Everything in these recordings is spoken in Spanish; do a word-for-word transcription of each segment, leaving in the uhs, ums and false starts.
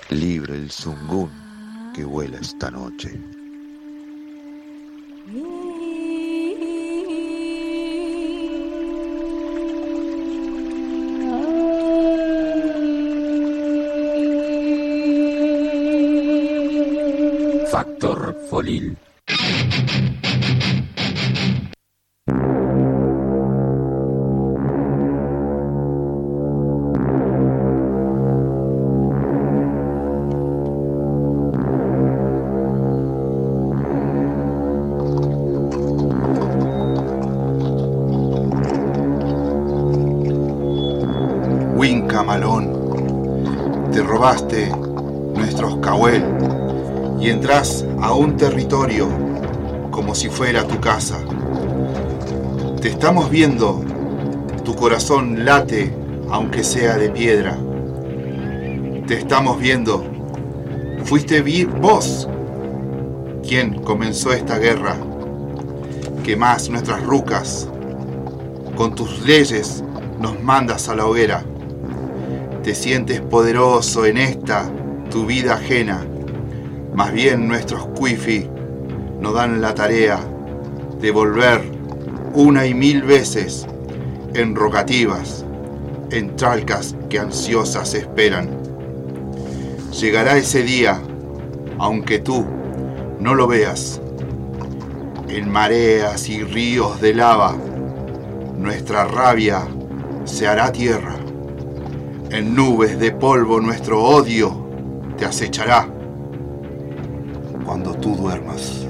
libre el zungún que vuela esta noche. Factor Folil. Winca Malón, te robaste nuestros cahuel y entras a un territorio como si fuera tu casa. Te estamos viendo, tu corazón late aunque sea de piedra. Te estamos viendo, fuiste vi- vos quien comenzó esta guerra. Quemás nuestras rucas, con tus leyes nos mandas a la hoguera. Te sientes poderoso en esta, tu vida ajena. Más bien nuestros cuifi nos dan la tarea de volver una y mil veces en rogativas, en tralcas que ansiosas esperan. Llegará ese día, aunque tú no lo veas. En mareas y ríos de lava, nuestra rabia se hará tierra. En nubes de polvo nuestro odio te acechará cuando tú duermas.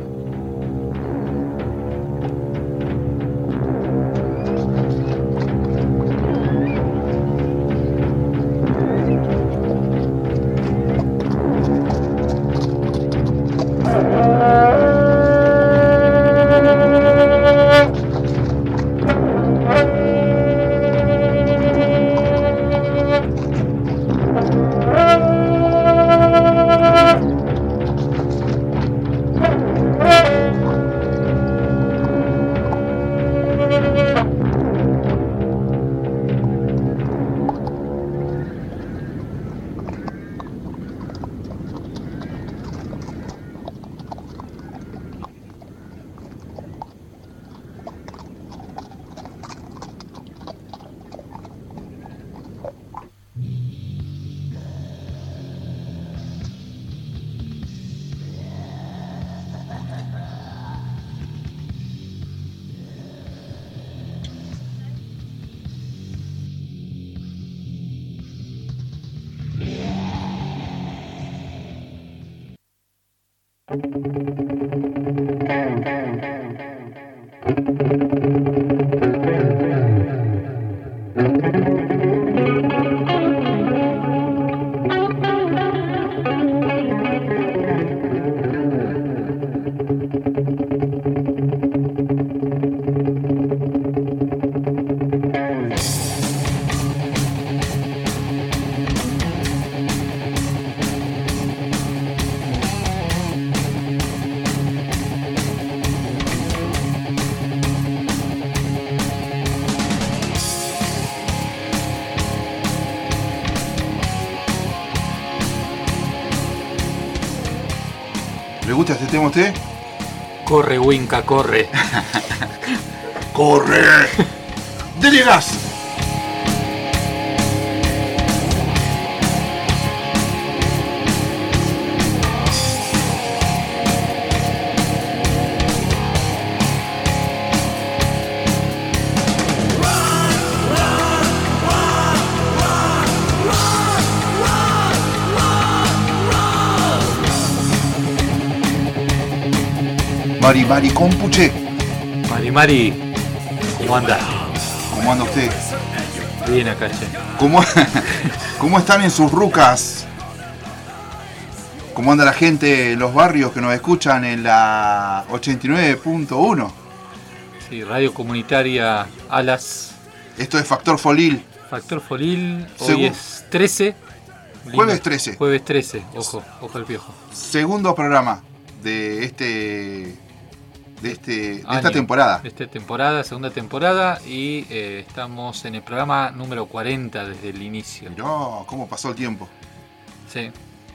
¿Le gusta este tema a usted? Corre, Winca, corre. ¡Corre! ¡Dele gas! Mari Mari Compuche, Mari Mari, ¿cómo anda? ¿cómo anda usted? Bien acá, che. ¿Cómo, ¿Cómo están en sus rucas? ¿Cómo anda la gente en los barrios que nos escuchan en la ochenta y nueve punto uno? Sí, radio comunitaria Alas. Esto es Factor Folil. Factor Folil, hoy Segu- es trece. Lindo. Jueves trece. Jueves trece, ojo, ojo al piojo. Segundo programa de este de este de esta Año. temporada. De esta temporada, segunda temporada, y eh, estamos en el programa número cuarenta desde el inicio. Mirá cómo pasó el tiempo. Sí,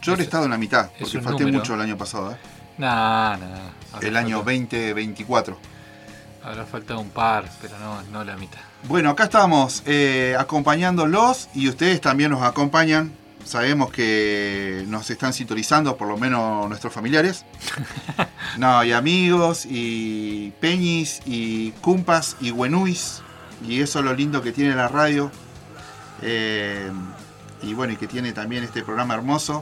Yo Es- he estado en la mitad, es porque un falté número. mucho el año pasado, ¿eh? Nah, nah. Habrá El año faltado- veinte veinticuatro. Habrá faltado un par, pero no, no la mitad. Bueno, acá estamos eh, acompañándolos y ustedes también nos acompañan. Sabemos que nos están sintonizando, por lo menos nuestros familiares. No, y amigos, y peñis, y cumpas, y güenuis. Y eso es lo lindo que tiene la radio. Eh, y bueno, y que tiene también este programa hermoso.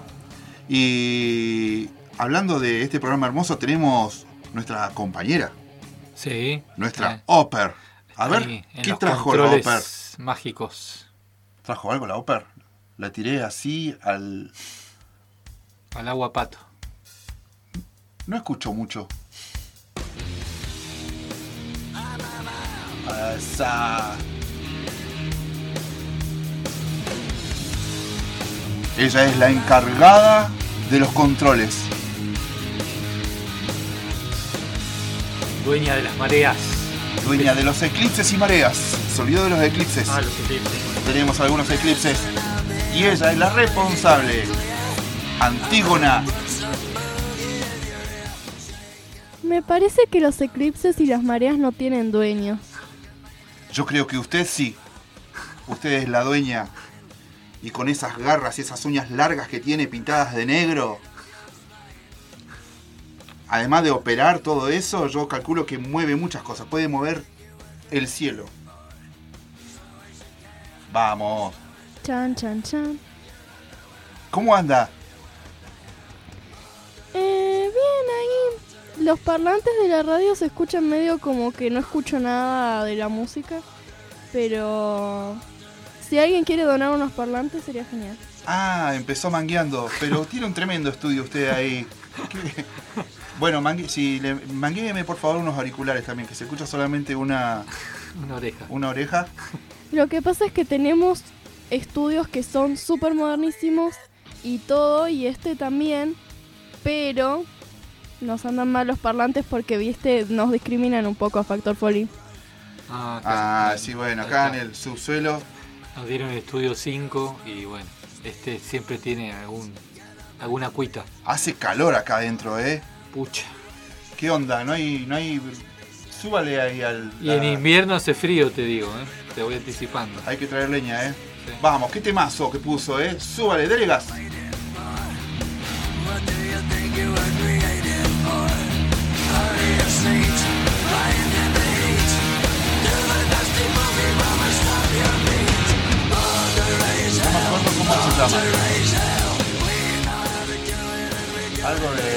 Y hablando de este programa hermoso, tenemos nuestra compañera, Sí. nuestra eh, Oper. A ver, ahí, en ¿qué los trajo la controles Oper? mágicos. ¿Trajo algo la Oper? La tiré así al... Al agua pato. No escucho mucho. Esa. Ella es la encargada de los controles. Dueña de las mareas. Dueña de los eclipses y mareas. Se olvidó de los eclipses. Ah, los eclipses. Tenemos algunos eclipses. Y ella es la responsable. Antígona. Me parece que los eclipses y las mareas no tienen dueño. Yo creo que usted sí. Usted es la dueña. Y con esas garras y esas uñas largas que tiene pintadas de negro. Además de operar todo eso, yo calculo que mueve muchas cosas. Puede mover el cielo. Vamos. Chan, chan, chan. ¿Cómo anda? Eh, bien ahí. Los parlantes de la radio se escuchan medio como que no escucho nada de la música. Pero si alguien quiere donar unos parlantes sería genial. Ah, empezó mangueando. Pero tiene un tremendo estudio usted ahí. ¿Qué? Bueno, mangue, si le, manguéeme por favor unos auriculares también, que se escucha solamente una, Una oreja. una oreja. Lo que pasa es que tenemos estudios que son súper modernísimos y todo, y este también, pero nos andan mal los parlantes porque, viste, nos discriminan un poco a Factor Foley. Ah, Ah, claro. sí, bueno, Ahí acá en está. el subsuelo. Nos dieron el estudio cinco y bueno, este siempre tiene algún alguna cuita. Hace calor acá adentro, ¿eh? Pucha. ¿Qué onda? No hay, no hay. Súbale ahí al. Y la- en invierno hace frío, te digo, ¿eh? Te voy anticipando. Hay que traer leña, ¿eh? Sí. Vamos, qué temazo que puso, ¿eh? Súbale, dele gas. No me acuerdo cómo se llama. Algo de.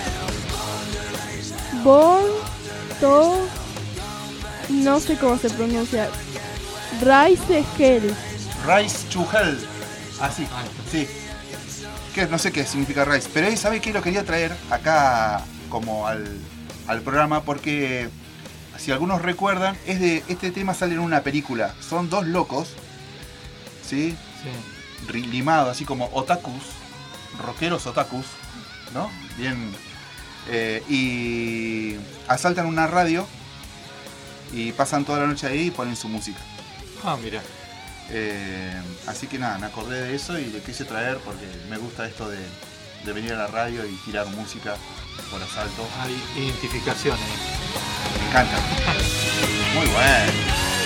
Bon, To, no sé cómo se pronuncia. Rice Hell. Rice to Hell. Así, Ah, sí. Que no sé qué significa Rice, pero ahí sabe que lo quería traer acá como al, al programa porque si algunos recuerdan, es de este tema sale en una película. Son dos locos, ¿sí? Sí. Ri- Limado, así como otakus, rockeros otakus, ¿no? Bien. eh, y asaltan una radio y pasan toda la noche ahí y ponen su música. Ah, mira. Eh, así que nada, me acordé de eso y le quise traer porque me gusta esto de, de venir a la radio y tirar música por asalto. Hay identificaciones. Me encanta. Muy bueno.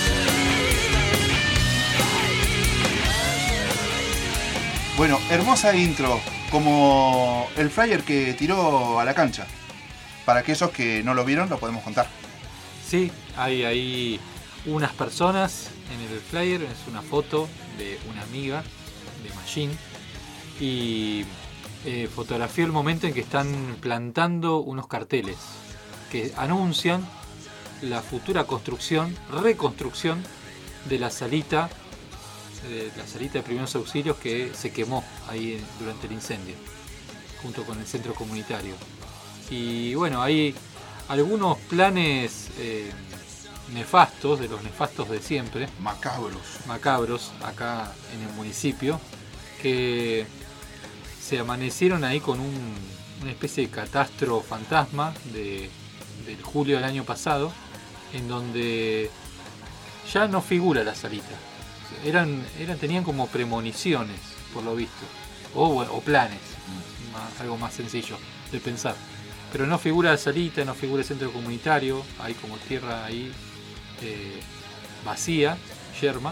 Bueno, hermosa intro, como el flyer que tiró a la cancha. Para aquellos que no lo vieron, lo podemos contar. Sí, hay ahí unas personas en el flyer, es una foto de una amiga de Machine y eh, fotografió el momento en que están plantando unos carteles que anuncian la futura construcción, reconstrucción de la salita, de la salita de primeros auxilios que se quemó ahí en- durante el incendio, junto con el centro comunitario. Y bueno, hay algunos planes eh, nefastos, de los nefastos de siempre, Macabros. macabros, acá en el municipio, que se amanecieron ahí con un- una especie de catastro fantasma de, del julio del año pasado, en donde ya no figura la salita. Eran, eran, tenían como premoniciones, por lo visto, o, o planes. más, algo más sencillo de pensar. Pero no figura la salita, no figura el centro comunitario, hay como tierra ahí eh, vacía, yerma.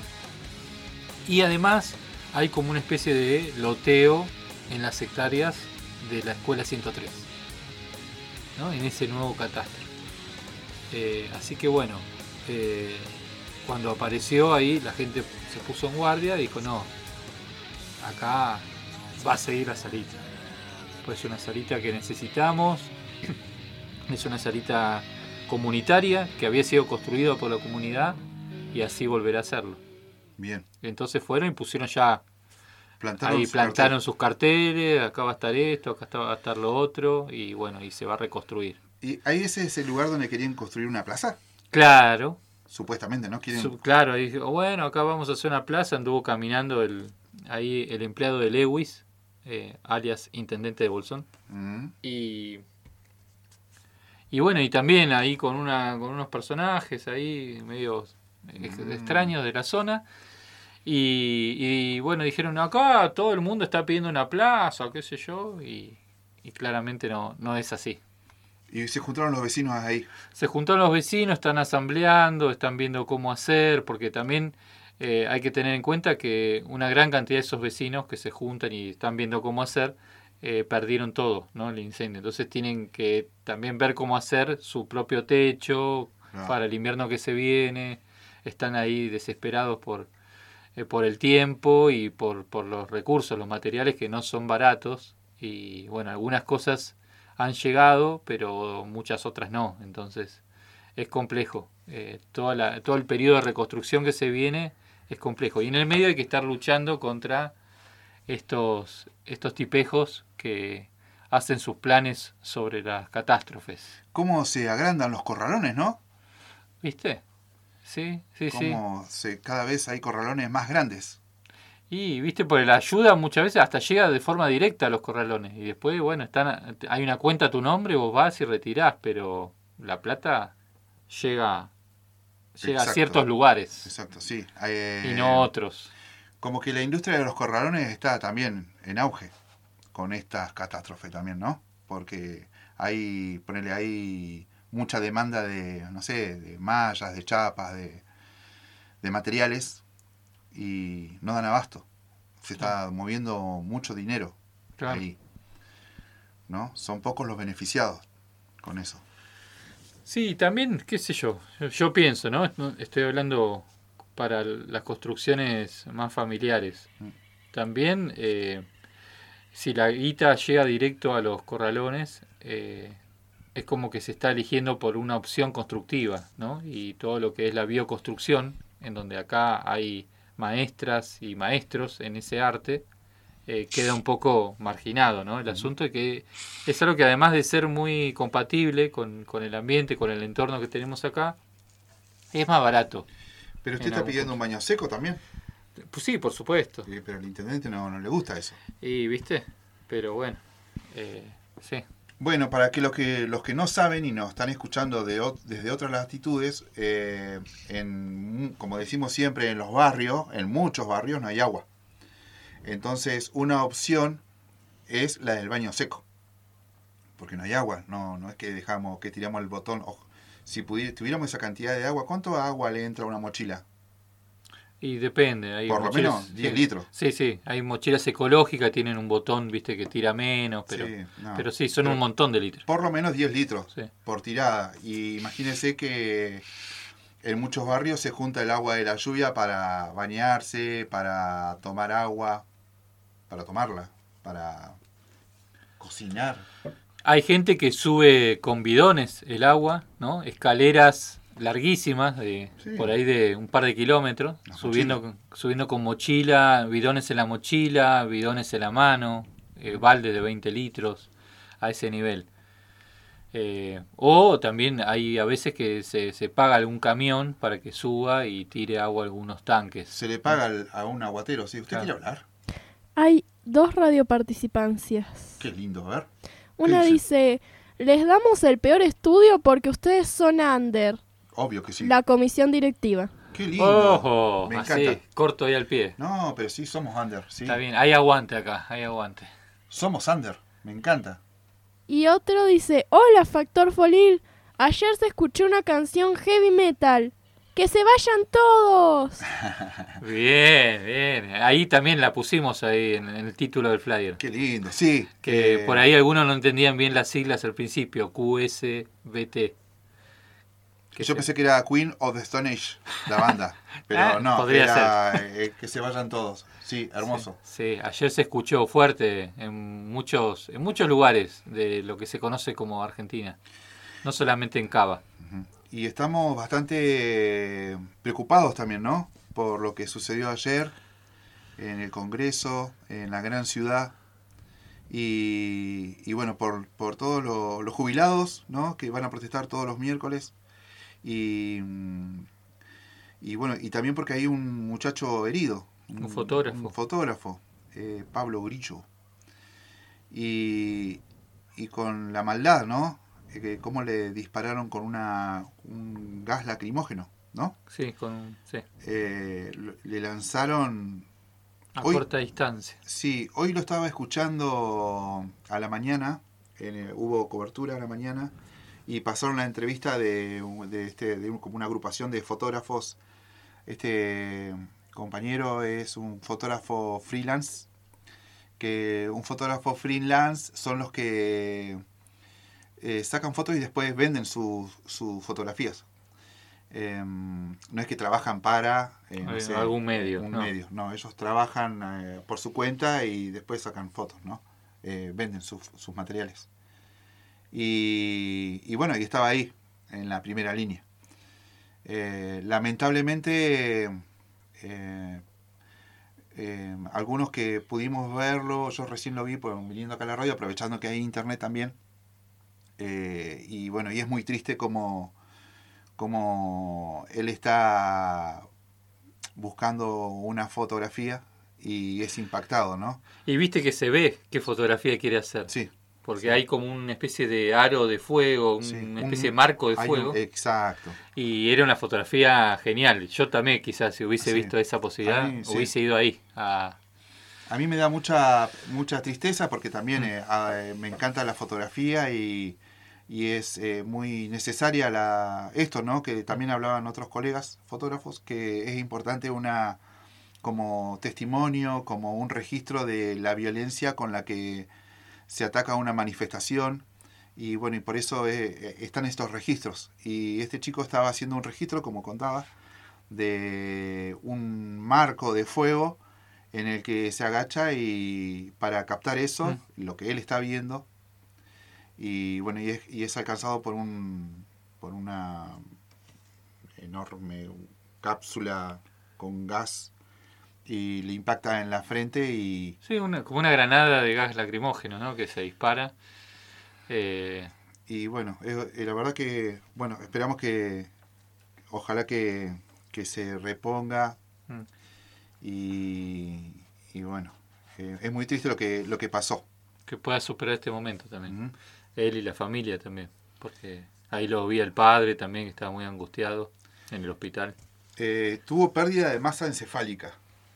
Y además hay como una especie de loteo en las hectáreas de la escuela ciento tres, ¿no? En ese nuevo catastro. Eh, así que bueno, eh, cuando apareció ahí la gente se puso en guardia y dijo no, acá va a seguir la salita. Pues es una salita que necesitamos, es una salita comunitaria que había sido construida por la comunidad y así volverá a hacerlo. Bien. Entonces fueron y pusieron ya, Plantaron ahí su plantaron cartel. sus carteles, acá va a estar esto, acá va a estar lo otro, y bueno, y se va a reconstruir. ¿Y ahí ese es el lugar donde querían construir una plaza? Claro, Supuestamente, ¿no? Quieren... su- claro, ahí dijo, bueno, acá vamos a hacer una plaza, anduvo caminando el ahí el empleado de Lewis, eh, alias intendente de Bolsón, Mm. y y bueno, y también ahí con una con unos personajes ahí medio ex- Mm. extraños de la zona. Y, y bueno, dijeron, acá todo el mundo está pidiendo una plaza, qué sé yo, y, y claramente no, no es así. Y se juntaron los vecinos ahí. Se juntaron los vecinos, están asambleando, están viendo cómo hacer, porque también eh, hay que tener en cuenta que una gran cantidad de esos vecinos que se juntan y están viendo cómo hacer, eh, perdieron todo, ¿no? El incendio. Entonces tienen que también ver cómo hacer su propio techo Claro. para el invierno que se viene. Están ahí desesperados por, eh, por el tiempo y por, por los recursos, los materiales que no son baratos. Y bueno, algunas cosas han llegado, pero muchas otras no. Entonces es complejo. Eh, toda la, todo el periodo de reconstrucción que se viene es complejo. Y en el medio hay que estar luchando contra estos, estos tipejos que hacen sus planes sobre las catástrofes. ¿Cómo se agrandan los corralones, no? ¿Viste? Sí, sí, sí. Cómo se, cada vez hay corralones más grandes. Y, viste, por la ayuda muchas veces hasta llega de forma directa a los corralones. Y después, bueno, están hay una cuenta a tu nombre, vos vas y retirás, pero la plata llega, llega a Exacto. ciertos lugares Exacto, sí. Eh, y no otros. Como que la industria de los corralones está también en auge con estas catástrofes también, ¿no? Porque hay, ponele, hay mucha demanda de, no sé, de mallas, de chapas, de, de materiales y no dan abasto. Se está moviendo mucho dinero Claro. ahí, ¿no? Son pocos los beneficiados con eso. Sí, también, qué sé yo, yo, yo pienso, ¿no? No- Estoy hablando para l- las construcciones más familiares. Mm. También, eh, si la guita llega directo a los corralones, eh, es como que se está eligiendo por una opción constructiva, ¿no? Y todo lo que es la bioconstrucción, en donde acá hay maestras y maestros en ese arte, eh, queda un poco marginado, ¿no? El asunto es que es algo que además de ser muy compatible con, con el ambiente, con el entorno que tenemos acá, es más barato. Pero usted En está algún pidiendo un baño seco también. Pues sí, por supuesto. Eh, Pero al intendente no, no le gusta eso. Y, ¿viste? Pero bueno, eh, sí. Bueno, para que los que los que no saben y nos están escuchando de, ot- desde otras latitudes, eh, en, mu- como decimos siempre, en los barrios, en muchos barrios no hay agua. Entonces, una opción es la del baño seco. Porque no hay agua, no, no es que dejamos, que tiramos el botón. Ojo, si pudi- tuviéramos esa cantidad de agua, ¿cuánto agua le entra a una mochila? Y depende. Hay Por lo mochilas- menos diez sí. litros. Sí, sí. Hay mochilas ecológicas, tienen un botón, viste, que tira menos, pero Sí, no. pero sí, son Pero- un montón de litros. Por lo menos diez litros Sí. por tirada. Y imagínense que en muchos barrios se junta el agua de la lluvia para bañarse, para tomar agua, para tomarla, para cocinar. Hay gente que sube con bidones el agua, ¿no? Escaleras larguísimas, de Sí. por ahí de un par de kilómetros, Las subiendo, con- subiendo con mochila, bidones en la mochila, bidones en la mano, eh, balde de veinte litros, a ese nivel. Eh, o también hay a veces que se, se paga algún camión para que suba y tire agua a algunos tanques. Se le paga al- a un aguatero, ¿sí? ¿Usted Claro. quiere hablar? Hay dos radioparticipancias. Qué lindo, a ver. Una dice, les damos el peor estudio porque ustedes son under, Obvio que sí. la comisión directiva. Qué lindo. ¡Ojo! Me Así, encanta. corto ahí al pie. No, pero sí, somos under, sí. Está bien, hay aguante acá, hay aguante. Somos under. Me encanta. Y otro dice, hola Factor Folil, ayer se escuchó una canción heavy metal. ¡Que se vayan todos! Bien, bien. Ahí también la pusimos ahí en, en el título del flyer. Qué lindo, sí. Que eh, por ahí algunos no entendían bien las siglas al principio. Q S B T. Que yo pensé que era Queen of the Stone Age, la banda. Pero Ah, no, podría era eh, que se vayan todos. Sí, hermoso. Sí, sí, ayer se escuchó fuerte en muchos, en muchos lugares de lo que se conoce como Argentina. No solamente en Cava. Uh-huh. Y estamos bastante preocupados también, ¿no? Por lo que sucedió ayer en el Congreso, en la gran ciudad. Y, y bueno, por, por todos lo, los jubilados, ¿no? Que van a protestar todos los miércoles. Y, y bueno, y también porque hay un muchacho herido. Un, un fotógrafo. Un fotógrafo, eh, Pablo Grillo. Y, y con la maldad, ¿no? Eh, cómo le dispararon con una un gas lacrimógeno, ¿no? Sí, con sí. Eh, le lanzaron... A hoy, corta distancia. Sí, hoy lo estaba escuchando a la mañana, en, hubo cobertura a la mañana, y pasaron la entrevista de, de, este, de un, como una agrupación de fotógrafos. Este compañero es un fotógrafo freelance, que un fotógrafo freelance son los que eh, sacan fotos y después venden sus sus fotografías. Eh, no es que trabajan para eh, no sé, algún medio. Un no. medio, no, ellos trabajan eh, por su cuenta y después sacan fotos, ¿no? Eh, venden sus, sus materiales. Y, y bueno, y estaba ahí, en la primera línea. Eh, lamentablemente, eh, eh, algunos que pudimos verlo, yo recién lo vi por, viniendo acá a la radio, aprovechando que hay internet también. Eh, y bueno, y es muy triste como, como él está buscando una fotografía y es impactado, ¿no? Y viste que se ve qué fotografía quiere hacer. Sí. Porque sí. hay como una especie de aro de fuego, Sí, una un, especie de marco de fuego. Un, exacto. Y era una fotografía genial. Yo también quizás si hubiese sí. visto esa posibilidad, mí, hubiese sí. ido ahí. A... a mí me da mucha mucha tristeza porque también Mm. eh, eh, me encanta la fotografía y, y es eh, muy necesaria la esto, ¿no? Que también hablaban otros colegas fotógrafos, que es importante una como testimonio, como un registro de la violencia con la que se ataca una manifestación. Y bueno, y por eso eh, están estos registros. Y este chico estaba haciendo un registro, como contaba, de un marco de fuego en el que se agacha y para captar eso, mm. lo que él está viendo. Y bueno, y es, y es alcanzado por un por una enorme cápsula con gas y le impacta en la frente y... Sí, una, como una granada de gas lacrimógeno, ¿no? Que se dispara. Eh... Y bueno, eh, la verdad que, bueno, esperamos que, ojalá que, que se reponga mm. y, y bueno, eh, es muy triste lo que, lo que pasó. Que pueda superar este momento también. Uh-huh. Él y la familia también, porque ahí lo vi el padre también, que estaba muy angustiado en el hospital. Eh, tuvo pérdida de masa encefálica.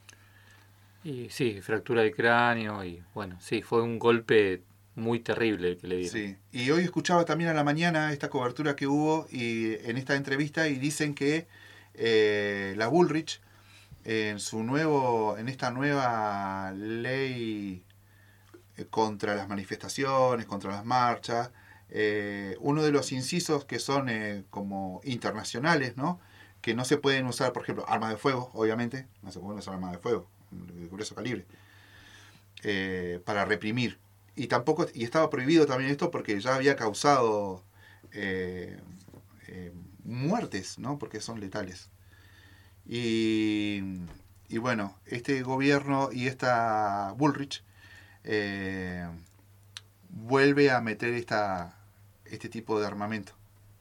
Y sí, fractura de cráneo y bueno, sí, fue un golpe muy terrible el que le dieron. Sí, y hoy escuchaba también a la mañana esta cobertura que hubo y en esta entrevista y dicen que eh, la Bullrich en su nuevo, en esta nueva ley contra las manifestaciones, contra las marchas, eh, uno de los incisos que son eh, como internacionales, ¿no? Que no se pueden usar, por ejemplo, armas de fuego, obviamente, no se pueden usar armas de fuego de grueso calibre, eh, para reprimir. Y tampoco y estaba prohibido también esto porque ya había causado eh, eh, muertes, ¿no? Porque son letales. Y, y bueno, este gobierno y esta Bullrich eh, vuelve a meter esta este tipo de armamento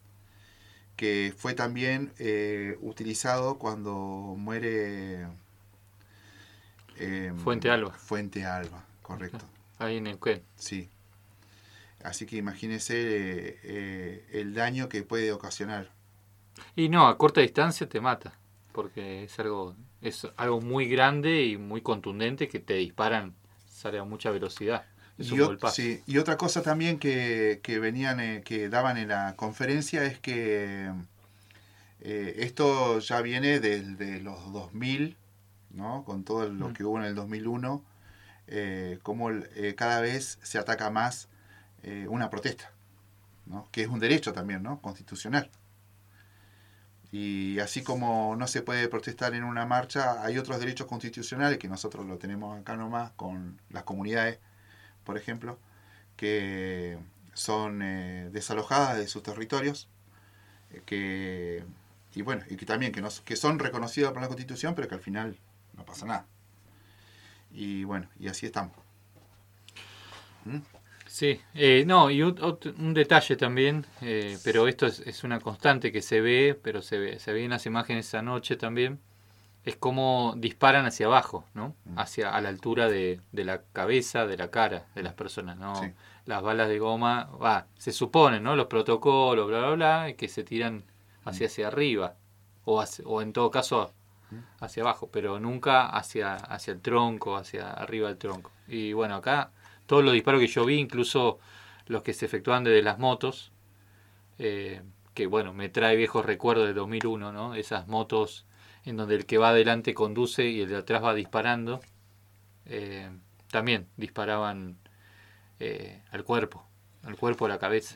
que fue también eh, utilizado cuando muere eh, Fuente Alba. Fuente Alba, correcto. Ahí en el Neuquén. Sí. Así que imagínese eh, eh, el daño que puede ocasionar. Y no, a corta distancia te mata, porque es algo es algo muy grande y muy contundente que te disparan, sale a mucha velocidad. es y, un ot- golpazo. sí, y otra cosa también que, que venían, eh, que daban en la conferencia es que eh, esto ya viene desde los dos mil, ¿no? Con todo lo Mm. que hubo en el dos mil uno, eh, cómo eh, cada vez se ataca más eh, una protesta, ¿no? Que es un derecho también, ¿no? Constitucional. Y así como no se puede protestar en una marcha, hay otros derechos constitucionales que nosotros lo tenemos acá nomás con las comunidades, por ejemplo, que son eh, desalojadas de sus territorios, eh, que y bueno, y que también que, nos, que son reconocidos por la Constitución, pero que al final no pasa nada. Y bueno, y así estamos. ¿Mm? Sí, eh, no, y un, ot- un detalle también, eh, pero esto es, es una constante que se ve, pero se ve, se ve en las imágenes anoche también, es cómo disparan hacia abajo, ¿no? Mm. Hacia, a la altura de, de la cabeza, de la cara de las personas, ¿no? Sí. Las balas de goma, va, se supone, ¿no? Los protocolos, bla, bla, bla, que se tiran hacia, hacia arriba, o, hacia- o en todo caso hacia abajo, pero nunca hacia, hacia el tronco, hacia arriba del tronco. Y bueno, acá todos los disparos que yo vi, incluso los que se efectuaban desde las motos, eh, que bueno, me trae viejos recuerdos de dos mil uno, ¿no? Esas motos en donde el que va adelante conduce y el de atrás va disparando, eh, también disparaban eh, al cuerpo, al cuerpo, a la cabeza.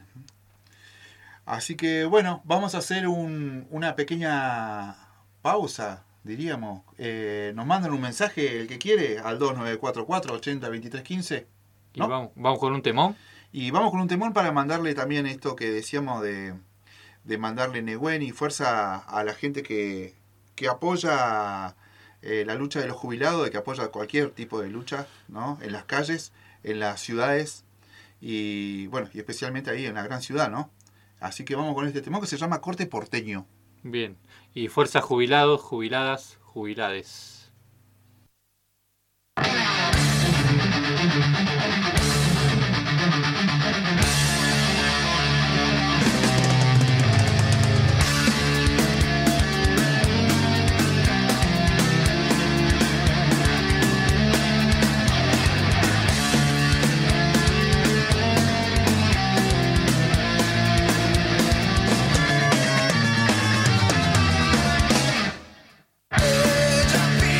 Así que bueno, vamos a hacer un, una pequeña pausa, diríamos. Eh, nos mandan un mensaje el que quiere al dos nueve cuatro cuatro, ochenta, veintitrés quince. Y ¿No? vamos, vamos con un temón. Y vamos con un temón para mandarle también esto que decíamos de, de mandarle Nehuen y fuerza a la gente que, que apoya eh, la lucha de los jubilados, de que apoya cualquier tipo de lucha, ¿no? En las calles, en las ciudades y bueno, y especialmente ahí en la gran ciudad, ¿no? Así que vamos con este temón que se llama Corte Porteño. Bien. Y fuerza jubilados, jubiladas, jubilades. Ella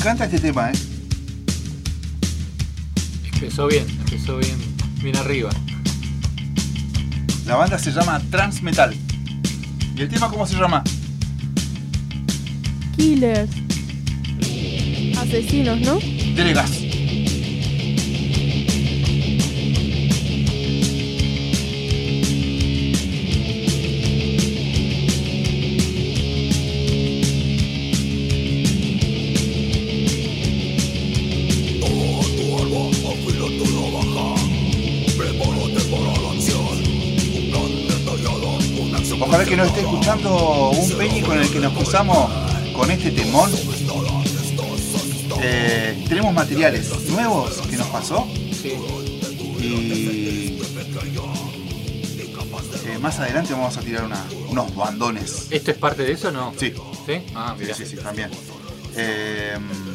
encanta este tema, ¿eh? Empezó bien, empezó bien, bien arriba. La banda se llama Transmetal. ¿Y el tema cómo se llama? Killers. Asesinos, ¿no? Delegas. Ojalá que nos esté escuchando un Peñi con el que nos cruzamos con este temón. Eh, tenemos materiales nuevos que nos pasó. Sí. Y eh, más adelante vamos a tirar una, unos bandones. ¿Esto es parte de eso o no? Sí. ¿Sí? Ah, Sí, mira. sí, sí, también. Eh,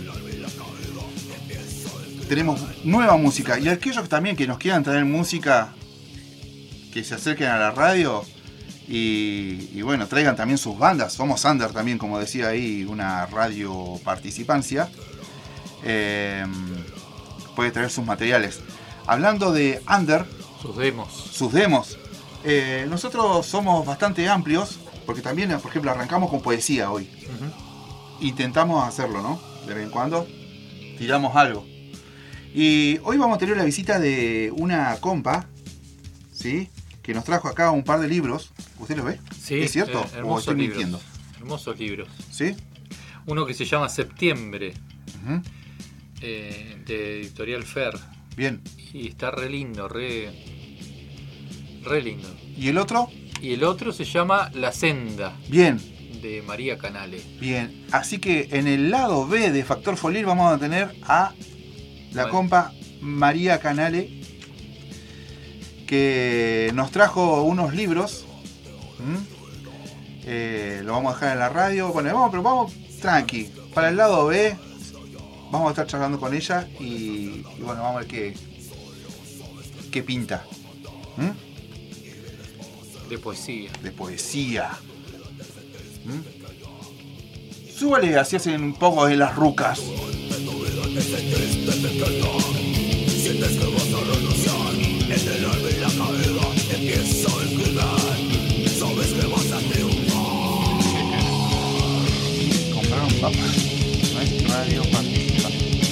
tenemos nueva música. Y aquellos también que nos quieran traer música, que se acerquen a la radio. Y, y bueno, traigan también sus bandas. Somos Under también, como decía ahí, una radio participancia. Eh, puede traer sus materiales. Hablando de Under, Sus demos. sus demos, eh, nosotros somos bastante amplios, porque también, por ejemplo, arrancamos con poesía hoy. Uh-huh. Intentamos hacerlo, ¿no? De vez en cuando tiramos algo. Y hoy vamos a tener la visita de una compa, ¿sí? Que nos trajo acá un par de libros. ¿Usted los ve? Sí, ¿Es cierto? eh, ¿O hermosos estoy libros. mintiendo? Hermosos libros. ¿Sí? Uno que se llama Septiembre, Uh-huh. eh, de Editorial Fer. Bien. Y está re lindo, re, re lindo. ¿Y el otro? Y el otro se llama La Senda, Bien. de María Canale. Bien. Así que en el lado B de Factor Folir vamos a tener a la Vale. compa María Canale, que nos trajo unos libros. ¿Mm? Eh, lo vamos a dejar en la radio. Bueno, vamos, pero vamos tranqui. Para el lado B vamos a estar charlando con ella y, y bueno, vamos a ver qué, qué pinta. ¿Mm? De poesía. De poesía. ¿Mm? Súbale, así hacen un poco de las rucas. Compraron papas. No es radio participa.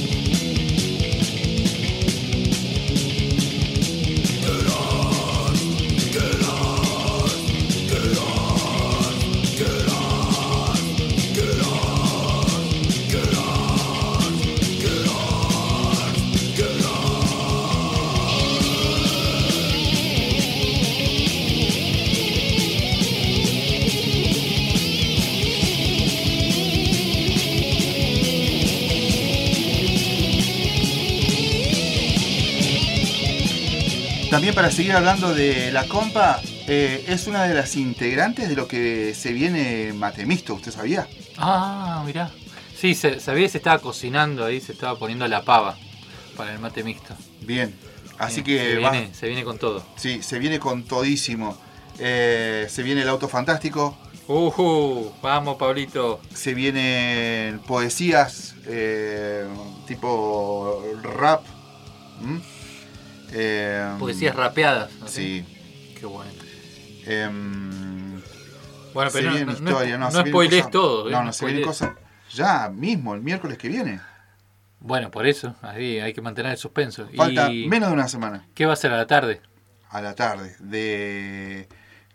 También para seguir hablando de la compa, eh, es una de las integrantes de lo que se viene Matemisto, ¿usted sabía? Ah, mirá. Sí, se, sabía que se estaba cocinando ahí, se estaba poniendo la pava para el mate mixto. Bien, así Bien, que se va- viene, se viene con todo. sí, se viene con todísimo. Eh, se viene el auto fantástico, Uh, vamos, Pablito. se vienen poesías eh, tipo rap. ¿Mm? Eh, Poesías rapeadas. ¿no? Sí. Qué bueno. em, Bueno, se pero no, viene no, historia, no, no, no se vienen spoilees cosas- todo. ¿eh? No, no, se vienen spoilees. cosas ya mismo, el miércoles que viene. Bueno, por eso, ahí hay que mantener el suspenso. Falta ¿Y menos de una semana. qué va a ser a la tarde? A la tarde, de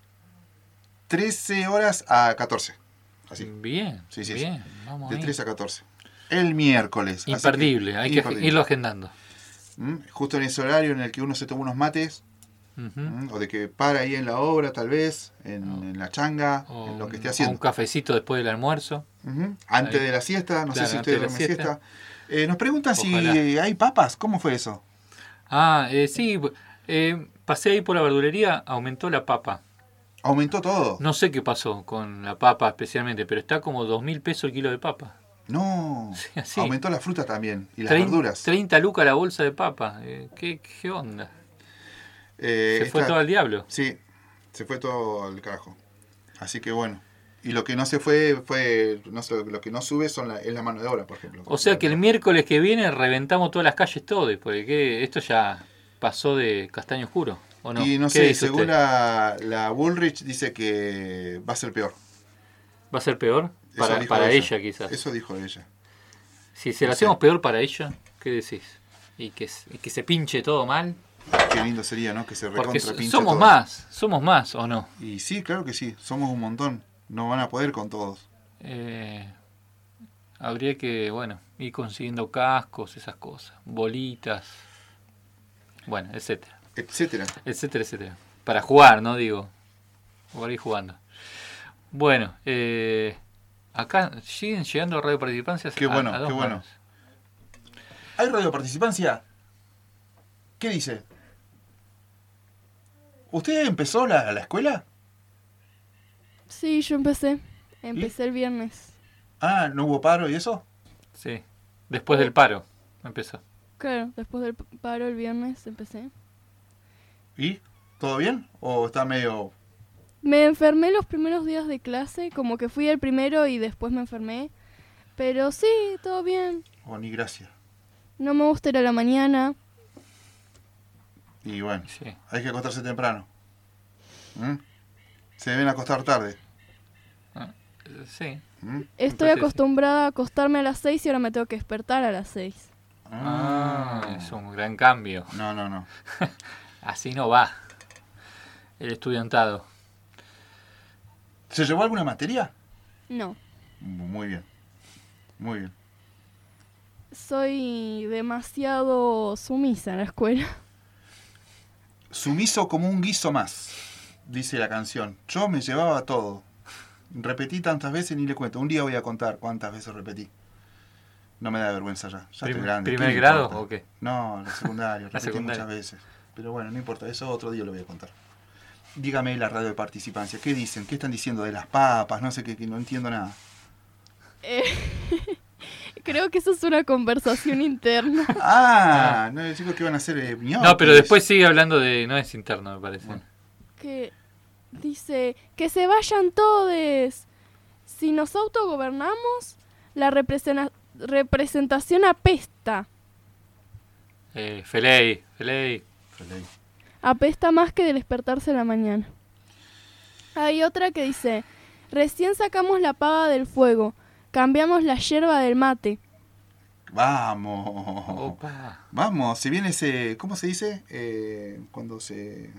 trece horas a catorce. Así, Bien, Sí, sí, bien. Vamos de ahí. trece a catorce. El miércoles. así Imperdible, que- hay que imperdible. irlo agendando. ¿Mm? Justo en ese horario en el que uno se toma unos mates, Ujú. ¿Mm? o de que para ahí en la obra tal vez, en, No. en la changa, O en lo que un- esté o haciendo. un cafecito después del almuerzo. Ujú. Antes Ahí. de la siesta, no Claro, sé si antes usted de la duerme siesta. siesta. Eh, nos preguntan Ojalá. si hay papas, ¿cómo fue eso? Ah, eh, sí, eh, pasé ahí por la verdulería, aumentó la papa. ¿Aumentó todo? No sé qué pasó con la papa especialmente, pero está como dos mil pesos el kilo de papa. No, Sí, así. aumentó la fruta también y las Trein- verduras. treinta lucas la bolsa de papa. Eh, ¿qué, ¿Qué onda? Eh, Se fue esta- todo al diablo. Sí, se fue todo al carajo. Así que bueno, Y lo que no se fue, fue no sé, lo que no sube son la, es la mano de obra, por ejemplo. O sea que el miércoles que viene reventamos todas las calles todo, porque ¿qué? Esto ya pasó de castaño oscuro, ¿o no? Y no ¿Qué sé, dice según usted? la, la Bullrich dice que va a ser peor. ¿Va a ser peor? Eso Para, dijo para ella, quizás. Eso dijo ella. Si se la no sé. hacemos peor para ella, ¿qué decís? ¿Y que, y que se pinche todo mal? Qué lindo sería, ¿no? Que se Porque recontra pinche somos todo. más, somos más, ¿o no? Y sí, claro que sí, somos un montón. No van a poder con todos. Eh, habría que, bueno, ir consiguiendo cascos, esas cosas, bolitas, bueno, etcétera, Etcétera. etcétera, etcétera. Para jugar, ¿no? Digo, para ir jugando. Bueno, eh, acá siguen llegando radio participancias. Qué a- bueno, a dos qué bueno. manos. ¿Hay radioparticipancia? ¿Qué dice? ¿Usted empezó la, la escuela? Sí, yo empecé. Empecé el viernes. Ah, ¿no hubo paro y eso? Sí, después del paro empezó. Claro, después del paro el viernes empecé. ¿Y? ¿Todo bien? ¿O está medio...? Me enfermé los primeros días de clase, como que fui el primero y después me enfermé. Pero sí, todo bien. o ni gracia? No me gusta ir a la mañana. Y bueno, Sí. hay que acostarse temprano. ¿Mm? Se deben acostar tarde. Ah, sí. ¿Mm? Estoy parece, acostumbrada a acostarme a las seis y ahora me tengo que despertar a las seis. Ah, es un gran cambio. No, no, no. Así no va el estudiantado. ¿Se llevó alguna materia? No, Muy bien. Muy bien. soy demasiado sumisa en la escuela. Sumiso como un guiso más, dice la canción. Yo me llevaba todo. Repetí tantas veces ni le cuento. Un día voy a contar cuántas veces repetí. No me da vergüenza ya. Ya estoy Prim- grande. ¿Qué ¿Primer me grado importa? o qué? No, la secundaria. La Repetí secundaria. muchas veces. Pero bueno, no importa. Eso otro día lo voy a contar. Dígame la radio de participancia. ¿Qué dicen? ¿Qué están diciendo de las papas? No sé qué, que no entiendo nada. Eh, creo que eso es una conversación interna. Ah, no, chicos que iban a hacer eh, ñoquis. No, pero después sigue hablando de... No es interno, me parece. Bueno. Que dice que se vayan todos. Si nos autogobernamos, la represena- representación apesta. Eh, Feley, Feley. Feley. Apesta más que de despertarse a la mañana. Hay otra que dice, recién sacamos la pava del fuego, cambiamos la yerba del mate. Vamos. Opa. Vamos, si viene ese, ¿cómo se dice? Eh, cuando se...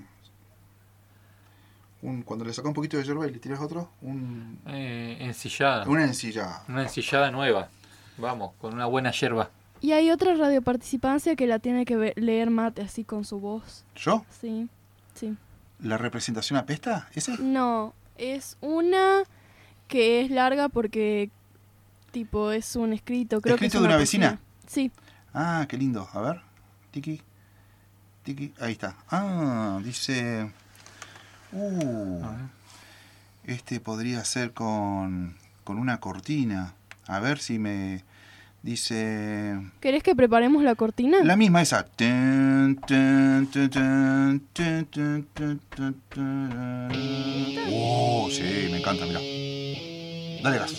Un, cuando le sacas un poquito de yerba y le tiras otro, un, Eh, ensillada. una ensillada. Una ensillada nueva. Vamos, con una buena yerba. Y hay otra radioparticipancia que la tiene que ve- leer Mate así con su voz. ¿Yo? Sí, sí. ¿La representación apesta? ¿Ese? No, es una que es larga porque tipo es un escrito. Creo que ¿Escrito es de una poesía. vecina? Sí. Ah, qué lindo. A ver. Tiki. Tiki. Ahí está. Ah, dice... Uh, A ver. este podría ser con, con una cortina. A ver si me... Dice... ¿Querés que preparemos la cortina? La misma esa. Tun, tun, tun, tun, tun, tun, tun, tun, tun. Oh, sí, me encanta, mirá. Dale gas.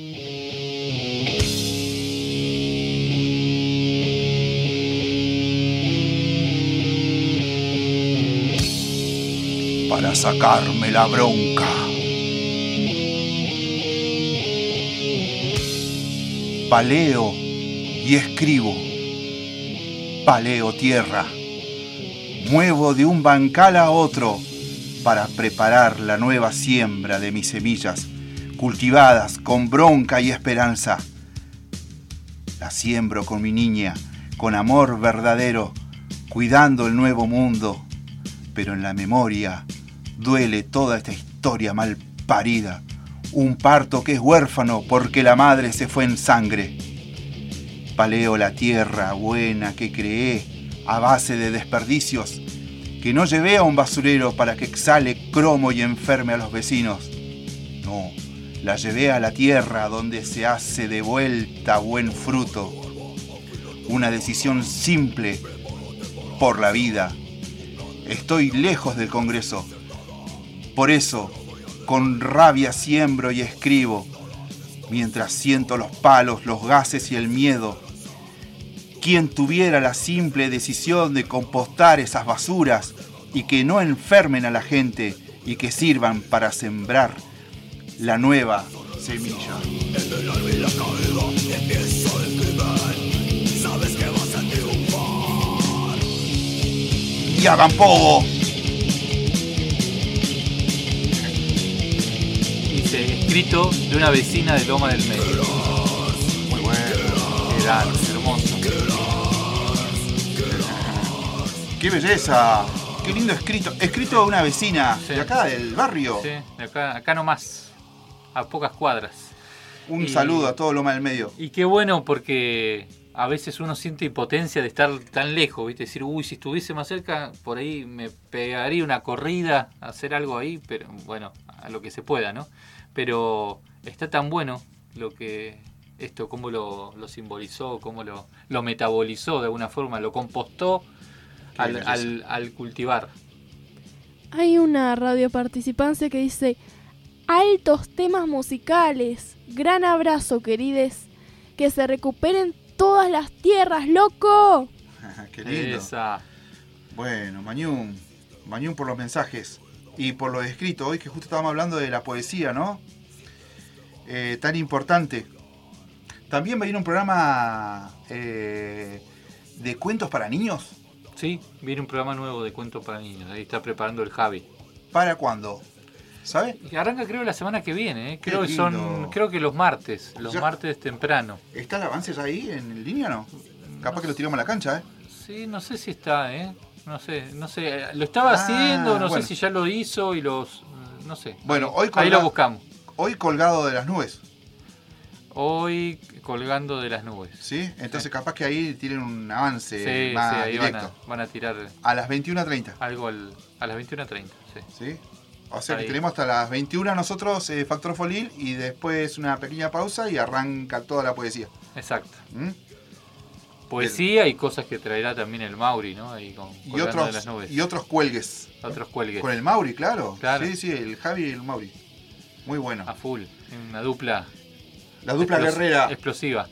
Para sacarme la bronca. Paleo y escribo. Paleo tierra. Muevo de un bancal a otro para preparar la nueva siembra de mis semillas, cultivadas con bronca y esperanza. La siembro con mi niña, con amor verdadero, cuidando el nuevo mundo. Pero en la memoria duele toda esta historia mal parida. Un parto que es huérfano porque la madre se fue en sangre. Paleo la tierra buena que creé a base de desperdicios, que no llevé a un basurero para que exhale cromo y enferme a los vecinos. No, la llevé a la tierra donde se hace de vuelta buen fruto. Una decisión simple por la vida. Estoy lejos del Congreso. Por eso con rabia siembro y escribo, mientras siento los palos, los gases y el miedo. Quien tuviera la simple decisión de compostar esas basuras y que no enfermen a la gente y que sirvan para sembrar la nueva semilla. Y hagan pogo. Dice, escrito de una vecina de Loma del Medio. Muy bueno. Qué grande, hermoso. ¡Qué belleza! ¡Qué lindo escrito! Escrito de una vecina Sí. de acá, del barrio. Sí, de acá, acá nomás, a pocas cuadras. Un Y- saludo a todo Loma del Medio. Y qué bueno porque a veces uno siente impotencia de estar tan lejos, ¿viste? Decir, uy, si estuviese más cerca, por ahí me pegaría una corrida, hacer algo ahí, pero bueno, a lo que se pueda, ¿no? Pero está tan bueno lo que esto, cómo lo, lo simbolizó, cómo lo, lo metabolizó de alguna forma, lo compostó Qué al, belleza. al, al cultivar. Hay una radio participancia que dice: altos temas musicales. Gran abrazo, querides. Que se recuperen todas las tierras, loco. ¡Qué lindo! Esa. Bueno, Mañún. Mañún por los mensajes. Y por lo escrito hoy, que justo estábamos hablando de la poesía, ¿no? Eh, tan importante. También va a ir un programa eh, de cuentos para niños. Sí, viene un programa nuevo de cuentos para niños. Ahí está preparando el Javi. ¿Para cuándo? ¿Sabe? Y arranca creo la semana que viene, ¿eh? Qué Creo que son, lindo. creo que los martes, los Ya. martes temprano. ¿Está el avance ya ahí en línea o no? Capaz que lo tiramos a la cancha, ¿eh? Sí, no sé si está, ¿eh? No sé, no sé. Lo estaba Ah, haciendo, no bueno. sé si ya lo hizo y los, no sé. Bueno, hoy, Ahí colga- lo buscamos. hoy colgado de las nubes, Hoy colgando de las nubes. ¿sí? Entonces capaz que ahí tienen un avance Sí, más sí, ahí van directo. a, van a tirar A las veintiuna treinta, algo al- a las veintiuna treinta. Sí. ¿sí? O sea que Ahí. tenemos hasta las veintiuna nosotros eh, Factor Folil y después una pequeña pausa y arranca toda la poesía. Exacto. ¿Mm? Poesía y cosas que traerá también el Mauri, ¿no? Ahí con, Y, colgando de otros, las nubes. y otros cuelgues. Otros cuelgues. Con el Mauri, claro. Claro. Sí, sí, el Javi y el Mauri. Muy bueno. A full. Una dupla. La dupla explos- guerrera. Explosiva.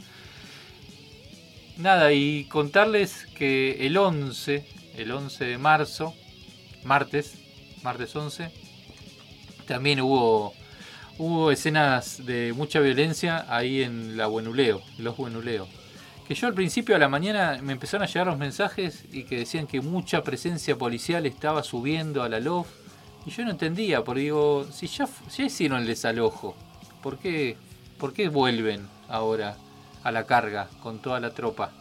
Nada, y contarles que el once, el once de marzo, martes, martes once, también hubo, hubo escenas de mucha violencia ahí en la Buenuleo, los Buenuleos. Que yo al principio a la mañana me empezaron a llegar los mensajes y que decían que mucha presencia policial estaba subiendo a la L O F. Y yo no entendía, porque digo, si ya, ya hicieron el desalojo, ¿por qué, ¿por qué vuelven ahora a la carga con toda la tropa?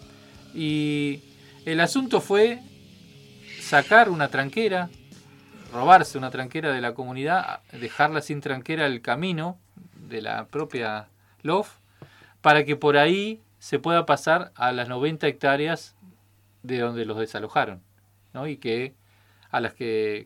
Y el asunto fue sacar una tranquera, robarse una tranquera de la comunidad, dejarla sin tranquera el camino de la propia L O F, para que por ahí se pueda pasar a las noventa hectáreas de donde los desalojaron, ¿no? Y que a las que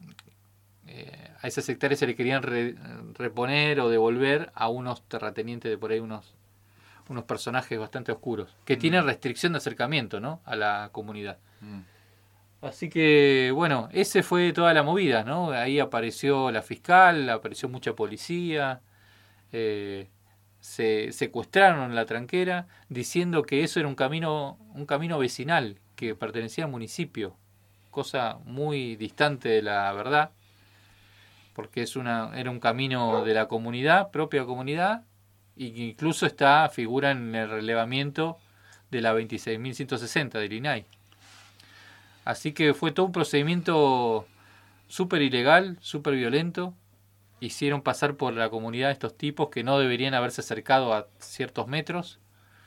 eh, a esas hectáreas se le querían re, reponer o devolver a unos terratenientes de por ahí, unos, unos personajes bastante oscuros, que mm. tienen restricción de acercamiento, ¿no? A la comunidad. Mm. Así que, bueno, ese fue toda la movida, ¿no? Ahí apareció la fiscal, apareció mucha policía, eh, se secuestraron la tranquera, diciendo que eso era un camino, un camino vecinal que pertenecía al municipio, cosa muy distante de la verdad, porque es una, era un camino de la comunidad, propia comunidad, y que incluso está, figura en el relevamiento de la veintiséis mil ciento sesenta del I N A I. Así que fue todo un procedimiento súper ilegal, súper violento. Hicieron pasar por la comunidad estos tipos que no deberían haberse acercado a ciertos metros.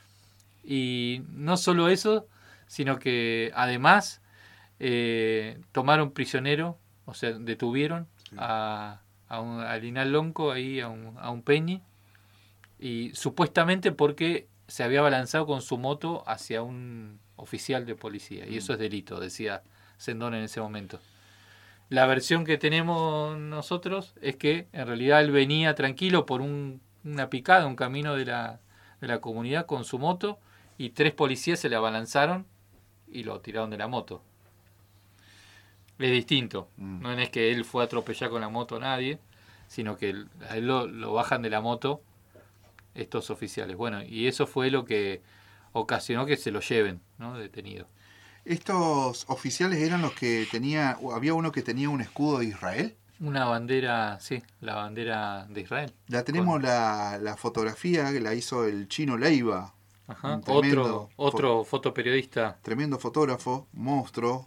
Y no solo eso, sino que además eh, tomaron prisionero, o sea, detuvieron sí. a, a, un, a Linal Lonco, ahí a un, a un Peñi, y supuestamente porque se había abalanzado con su moto hacia un oficial de policía, y eso es delito, decía Sendón en ese momento. La versión que tenemos nosotros es que en realidad él venía tranquilo por un, una picada, un camino de la, de la comunidad con su moto, y tres policías se le abalanzaron y lo tiraron de la moto. Es distinto, mm. no es que él fue a atropellar con la moto a nadie, sino que a él lo, lo bajan de la moto estos oficiales. Bueno, y eso fue lo que ocasionó que se lo lleven, ¿no? Detenido. ¿Estos oficiales eran los que tenía, había uno que tenía un escudo de Israel? Una bandera, sí, la bandera de Israel. La tenemos Con- la, la fotografía que la hizo el Chino Leiva, Ajá. un tremendo Otro, otro fotoperiodista. tremendo fotógrafo, monstruo,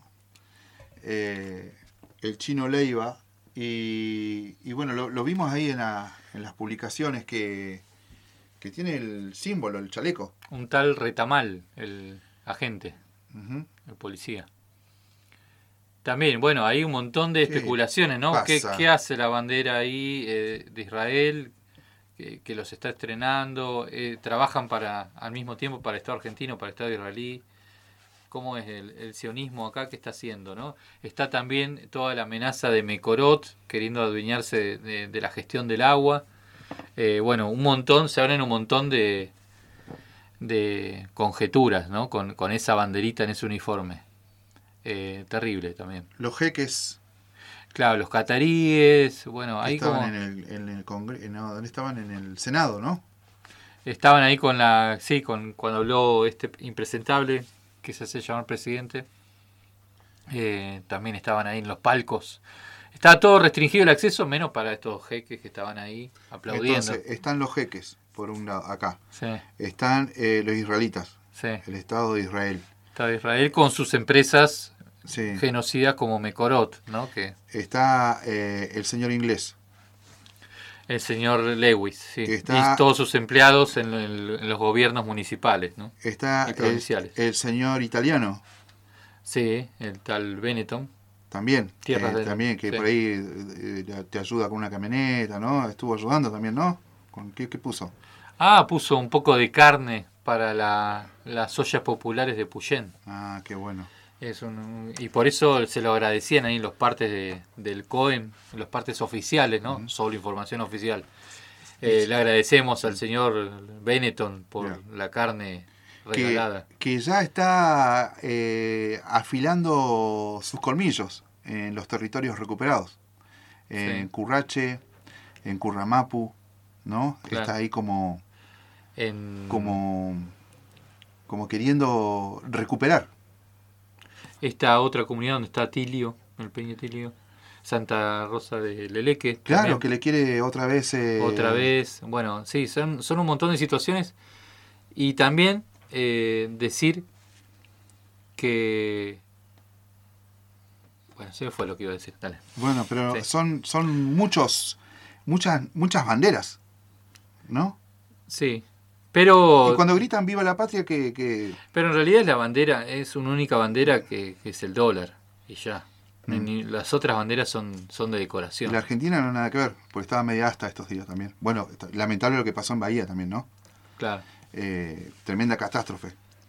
eh, el Chino Leiva. Y, y bueno, lo, lo vimos ahí en, la, en las publicaciones que, que tiene el símbolo, el chaleco. Un tal Retamal, el agente, Ujú. el policía. También, bueno, hay un montón de ¿Qué especulaciones, ¿no? ¿Qué, pasa? qué hace la bandera ahí eh, de Israel? Que, que los está estrenando. Eh, trabajan para al mismo tiempo para el Estado argentino, para el Estado israelí. ¿Cómo es el, el sionismo acá? ¿Qué está haciendo, no? Está también toda la amenaza de Mekorot, queriendo adueñarse de, de- de la gestión del agua. Eh, bueno, un montón, se abren un montón de, de conjeturas, ¿no? Con, con esa banderita en ese uniforme. Eh, terrible también. Los jeques Claro, los cataríes, bueno, ahí estaban como en el, en el Congreso, no, ¿dónde estaban? En el Senado, ¿no? estaban ahí con la, sí, con cuando habló este impresentable que se hace llamar presidente, eh, también estaban ahí en los palcos. Estaba todo restringido el acceso, menos para estos jeques que estaban ahí aplaudiendo. Entonces, están los jeques, por un lado, acá. Sí, Están eh, los israelitas, sí. el Estado de Israel. Estaba Israel con sus empresas Sí. genocidas como Mekorot, ¿no? Que Está eh, el señor inglés. el señor Lewis, sí. Que está- Y todos sus empleados en, el- en los gobiernos municipales, ¿no? Está Y el, provinciales. el señor italiano, Sí, el tal Benetton. también. Tierras eh, de- también, que sí. por ahí eh, te ayuda con una camioneta, ¿no? Estuvo ayudando también, ¿no? ¿Con qué, qué puso? Ah, puso un poco de carne para la- las ollas populares de Puyén. Ah, qué bueno. Es un, y por eso se lo agradecían ahí en los partes de, del COEM, en los partes oficiales, ¿no? Ujú. Solo información oficial. Eh, le agradecemos al señor Benetton por Bien. la carne Que, regalada. que ya está eh, afilando sus colmillos en los territorios recuperados. En Sí. Currache, en Curramapu, ¿no? Claro. Está ahí como, En como, como queriendo recuperar. esta otra comunidad donde está Tilio, el Peño Tilio, Santa Rosa de Leleque. Claro, también. que le quiere otra vez... eh, Otra vez, bueno, sí, son, son un montón de situaciones. Y también eh, decir que... Bueno, se me fue lo que iba a decir, dale. Bueno, pero Sí. son, son muchos, muchas, muchas banderas, ¿no? Sí, pero, Y cuando gritan viva la patria, que, que pero en realidad la bandera es una única bandera que, que es el dólar, y ya. No hay Mm. ni- las otras banderas son, son de decoración. la Argentina no nada que ver, porque estaba media hasta estos días también. Bueno, está- lamentable lo que pasó en Bahía también, ¿no? Claro, Eh, tremenda catástrofe.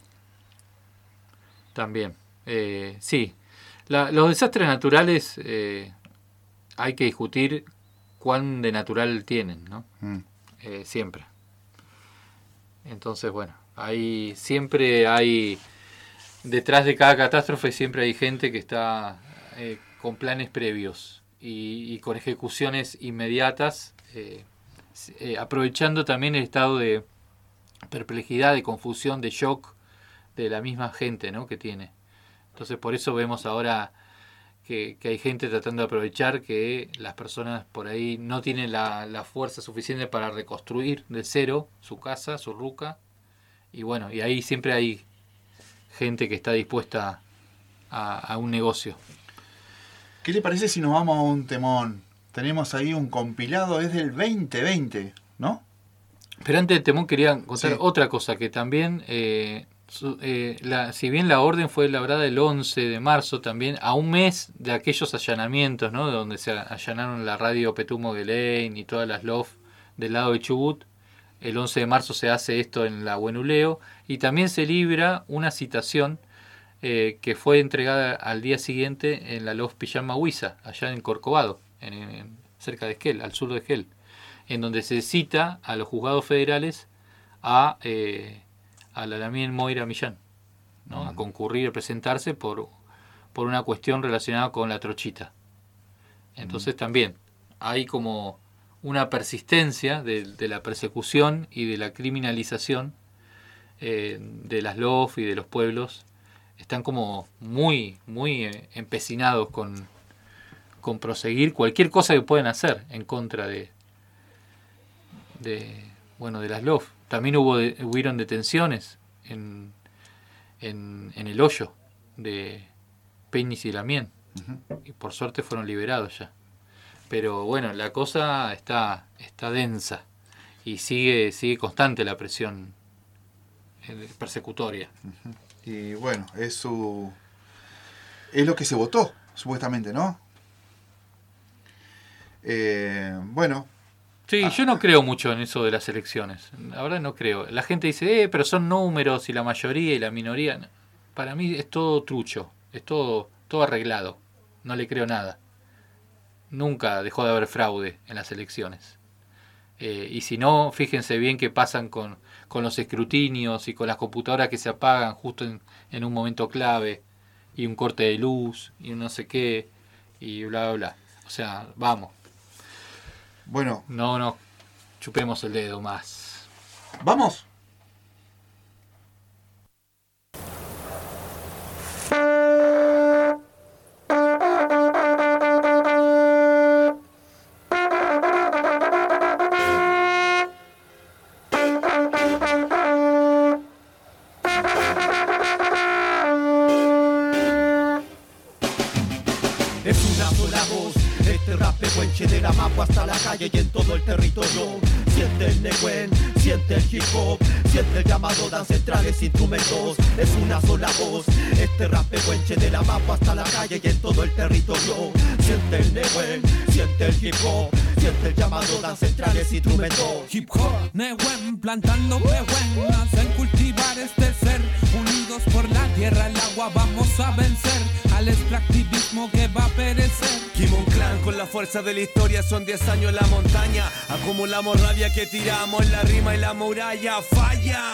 también. Eh, sí, La- los desastres naturales eh, hay que discutir cuán de natural tienen, ¿no? Mm. Eh, siempre. Entonces, bueno, hay siempre hay detrás de cada catástrofe siempre hay gente que está eh, con planes previos y, y con ejecuciones inmediatas, eh, s- eh, aprovechando también el estado de perplejidad, de confusión, de shock de la misma gente, ¿no? que tiene. Entonces, por eso vemos ahora que, que hay gente tratando de aprovechar que las personas por ahí no tienen la, la fuerza suficiente para reconstruir de cero su casa, su ruca. Y bueno, y ahí siempre hay gente que está dispuesta a, a un negocio. ¿Qué le parece si nos vamos a un temón? Tenemos ahí un compilado, es del veinte veinte, ¿no? Pero antes de Temón quería contar Sí. otra cosa, que también, eh, su- eh, la, si bien la orden fue elaborada el once de marzo, también a un mes de aquellos allanamientos, ¿no? Donde se allanaron la radio Petumo Guelein y todas las L O F del lado de Chubut, el once de marzo se hace esto en la Buenuleo, y también se libra una citación eh, que fue entregada al día siguiente en la L O F Pillán Huiza, allá en Corcovado, en, en- cerca de Esquel, al sur de Esquel, en donde se cita a los juzgados federales a, eh, a la Lamien Moira Millán, ¿no? a concurrir, a presentarse por, por una cuestión relacionada con la trochita. Entonces también hay como una persistencia de, de la persecución y de la criminalización eh, de las L O F y de los pueblos. Están como muy, muy empecinados con, con proseguir cualquier cosa que puedan hacer en contra de, de, bueno, de las L O F. También hubo de, hubieron detenciones en, en, en el hoyo de Peñis y Lamien. Uh-huh. Y por suerte fueron liberados ya. Pero bueno, la cosa está, está densa y sigue, sigue constante la presión persecutoria. Uh-huh. Y bueno, es su es lo que se votó, supuestamente, ¿no? Eh, bueno. Sí, ah, yo no creo mucho en eso de las elecciones. La verdad no creo. La gente dice, eh, pero son números y la mayoría y la minoría. Para mí es todo trucho, es todo, todo arreglado. No le creo nada. Nunca dejó de haber fraude en las elecciones. Eh, y si no, fíjense bien qué pasan con, con los escrutinios y con las computadoras que se apagan justo en, en un momento clave, y un corte de luz, y un no sé qué, y bla, bla, bla. O sea, vamos. Bueno. No, no, chupemos el dedo más. ¿Vamos? De la mapa hasta la calle y en todo el territorio. Siente el neguen, siente el hip hop, siente el llamado, dan centrales, instrumentos. Es una sola voz, este rap pehuenche de la mapa hasta la calle y en todo el territorio. Siente el neguen, siente el hip hop, siente el llamado, dan centrales, instrumentos. Hip hop, neguen, plantando pehuen, hacen cultivar este ser. Unidos por la tierra, el agua, vamos a vencer al extractivismo que va a perecer. Kimon Clan con la fuerza de la historia, son diez años en la montaña. Acumulamos rabia que tiramos, la rima y la muralla falla.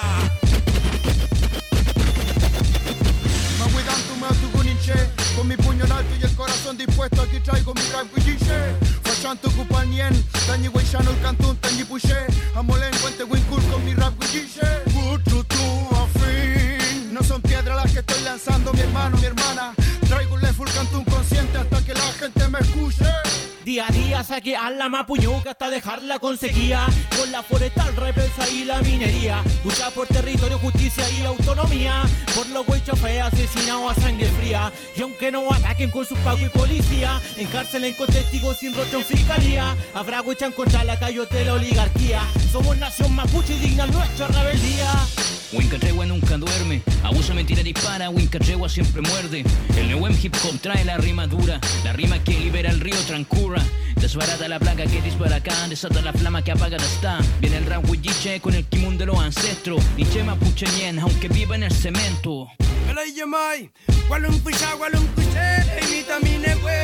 Con mi puño en alto y el corazón dispuesto, aquí traigo mi rap guilliche. Fachanto cupanien, tañi guayano el cantón, tañi puché. Amolen, cuente wincul con mi rap guilliche. Mucho tu afín, no son piedras las que estoy lanzando, mi hermano, mi hermana. Traigo un full cantón consciente hasta que la gente me escuche. Día a día saqué a la mapuñuca hasta dejarla con sequía. Con la forestal, represa y la minería. Lucha por territorio, justicia y autonomía. Por los huechos fe asesinados a sangre fría. Y aunque no ataquen con sus pagos y policía, encárcelen con testigos sin rostro en fiscalía. Habrá huechan contra la cayote de la oligarquía. Somos nación mapuche y digna nuestra rebeldía. Wincatregua nunca duerme, abusa, mentira, dispara, Wincatregua siempre muerde. El Neuem hip hop trae la rima dura, la rima que libera el río Trancura. Desbarata la plaga que dispara acá, desata la flama que apaga está. Viene el rap huilliche con el kimun de los ancestros. Niche mapuche ñen, aunque viva en el cemento. Alay yamay, walum pusha, walum pushe, imita mi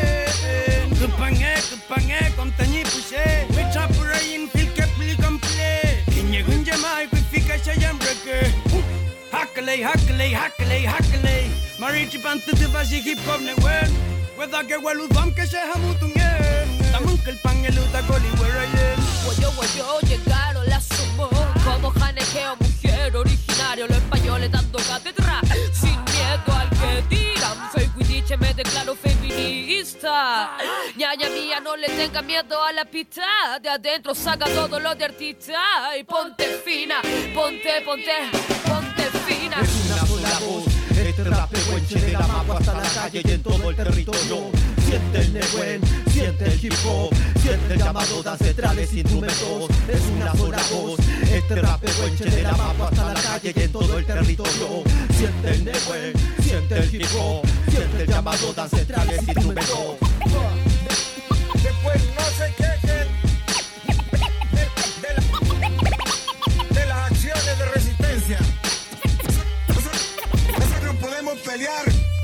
neguen. Kupange, kupange, kontañi pushe, wecha purayin fil que pli comple. Kinyegun yamay, kuifika shayam reke. Hakalei, hakalei, hakalei, hakalei. Marichi pantu de vashi hip hop neguen. Weda que waludam que se hamutungen. Tamun que el pan el uta coli werayen. Guayo, guayo, llegaron las sumo. Como janejeo, mujer originario. Los españoles dando cátedra. Sin miedo al que tiran. Soy guidiche, me declaro feminista. Ñaña mía, no le tenga miedo a la pista. De adentro saca todo lo de artista. Y ponte fina, ponte, ponte, ponte fina. Es una sola voz. Este rap pehuenche de la mapa hasta la calle y en todo el territorio. Siente el neguen, siente el hip hop, siente el llamado de ancestrales instrumentos. Es una sola voz, este rap pehuenche de la mapa hasta la calle y en todo el territorio. Siente el neguen, siente el hip hop, siente el llamado de ancestrales instrumentos. Después no se quejen de, de, la, de las acciones de resistencia. Nosotros podemos pelear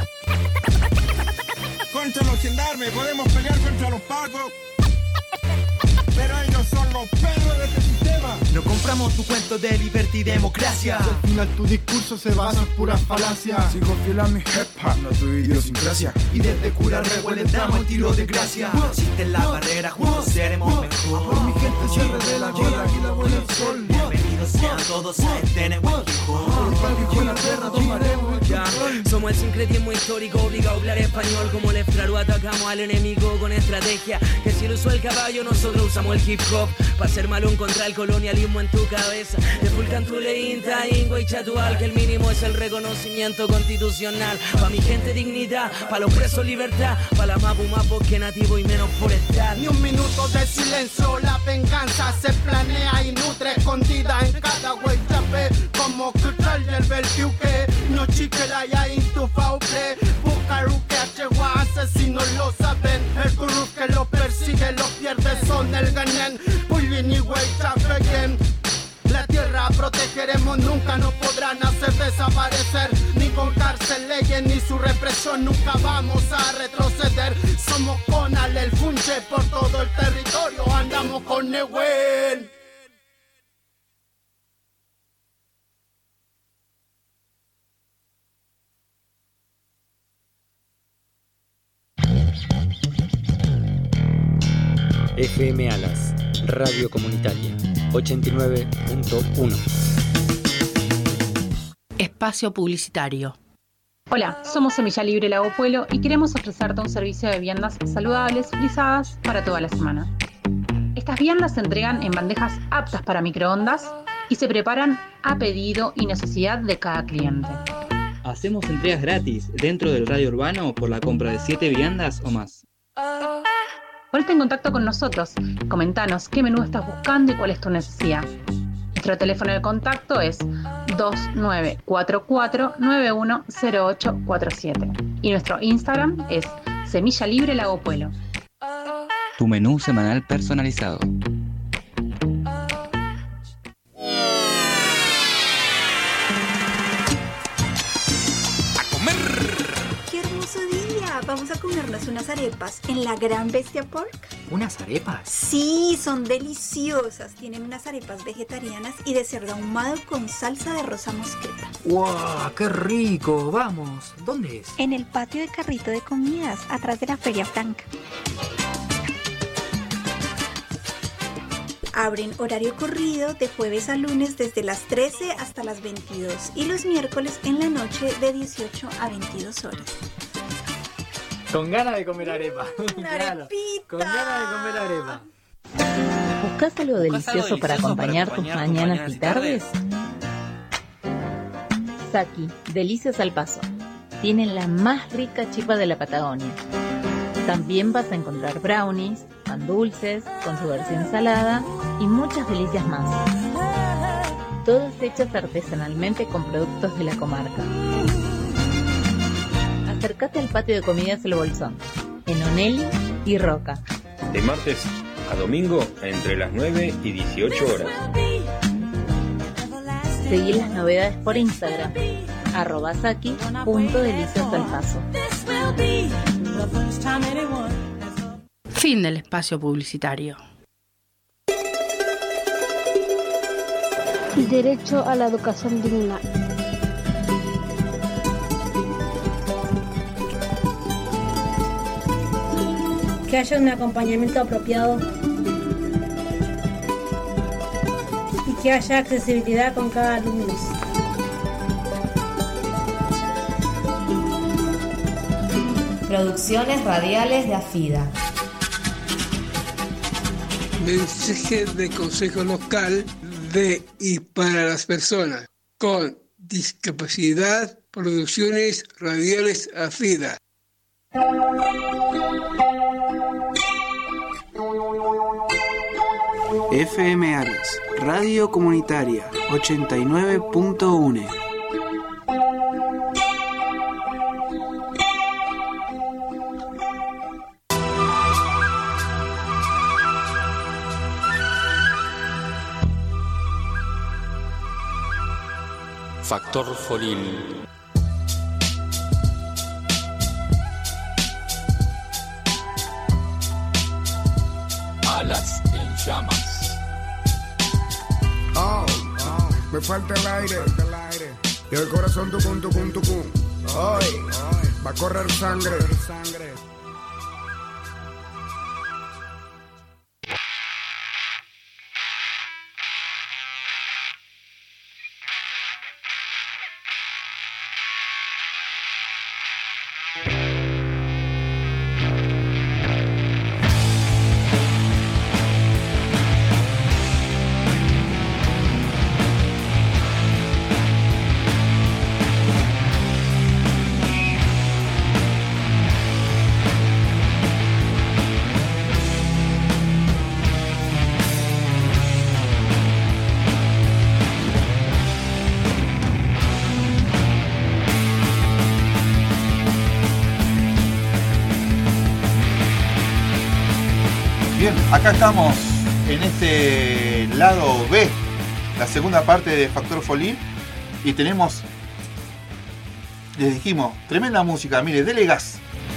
contra los gendarmes, podemos pelear contra los pacos, pero ellos son los perros de este sistema. No compramos tu cuento de libertad y democracia. Al final tu discurso se basa en puras falacias. Sigo fiel a mi hip hop, no tu idiosincrasia. Y desde cura revuelo les damos el tiro de gracia. No existe la barrera, juntos seremos mejor. Por mi gente cierre de la bola y la buena el sol. Bienvenidos sean todos a este network. La tierra tomaremos el control. Somos el sincretismo histórico, obligado a hablar español. Como el Efraru atacamos al enemigo con estrategia. Que si lo usó el caballo, nosotros usamos el hip hop. Pa' ser malón contra el colonialismo en tu cabeza. De Fulcan, Tuleín, Ingo y Chatual. Que el mínimo es el reconocimiento constitucional. Pa' mi gente dignidad, pa' los presos libertad. Pa' la mapu mapo que nativo y menos forestal. Ni un minuto de silencio, la venganza se planea y nutre escondida en cada huellape. Como Kuchal y el Belfiuque, no chiquera ya intufauple. Bucaruque, Achegua, asesinos lo saben. El gurú que lo persigue, lo pierde, son el ganen. Pulvin y Huaychapeguen. La tierra protegeremos, nunca nos podrán hacer desaparecer. Ni con cárcel, leyes, ni su represión, nunca vamos a retroceder. Somos Conal, el Funche, por todo el territorio, andamos con Nehuen. F M Alas, Radio Comunitaria, ochenta y nueve punto uno. Espacio publicitario. Hola, somos Semilla Libre Lago Puelo y queremos ofrecerte un servicio de viandas saludables frisadas para toda la semana. Estas viandas se entregan en bandejas aptas para microondas y se preparan a pedido y necesidad de cada cliente. Hacemos entregas gratis dentro del radio urbano por la compra de siete viandas o más. Ponete en contacto con nosotros, comentanos qué menú estás buscando y cuál es tu necesidad. Nuestro teléfono de contacto es dos nueve cuatro cuatro nueve uno cero ocho cuatro siete y nuestro Instagram es Semilla Libre Lago Puelo. Tu menú semanal personalizado. Vamos a comernos unas arepas en la Gran Bestia Pork. ¿Unas arepas? Sí, son deliciosas. Tienen unas arepas vegetarianas y de cerdo ahumado con salsa de rosa mosqueta. ¡Wow! ¡Qué rico! Vamos, ¿dónde es? En el patio de Carrito de Comidas, atrás de la Feria Franca. Abren horario corrido de jueves a lunes desde las trece hasta las veintidós y los miércoles en la noche de dieciocho a veintidós horas. Con ganas de comer arepa. Una claro, arepita. Con ganas de comer arepa. ¿Buscás algo delicioso para acompañar tus mañanas y tardes? Saki, Delicias al Paso. Tienen la más rica chipa de la Patagonia. También vas a encontrar brownies, pan dulces, con su versión salada y muchas delicias más. Todas hechas artesanalmente con productos de la comarca. Acércate al patio de comidas El Bolsón, en Onelli y Roca. De martes a domingo entre las nueve y dieciocho horas. Seguí las novedades por Instagram, arroba saki punto delicias al paso. Fin del espacio publicitario. Derecho a la educación digna. Que haya un acompañamiento apropiado y que haya accesibilidad con cada alumno. Producciones radiales de AFIDA. Mensaje de Consejo Local de y para las personas con discapacidad. Producciones radiales AFIDA. F M Ares, Radio Comunitaria, ochenta y nueve punto uno. Factor Foril. Alas en llamas. me falta el aire, y el corazón tucum, tucum, tucum. Hoy va a correr sangre. Acá estamos en este lado B, la segunda parte de Factor Folín, y tenemos, les dijimos, tremenda música. Mire, dele gas.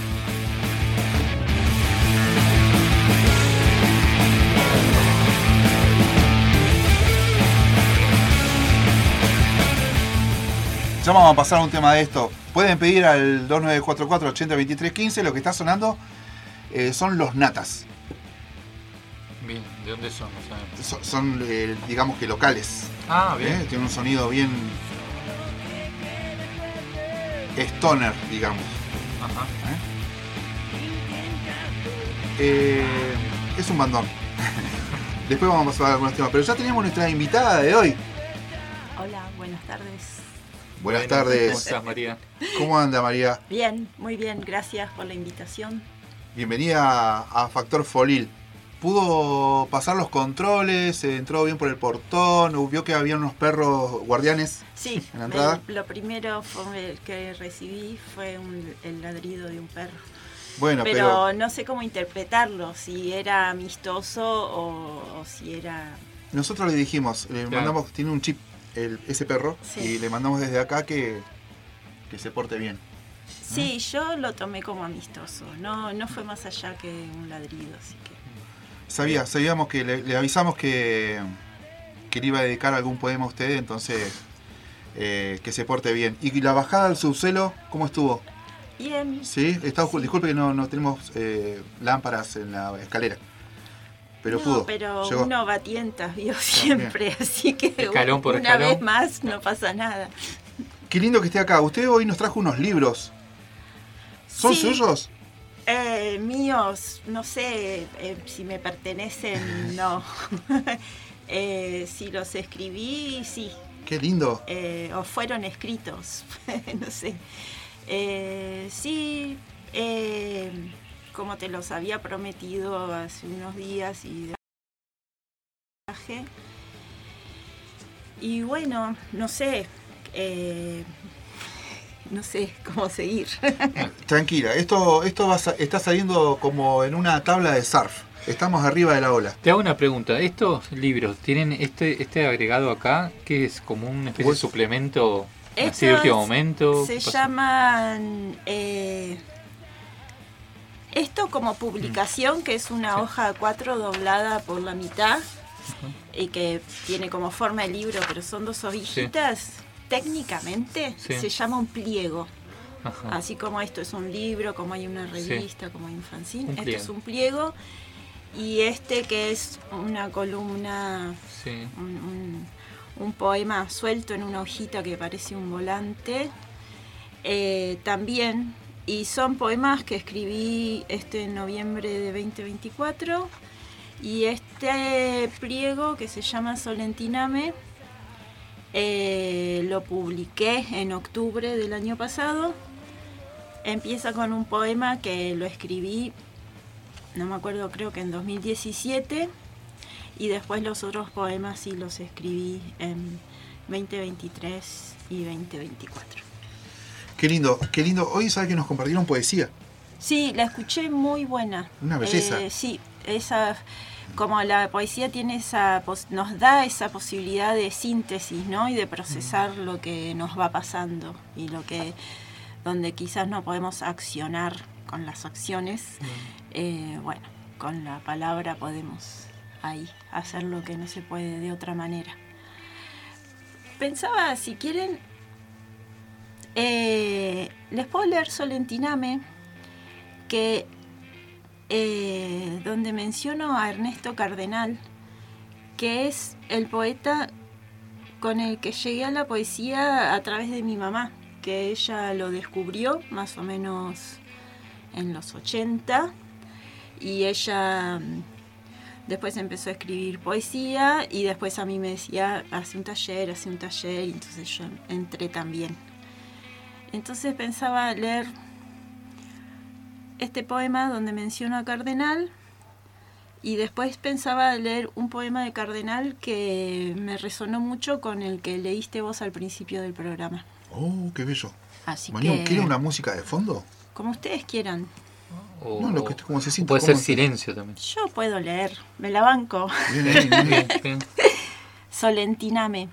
Ya vamos a pasar a un tema de esto. Pueden pedir al dos nueve cuatro cuatro, ocho cero dos tres uno cinco. Lo que está sonando eh, son Los Natas. Bien, ¿de dónde son? No sabemos. Son, son eh, digamos que locales. Ah, bien. ¿Eh? Tiene un sonido bien stoner, digamos. Ajá. ¿Eh? Eh, es un bandón. Después vamos a pasar a algunos temas. Pero ya teníamos nuestra invitada de hoy. Hola, buenas tardes. Buenas Bueno, tardes. ¿Cómo estás, María? ¿Cómo anda, María? Bien, muy bien, gracias por la invitación. Bienvenida a Factor Folín. ¿Pudo pasar los controles? ¿Entró bien por el portón? ¿Vio que había unos perros guardianes sí, en la entrada? El, lo primero fue el que recibí fue un, el ladrido de un perro. Bueno, pero, pero no sé cómo interpretarlo, si era amistoso o, o si era... Nosotros le dijimos, le Claro. mandamos, tiene un chip el, ese perro, Sí. y le mandamos desde acá que, que se porte bien. Sí, yo lo tomé como amistoso, no, no fue más allá que un ladrido, así que... Sabía, sabíamos que le, le avisamos que, que le iba a dedicar algún poema a usted, entonces eh, que se porte bien. ¿Y la bajada al subsuelo, cómo estuvo? Bien. Sí, está, disculpe que no, no tenemos eh, lámparas en la escalera, pero no, pudo. pero llegó. uno va a tientas, vio siempre, así que Escalón por una escalón. vez más no pasa nada. Qué lindo que esté acá. Usted hoy nos trajo unos libros. ¿Son Sí. suyos? Eh, míos, no sé eh, si me pertenecen, no. eh, si los escribí, sí. Qué lindo. Eh, o fueron escritos, no sé. Eh, sí, eh, como te los había prometido hace unos días y de viaje. Y bueno, no sé, eh, no sé cómo seguir. Tranquila, esto, esto va a, sa- está saliendo como en una tabla de surf. Estamos arriba de la ola. Te hago una pregunta. ¿Estos libros tienen este este agregado acá? ¿Qué es? ¿Como una especie de suplemento así de Estos último momento? Se ¿Qué pasa? llaman eh, esto como publicación, que es una hoja A cuatro doblada por la mitad y que tiene como forma de libro, pero son dos hojitas. Técnicamente Sí. se llama un pliego. Ajá. Así como esto es un libro, como hay una revista, como hay un fanzine, Un esto pliego. es un pliego. Y este que es una columna, Sí. un, un- un poema suelto en una hojita que parece un volante, eh, también. Y son poemas que escribí este en noviembre de veinte veinticuatro. Y este pliego que se llama Solentiname, eh, lo publiqué en octubre del año pasado. Empieza con un poema que lo escribí, no me acuerdo, creo que en dos mil diecisiete, y después los otros poemas sí los escribí en veinte veintitrés y veinte veinticuatro. Qué lindo, qué lindo. Hoy sabe que nos compartieron poesía. Sí, la escuché muy buena. Una belleza. Eh, sí, esa, como la poesía tiene esa, pos- nos da esa posibilidad de síntesis, ¿no? Y de procesar lo que nos va pasando y lo que, donde quizás no podemos accionar con las acciones. Eh, bueno, con la palabra podemos ahí hacer lo que no se puede de otra manera. pensaba, si quieren, eh, les puedo leer Solentiname, que eh, donde menciono a Ernesto Cardenal, que es el poeta con el que llegué a la poesía a través de mi mamá, que ella lo descubrió más o menos en los ochenta, y ella después empezó a escribir poesía, y después a mí me decía, hace un taller, hace un taller, y entonces yo entré también. Entonces pensaba leer este poema donde menciono a Cardenal, y después pensaba leer un poema de Cardenal que me resonó mucho con el que leíste vos al principio del programa. Oh, qué bello. Así Mañón, que, ¿quiere una música de fondo? como ustedes quieran. O, No, lo que como se siente puede ser cómodo. silencio también. Yo puedo leer, me la banco. Bien, bien, bien, bien. Bien. Solentiname.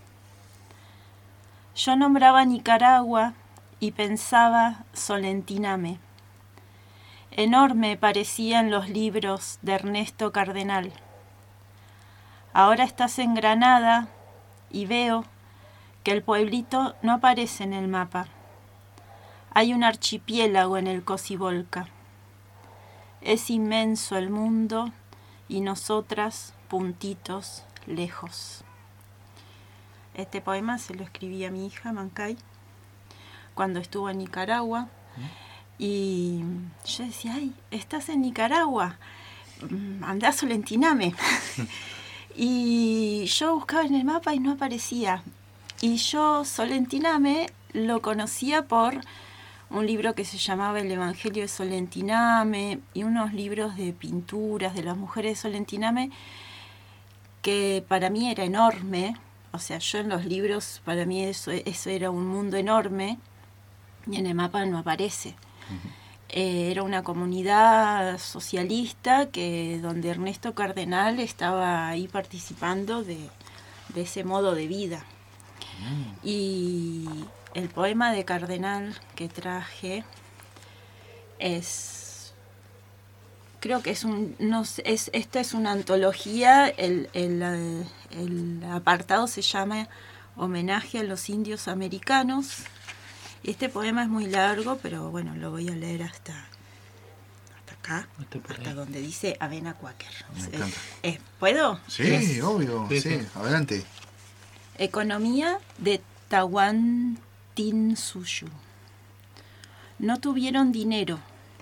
Yo nombraba Nicaragua y pensaba Solentiname. Enorme parecía en los libros de Ernesto Cardenal. Ahora estás en Granada y veo que el pueblito no aparece en el mapa. Hay un archipiélago en el Cocibolca. Es inmenso el mundo y nosotras puntitos lejos. Este poema se lo escribí a mi hija Mancay cuando estuvo en Nicaragua. Y yo decía, ay, estás en Nicaragua, andá a Solentiname. Y yo buscaba en el mapa y no aparecía. Y yo Solentiname lo conocía por un libro que se llamaba El Evangelio de Solentiname y unos libros de pinturas de las mujeres de Solentiname, que para mí era enorme. O sea, yo en los libros, para mí eso, eso era un mundo enorme, y en el mapa no aparece. Eh, era una comunidad socialista que donde Ernesto Cardenal estaba ahí participando de, de ese modo de vida. Mm. Y el poema de Cardenal que traje es, creo que es un, no sé, es, esta es una antología, el, el, el apartado se llama Homenaje a los Indios Americanos. Este poema es muy largo, pero bueno, lo voy a leer hasta, hasta acá, hasta donde dice Avena Quaker. Me encanta. Eh, ¿Puedo? Sí, es, obvio, sí, sí, adelante. Economía de Tahuantinsuyu. No tuvieron dinero.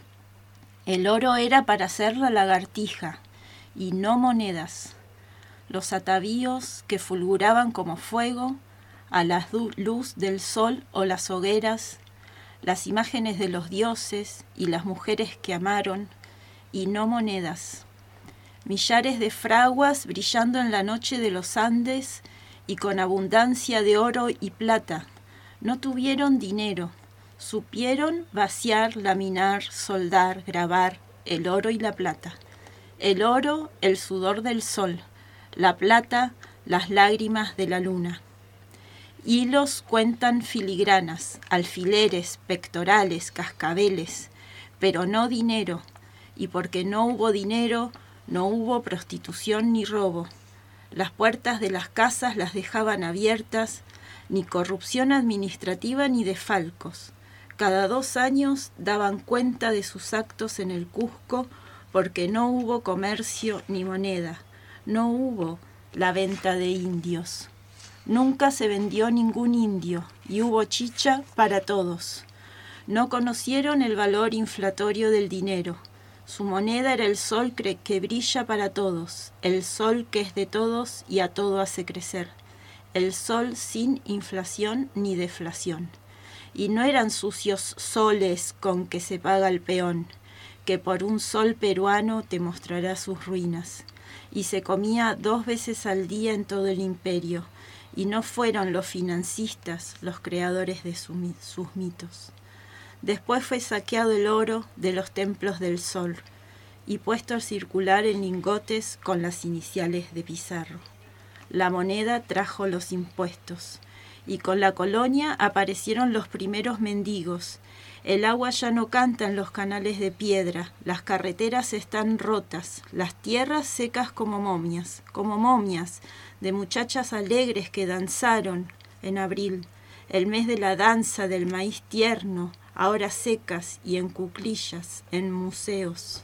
El oro era para hacer la lagartija, y no monedas. Los atavíos que fulguraban como fuego a la luz del sol o las hogueras, las imágenes de los dioses y las mujeres que amaron, y no monedas. Millares de fraguas brillando en la noche de los Andes y con abundancia de oro y plata. No tuvieron dinero, supieron vaciar, laminar, soldar, grabar el oro y la plata. El oro, el sudor del sol, la plata, las lágrimas de la luna. Hilos cuentan filigranas, alfileres, pectorales, cascabeles, pero no dinero, y porque no hubo dinero, no hubo prostitución ni robo. Las puertas de las casas las dejaban abiertas, ni corrupción administrativa ni desfalcos. Cada dos años daban cuenta de sus actos en el Cusco, porque no hubo comercio ni moneda, no hubo la venta de indios. Nunca se vendió ningún indio y hubo chicha para todos. No conocieron el valor inflatorio del dinero. Su moneda era el sol que brilla para todos, el sol que es de todos y a todo hace crecer, el sol sin inflación ni deflación. Y no eran sucios soles con que se paga el peón, que por un sol peruano te mostrará sus ruinas. Y se comía dos veces al día en todo el imperio, y no fueron los financistas los creadores de su, sus mitos. Después fue saqueado el oro de los templos del sol y puesto a circular en lingotes con las iniciales de Pizarro. La moneda trajo los impuestos y con la colonia aparecieron los primeros mendigos, El agua ya no canta en los canales de piedra, las carreteras están rotas, las tierras secas como momias, como momias de muchachas alegres que danzaron en abril, el mes de la danza del maíz tierno, ahora secas y en cuclillas, en museos.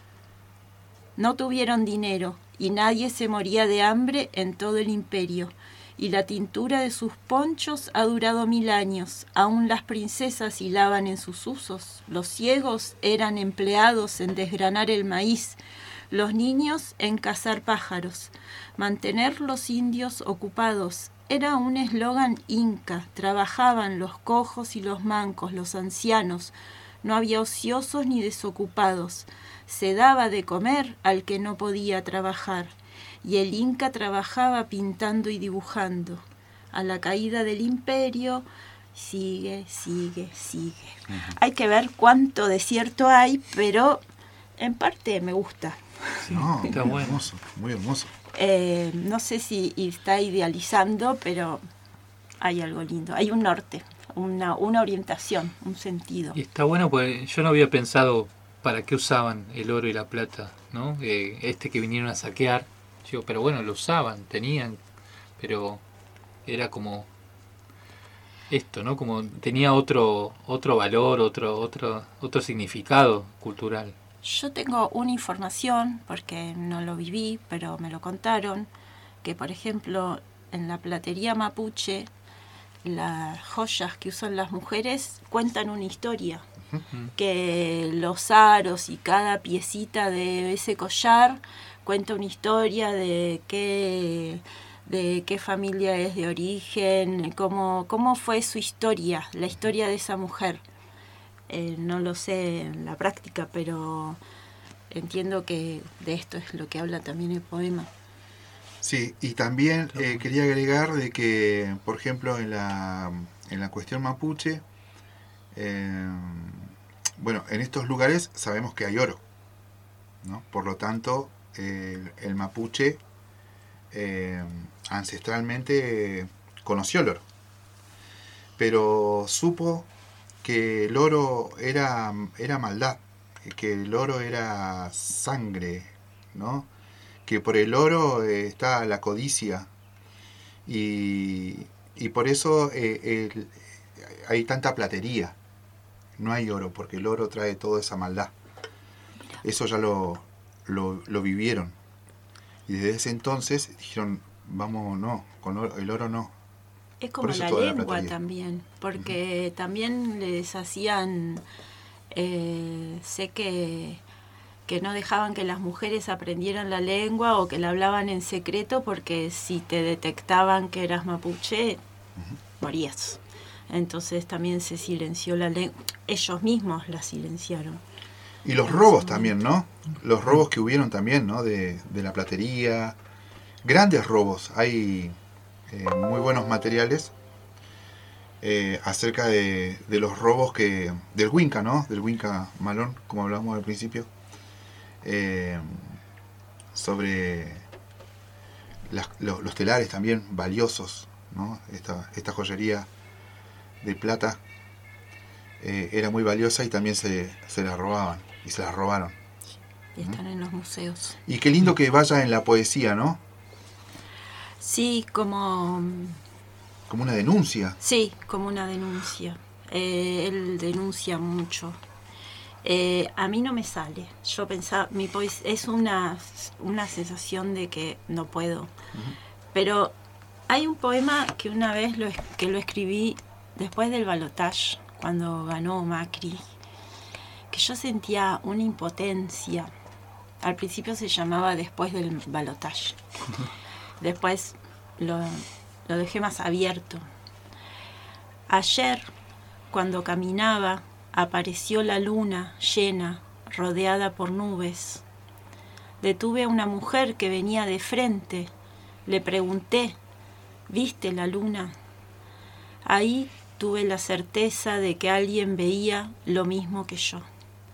No tuvieron dinero y nadie se moría de hambre en todo el imperio, y la tintura de sus ponchos ha durado mil años. Aún las princesas hilaban en sus usos, los ciegos eran empleados en desgranar el maíz, los niños en cazar pájaros. Mantener los indios ocupados era un eslogan inca, trabajaban los cojos y los mancos, los ancianos, no había ociosos ni desocupados, se daba de comer al que no podía trabajar. Y el Inca trabajaba pintando y dibujando. A la caída del imperio, sigue, sigue, sigue. Uh-huh. Hay que ver cuánto desierto hay, pero en parte me gusta. Sí, no, está muy hermoso, muy hermoso. Eh, no sé si está idealizando, pero hay algo lindo. Hay un norte, una, una orientación, un sentido. Y está bueno, porque yo no había pensado para qué usaban el oro y la plata, ¿no? Eh, este que vinieron a saquear. Yo, pero bueno, lo usaban, tenían, pero era como esto, ¿no? Como tenía otro otro valor, otro otro otro significado cultural. Yo tengo una información, porque no lo viví, pero me lo contaron, que por ejemplo en la platería mapuche las joyas que usan las mujeres cuentan una historia. Uh-huh. Que los aros y cada piecita de ese collar cuenta una historia de qué, de qué familia es de origen, cómo, cómo fue su historia, la historia de esa mujer. Eh, no lo sé en la práctica, pero entiendo que de esto es lo que habla también el poema. Sí, y también eh, quería agregar de que, por ejemplo, en la, en la cuestión mapuche, eh, bueno, en estos lugares sabemos que hay oro, ¿no? Por lo tanto, El, el mapuche eh, ancestralmente conoció el oro, pero supo que el oro era, era maldad, que el oro era sangre, ¿no? Que por el oro eh, está la codicia y, y por eso eh, el, hay tanta platería, no hay oro, porque el oro trae toda esa maldad. Eso ya lo Lo, lo vivieron y desde ese entonces dijeron vamos no con oro, el oro no. Es como la lengua la también, porque uh-huh. también les hacían eh, sé que que no dejaban que las mujeres aprendieran la lengua o que la hablaban en secreto, porque si te detectaban que eras mapuche uh-huh. morías. Entonces también se silenció la lengua, ellos mismos la silenciaron. Y los robos también, ¿no? Los robos que hubieron también, ¿no? De, de la platería. Grandes robos. Hay eh, muy buenos materiales eh, acerca de, de los robos que del Huinca, ¿no? Del Huinca Malón, como hablamos al principio. Eh, sobre las, los, los telares también valiosos, ¿no? Esta, esta joyería de plata eh, era muy valiosa y también se, se la robaban. Y se las robaron. Y están ¿Mm? en los museos. Y qué lindo que vaya en la poesía, ¿no? Sí, como... Como una denuncia. Sí, como una denuncia. Eh, él denuncia mucho. Eh, a mí no me sale. Yo pensaba, mi poesía es una, una sensación de que no puedo. Uh-huh. Pero hay un poema que una vez lo, que lo escribí después del balotaje, cuando ganó Macri, que yo sentía una impotencia. Al principio se llamaba Después del balotaje. Después lo, lo dejé más abierto. Ayer, cuando caminaba, apareció la luna llena, rodeada por nubes. Detuve a una mujer que venía de frente. Le pregunté, ¿viste la luna? Ahí tuve la certeza de que alguien veía lo mismo que yo.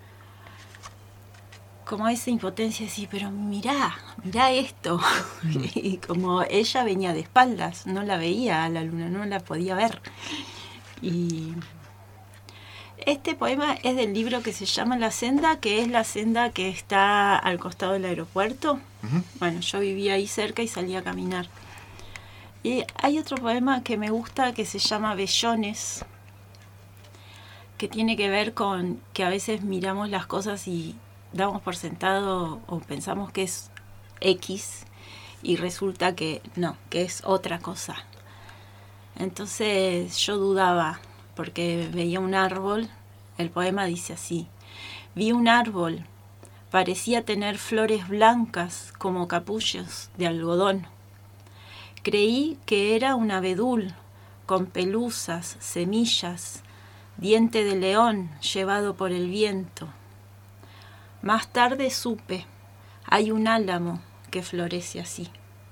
Como esa impotencia, sí, pero mirá, mirá esto. Y como ella venía de espaldas, no la veía a la luna, no la podía ver. Y Este poema es del libro que se llama La Senda, que es la senda que está al costado del aeropuerto. Uh-huh. Bueno, yo vivía ahí cerca y salía a caminar. Y hay otro poema que me gusta que se llama Bellones, que tiene que ver con que a veces miramos las cosas y damos por sentado o pensamos que es X y resulta que no, que es otra cosa. Entonces yo dudaba porque veía un árbol, el poema dice así: vi un árbol, parecía tener flores blancas como capullos de algodón. Creí que era un abedul con pelusas, semillas, diente de león llevado por el viento. Más tarde supe, hay un álamo que florece así.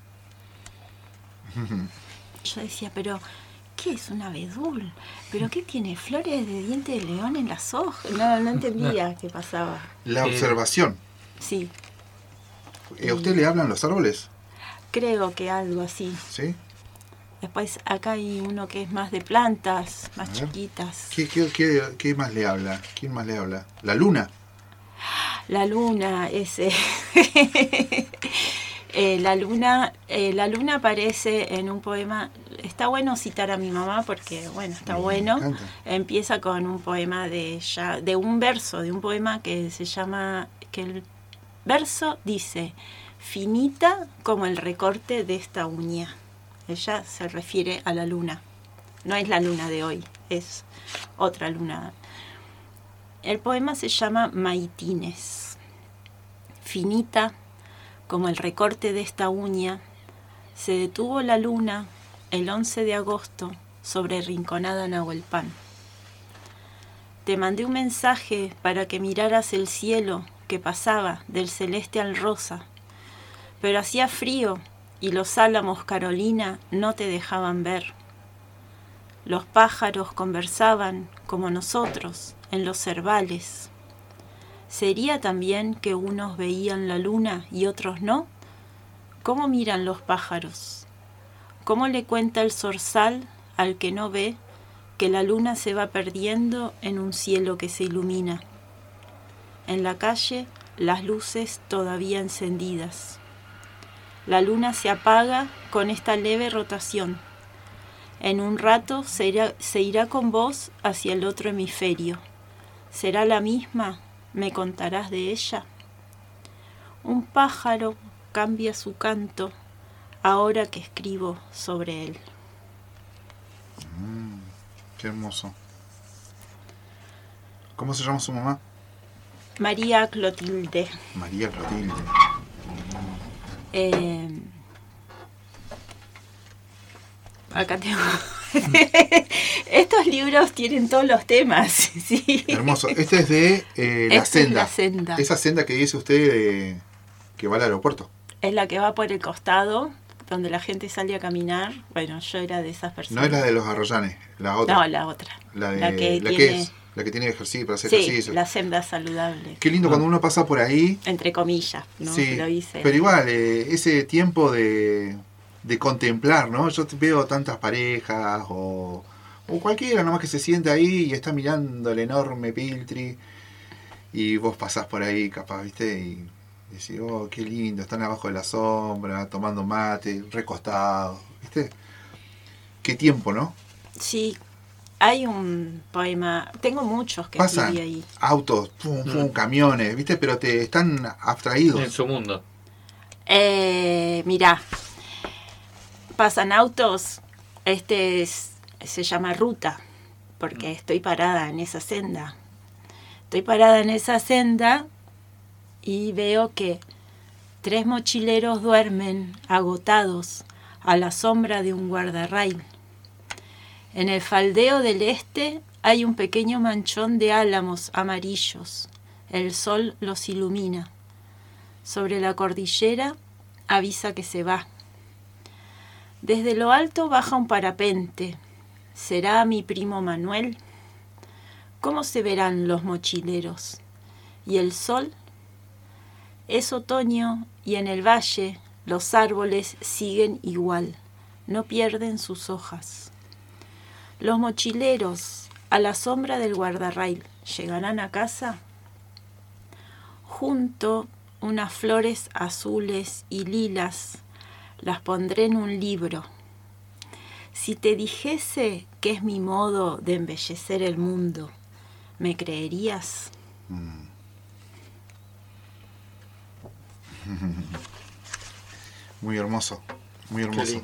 Yo decía, pero ¿qué es un abedul? ¿Pero qué tiene? ¿Flores de diente de león en las hojas? No, no entendía qué pasaba. La observación. Sí. ¿A usted le hablan los árboles? Creo que algo así. ¿Sí? Después acá hay uno que es más de plantas, más chiquitas. ¿Qué, qué, qué, ¿Qué más le habla? ¿Quién más le habla? ¿La luna? La luna, ese. eh, la luna, eh, la luna aparece en un poema. Está bueno citar a mi mamá porque, bueno, está Me bueno. Encanta. Empieza con un poema de ya, de un verso, de un poema que se llama, que el verso dice: finita como el recorte de esta uña. Ella se refiere a la luna. No es la luna de hoy, es otra luna. El poema se llama Maitines. Finita como el recorte de esta uña, se detuvo la luna el once de agosto sobre Rinconada Nahuelpan. Te mandé un mensaje para que miraras el cielo que pasaba del celeste al rosa, pero hacía frío y los álamos, Carolina, no te dejaban ver. Los pájaros conversaban como nosotros en los cervales. ¿Sería también que unos veían la luna y otros no? ¿Cómo miran los pájaros? ¿Cómo le cuenta el zorzal al que no ve que la luna se va perdiendo en un cielo que se ilumina? En la calle, las luces todavía encendidas. La luna se apaga con esta leve rotación. En un rato se irá, se irá con vos hacia el otro hemisferio. ¿Será la misma? ¿Me contarás de ella? Un pájaro cambia su canto ahora que escribo sobre él. Mm, qué hermoso. ¿Cómo se llama su mamá? María Clotilde. María Clotilde. Eh, acá tengo. Estos libros tienen todos los temas. Sí. Hermoso. Este es de eh, la, este senda. Es la senda. Esa senda que dice usted eh, que va al aeropuerto. Es la que va por el costado, donde la gente sale a caminar. Bueno, yo era de esas personas. No es la de los Arroyanes, la otra. No, la otra. La, de, la que la tiene... que es. La que tiene ejercicio para hacer sí, ejercicio. La senda saludable. Qué lindo cuando uno pasa por ahí. Entre comillas, ¿no? Sí, lo hice. Pero igual, eh, ese tiempo de, de contemplar, ¿no? Yo veo tantas parejas o, o cualquiera nomás que se siente ahí y está mirando el enorme Piltri y vos pasás por ahí capaz, ¿viste? Y decís, oh, qué lindo, están abajo de la sombra, tomando mate, recostados, ¿viste? Qué tiempo, ¿no? Sí. Hay un poema, tengo muchos que pasan escribí ahí. Autos, pum, pum, mm. camiones, ¿viste? Pero te están abstraídos. En su mundo. Eh, mirá, pasan autos, este es, se llama ruta, porque estoy parada en esa senda. Estoy parada en esa senda y veo que tres mochileros duermen agotados a la sombra de un guardarrail. En el faldeo del este hay un pequeño manchón de álamos amarillos. El sol los ilumina. Sobre la cordillera avisa que se va. Desde lo alto baja un parapente. ¿Será mi primo Manuel? ¿Cómo se verán los mochileros? ¿Y el sol? Es otoño y en el valle los árboles siguen igual. No pierden sus hojas. Los mochileros A la sombra del guardarrail llegarán a casa. Junto unas flores azules y lilas, las pondré en un libro. Si te dijese que es mi modo de embellecer el mundo, ¿me creerías? Mm. Muy hermoso, muy hermoso.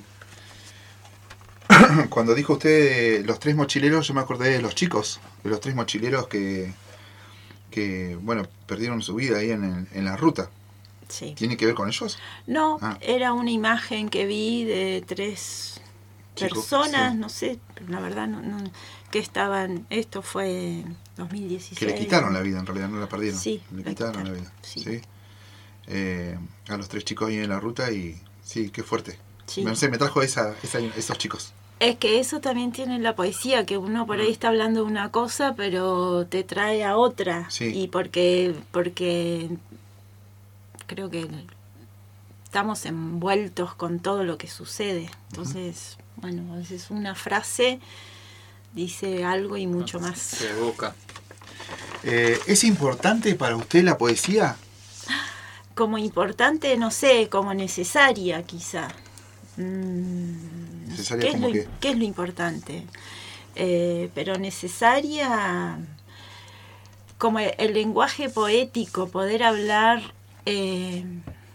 Cuando dijo usted de los tres mochileros, yo me acordé de los chicos, de los tres mochileros que, que bueno, perdieron su vida ahí en, el, en la ruta. Sí. ¿Tiene que ver con ellos? No, Ah. era una imagen que vi de tres Chicos, personas, sí. no sé, pero la verdad no, no, que estaban, esto fue en dos mil dieciséis. Que le quitaron la vida, en realidad, no la perdieron. Sí, le la quitaron, quitaron, la vida. sí. ¿Sí? Eh, a los tres chicos ahí en la ruta y sí, qué fuerte. Sí. No sé, me trajo esa, esa, esos chicos. Es que eso también tiene la poesía, que uno por ahí está hablando de una cosa, pero te trae a otra. Sí. Y porque, porque creo que estamos envueltos con todo lo que sucede. Entonces, uh-huh. bueno, a veces una frase dice algo y mucho más. Se evoca. Eh, ¿Es importante para usted la poesía? Como importante, no sé, como necesaria quizá. Mm, ¿Necesaria ¿qué, es como lo, qué? ¿Qué es lo importante? Eh, pero necesaria como el, el lenguaje poético, poder hablar eh,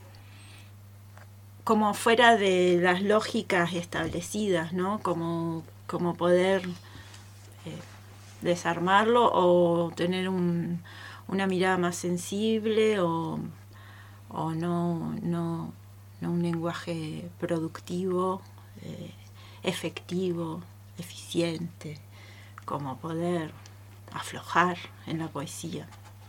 como fuera de las lógicas establecidas, ¿no? Como, como poder eh, desarmarlo o tener un, una mirada más sensible o... o no, no, no un lenguaje productivo, eh, efectivo, eficiente, como poder aflojar en la poesía.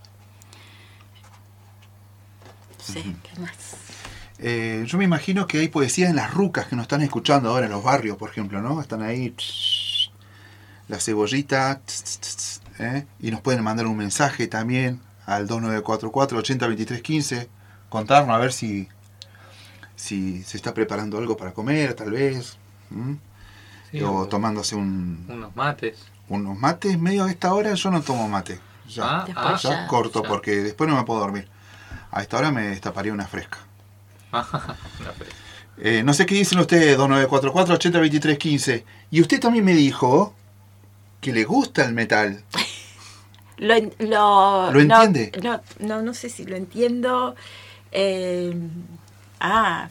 No sé, ¿qué más? Eh, yo me imagino que hay poesía en las rucas que nos están escuchando ahora en los barrios, por ejemplo, ¿no? Están ahí, tss, la cebollita, tss, tss, ¿eh? Y nos pueden mandar un mensaje también al dos nueve cuatro cuatro, ochenta, veintitrés, quince. Contarnos a ver si si se está preparando algo para comer, tal vez. ¿Mm? Sí, o, o tomándose un unos mates. Unos mates, medio a esta hora yo no tomo mate. Ya, Ah, ah, ya ya, corto ya. porque después no me puedo dormir. A esta hora me destaparía una fresca. Una fresca. Eh, no sé qué dicen ustedes, dos nueve cuatro cuatro, ochenta, veintitrés, quince. Y usted también me dijo que le gusta el metal. Lo, lo, ¿Lo entiende? No, no, no, no sé si lo entiendo. Eh, ah,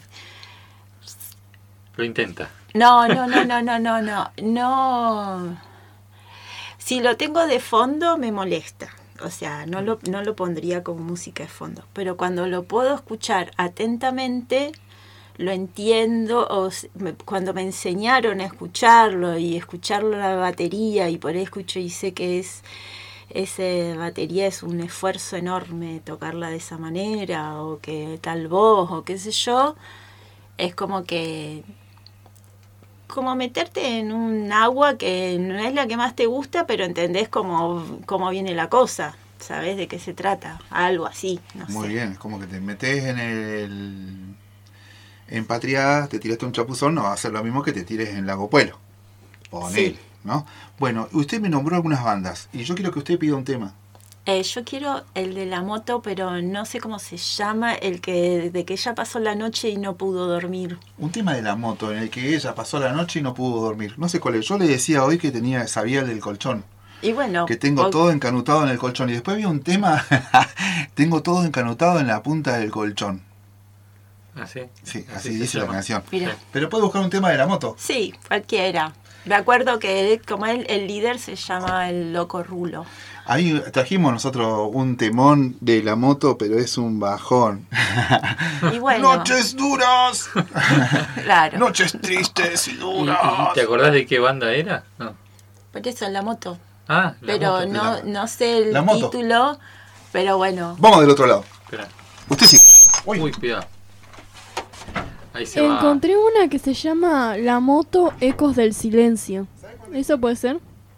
Lo intenta. no, no, no, no, no, no, no, no. Si lo tengo de fondo me molesta. O sea, no lo, no lo pondría como música de fondo. Pero cuando lo puedo escuchar atentamente, lo entiendo. O s- me- cuando me enseñaron a escucharlo y escucharlo a la batería y por ahí escucho y sé que es esa batería es un esfuerzo enorme tocarla de esa manera o que tal voz o qué sé yo, es como que como meterte en un agua que no es la que más te gusta, pero entendés cómo, cómo viene la cosa, sabés de qué se trata, algo así, no Muy sé. bien, es como que te metes en el... En Patria, te tiraste un chapuzón, no va a ser lo mismo que te tires en Lago Puelo. Ponele, Sí. ¿no? Bueno, usted me nombró algunas bandas y yo quiero que usted pida un tema. Eh, yo quiero el de la moto, pero no sé cómo se llama, el que de que ella pasó la noche y no pudo dormir. Un tema de la moto en el que ella pasó la noche y no pudo dormir. No sé cuál es. Yo le decía hoy que tenía, sabía el del colchón. Y bueno, Que tengo o- todo encanutado en el colchón. Y después había un tema, tengo todo encanutado en la punta del colchón. ¿Ah, sí? Sí, así, Así se dice la llama. canción. Mira. Pero puede buscar un tema de la moto. Sí, cualquiera. Me acuerdo que él, como él, el líder se llama el Loco Rulo. Ahí trajimos nosotros un temón de la moto, pero es un bajón. Y bueno, Noches duras. claro. Noches tristes y ¿Y, y duras. te acordás de qué banda era? No. Por eso la moto. Ah, la Pero moto. no, la- no sé el la moto. título, pero bueno. Vamos del otro lado. Espera. Usted sí. Uy, cuidado. Ahí se va. Encontré una que se llama La moto Ecos del Silencio. ¿Eso puede ser?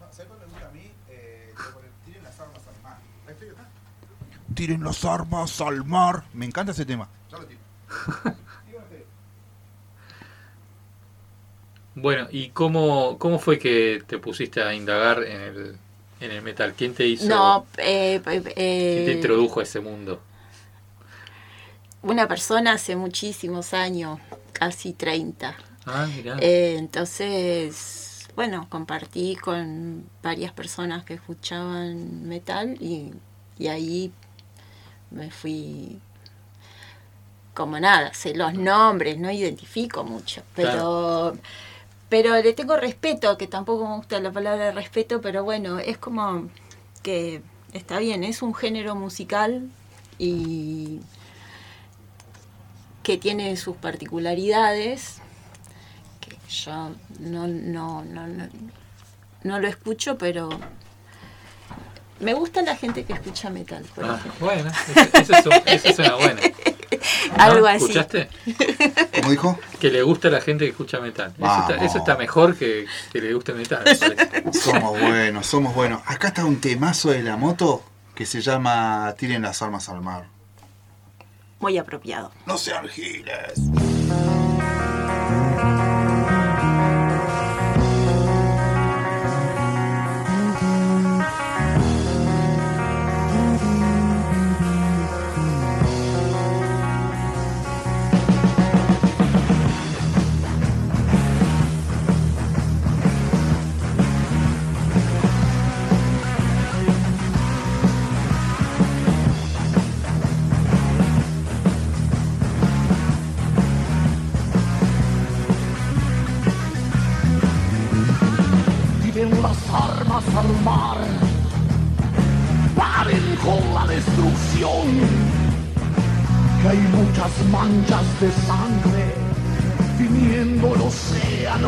Tiren las armas al mar. Me encanta ese tema. Ya lo tiro. Bueno, ¿y cómo, cómo fue que te pusiste a indagar en el, en el metal? ¿Quién te hizo? No, eh, eh, ¿Quién te introdujo a ese mundo? Una persona hace muchísimos años, casi treinta. Ah, mirá. Eh, entonces, bueno, compartí con varias personas que escuchaban metal y, y ahí me fui, como nada, sé los nombres, no identifico mucho, pero... Claro. Pero le tengo respeto, que tampoco me gusta la palabra respeto, pero bueno, es como que está bien, es un género musical y que tiene sus particularidades, que yo no, no, no, no, no lo escucho, pero me gusta la gente que escucha metal. Por ah, ejemplo. Bueno, eso, eso, eso es una buena. Algo ¿No? así. ¿Escuchaste? ¿Cómo dijo? Que le gusta a la gente que escucha metal. Eso está, eso está mejor que que le guste metal. Somos buenos, somos buenos. Acá está un temazo de La Moto que se llama Tiren las armas al mar. Muy apropiado. No sean giles. Al mar, paren con la destrucción, que hay muchas manchas de sangre viniendo el océano.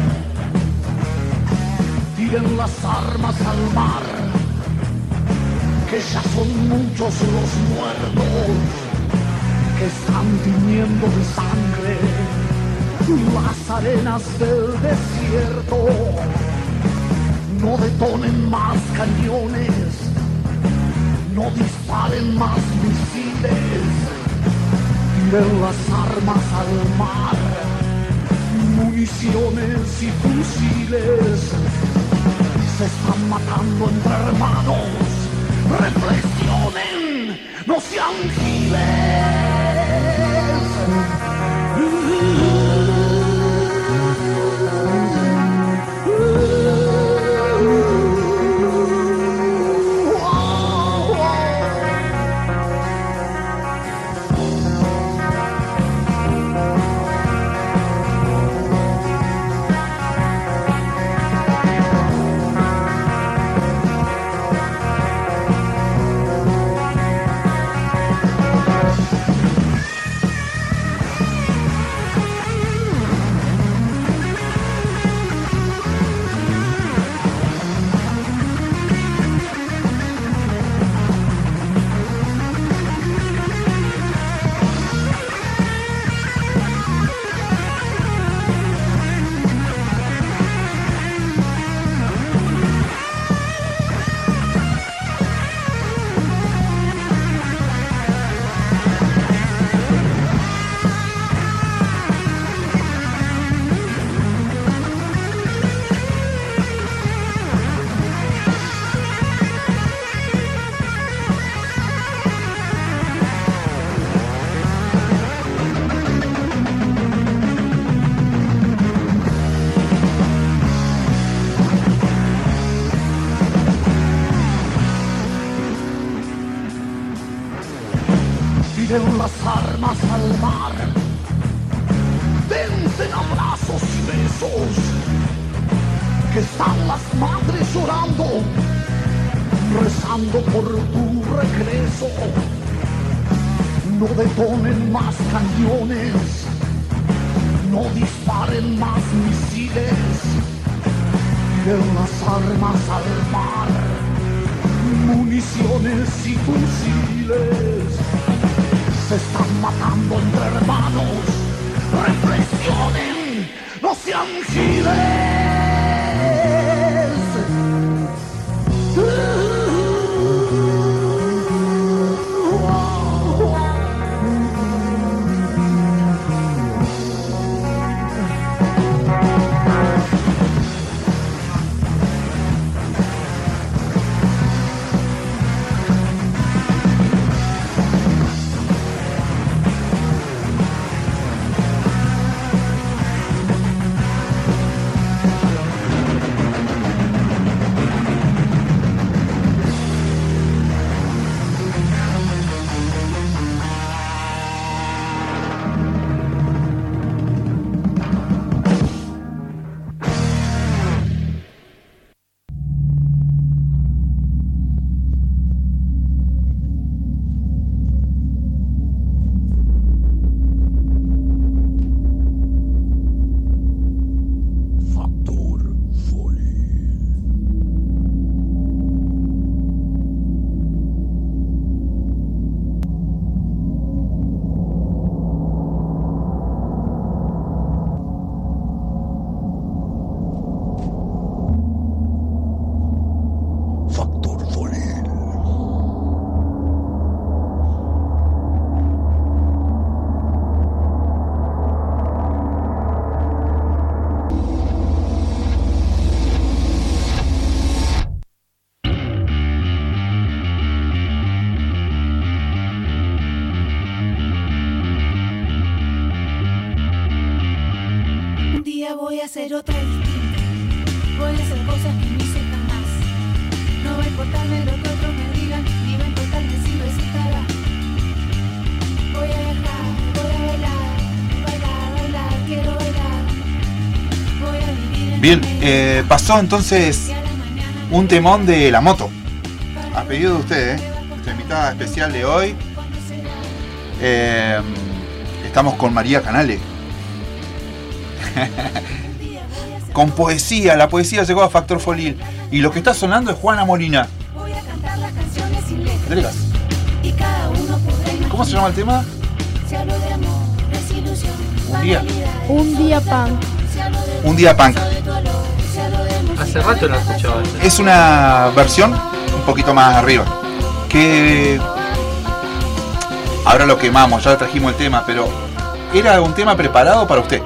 Tiren las armas al mar, que ya son muchos los muertos que están tiñendo de sangre las arenas del desierto. No detonen más cañones, no disparen más misiles, tiren las armas al mar, municiones y fusiles, se están matando entre hermanos, reflexionen, no sean giles. Tiren las armas al mar, dense abrazos y besos, que están las madres llorando, rezando por tu regreso. No detonen más cañones, no disparen más misiles, tiren las armas al mar, municiones y fusiles. Se están matando entre hermanos, reflexionen, no sean giles. ser otra distinta. Voy a hacer cosas que no hice jamás. No va a importarme lo que otros me digan, ni va a importarme si lo estará. Voy a viajar, voy a bailar, bailar, bailar, quiero bailar. Voy a vivir en Bien, eh, pasó entonces un temón de La Moto. A pedido de usted, ¿eh? Nuestra invitada especial de hoy. Eh, estamos con María Canale. Con poesía, la poesía llegó a Factor Folil. Y lo que está sonando es Juana Molina. Voy a cantar las canciones sin letras. Delegas. Y cada uno podrá imaginar. ¿Cómo se llama el tema? Si hablo de amor, desilusión, Un día. Un día punk. Un día punk. Hace rato no escuchaba. Es una versión un poquito más arriba. Que ahora lo quemamos, ya trajimos el tema, pero era un tema preparado para usted.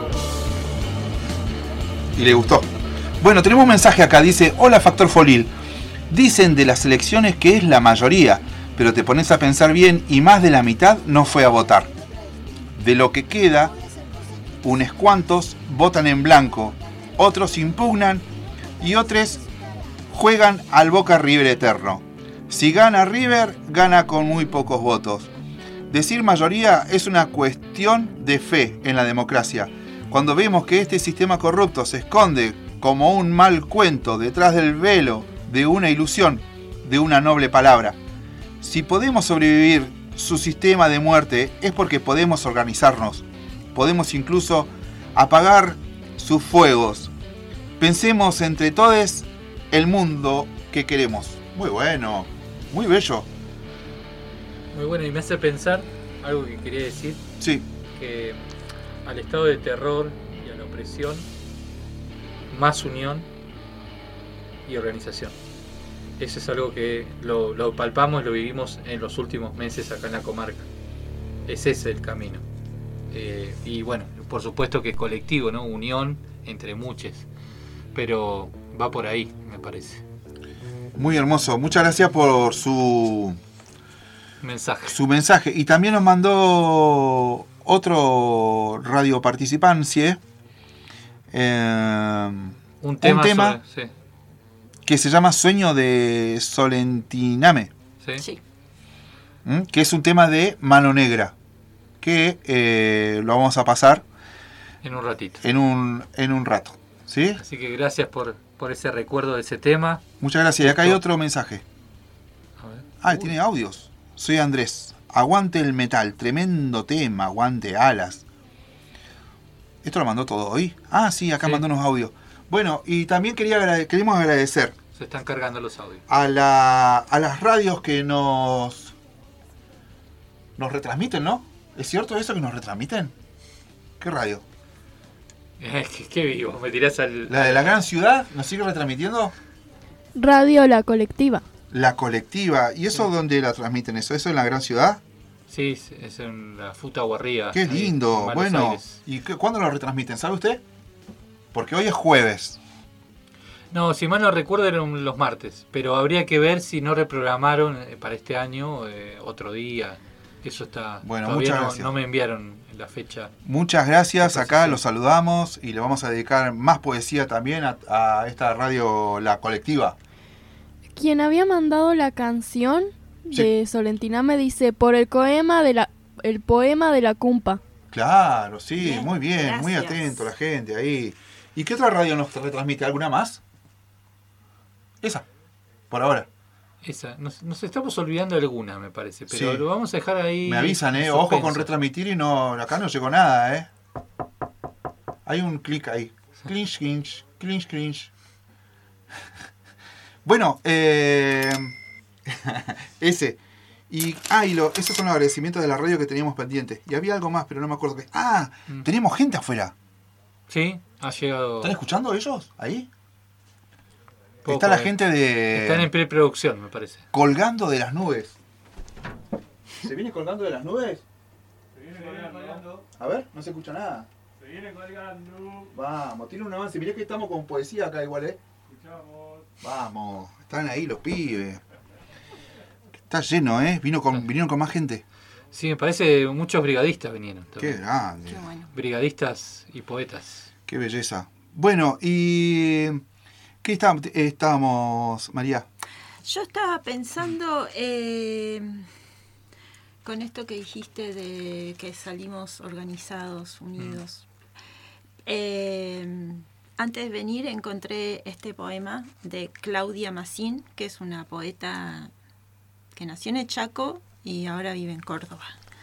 Y le gustó. Bueno, tenemos un mensaje acá, dice: hola Factor Folil. Dicen de las elecciones que es la mayoría, pero te pones a pensar bien y más de la mitad no fue a votar. De lo que queda, unos cuantos votan en blanco, otros impugnan y otros juegan al Boca River eterno. Si gana River, gana con muy pocos votos. Decir mayoría es una cuestión de fe en la democracia. Cuando vemos que este sistema corrupto se esconde como un mal cuento detrás del velo de una ilusión, de una noble palabra. Si podemos sobrevivir su sistema de muerte es porque podemos organizarnos. Podemos incluso apagar sus fuegos. Pensemos entre todos el mundo que queremos. Muy bueno, muy bello. Muy bueno, y me hace pensar algo que quería decir. Sí. Que al estado de terror y a la opresión, más unión y organización. Eso es algo que lo, lo palpamos, lo vivimos en los últimos meses acá en la comarca. Es ese el camino. Eh, y bueno, por supuesto que colectivo, ¿no? Unión entre muchos. Pero va por ahí, me parece. Muy hermoso. Muchas gracias por su mensaje. Su mensaje. Y también nos mandó otro radio participancia. Eh, un tema, un tema sobre, sí. que se llama Sueño de Solentiname. Sí. Sí. ¿Mm? Que es un tema de Mano Negra. Que eh, lo vamos a pasar en un ratito. En un, en un rato. ¿Sí? Así que gracias por, por ese recuerdo de ese tema. Muchas gracias. Y acá hay otro mensaje. A ver. Ah, Uy. Tiene audios. Soy Andrés. Aguante el metal. Tremendo tema. Aguante alas. ¿Esto lo mandó todo hoy? Ah, sí, acá Sí. mandó unos audios. Bueno, y también quería agrade- queremos agradecer Se están cargando los audios. a, la, a las radios que nos, nos retransmiten, ¿no? ¿Es cierto eso que nos retransmiten? ¿Qué radio? Eh, qué, qué vivo, me tirás al... ¿La de la gran ciudad nos sigue retransmitiendo? Radio La Colectiva. La Colectiva. ¿Y eso dónde la transmiten eso? ¿Eso en la gran ciudad? Sí, es- es en la Futa Guarría. Qué ahí, lindo. en Buenos Bueno, Aires. ¿y qué, cuándo lo retransmiten? ¿Sabe usted? Porque hoy es jueves. No, si mal no recuerdo eran los martes, pero habría que ver si no reprogramaron eh, para este año eh, otro día. Eso está... Bueno, todavía muchas no, gracias. no me enviaron la fecha. Muchas gracias, acá Sí. los saludamos y le vamos a dedicar más poesía también a, a esta radio La Colectiva. Quien había mandado la canción de Solentiname dice por el poema de la el poema de la Cumpa. Claro, sí, Bien, muy bien, muy gracias. atento la gente ahí. ¿Y qué otra radio nos retransmite? ¿Alguna más? Esa, por ahora. Esa, nos, nos estamos olvidando de alguna, me parece, pero Sí. lo vamos a dejar ahí. Me avisan, en eh, ojo con suspenso. retransmitir y no, acá no llegó nada, eh. Hay un clic ahí. Clinch, clinch, clinch, clinch. Bueno, eh, ese. Y, ah, y lo, esos son los agradecimientos de la radio que teníamos pendientes. Y había algo más, pero no me acuerdo qué. Ah, Mm. tenemos gente afuera. Sí, ha llegado. ¿Están escuchando ellos? Ahí. Poco, Está la eh. gente de... Están en preproducción, me parece. Colgando de las nubes. ¿Se viene colgando de las nubes? Se viene colgando. A ver, no se escucha nada. Se viene colgando. Vamos, tiene un avance. Mirá que estamos con poesía acá igual, ¿eh? Escuchamos. Vamos, están ahí los pibes. Está lleno, ¿eh? Vino con, vinieron con más gente. Sí, me parece muchos brigadistas vinieron. Qué también. grande. Qué bueno. Brigadistas y poetas. Qué belleza. Bueno, y ¿qué está- estábamos, María? Yo estaba pensando eh, con esto que dijiste de que salimos organizados, unidos. Eh, antes de venir encontré este poema de Claudia Massín, que es una poeta que nació en el Chaco y ahora vive en Córdoba.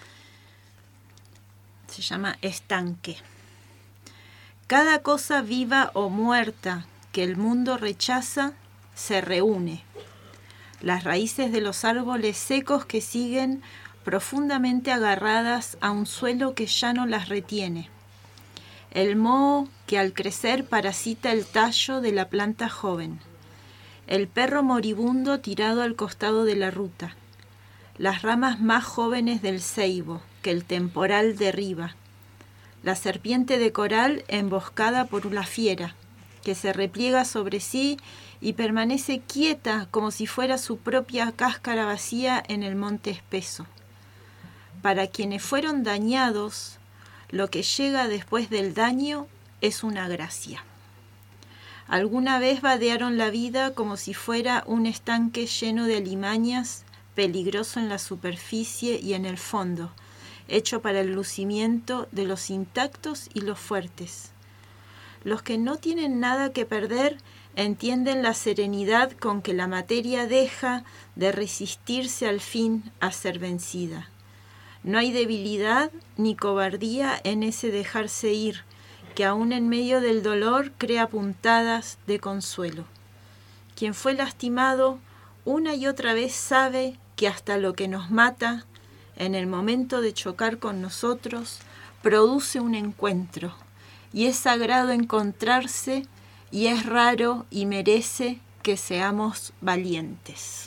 Se llama Estanque. Cada cosa viva o muerta que el mundo rechaza se reúne. Las raíces de los árboles secos que siguen profundamente agarradas a un suelo que ya no las retiene. El moho que al crecer parasita el tallo de la planta joven. El perro moribundo tirado al costado de la ruta. Las ramas más jóvenes del ceibo que el temporal derriba. La serpiente de coral emboscada por una fiera que se repliega sobre sí y permanece quieta como si fuera su propia cáscara vacía en el monte espeso. Para quienes fueron dañados, lo que llega después del daño es una gracia. Alguna vez vadearon la vida como si fuera un estanque lleno de alimañas, peligroso en la superficie y en el fondo, hecho para el lucimiento de los intactos y los fuertes. Los que no tienen nada que perder entienden la serenidad con que la materia deja de resistirse al fin a ser vencida. No hay debilidad ni cobardía en ese dejarse ir, que aún en medio del dolor crea puntadas de consuelo. Quien fue lastimado una y otra vez sabe que hasta lo que nos mata, en el momento de chocar con nosotros, produce un encuentro, y es sagrado encontrarse, y es raro y merece que seamos valientes.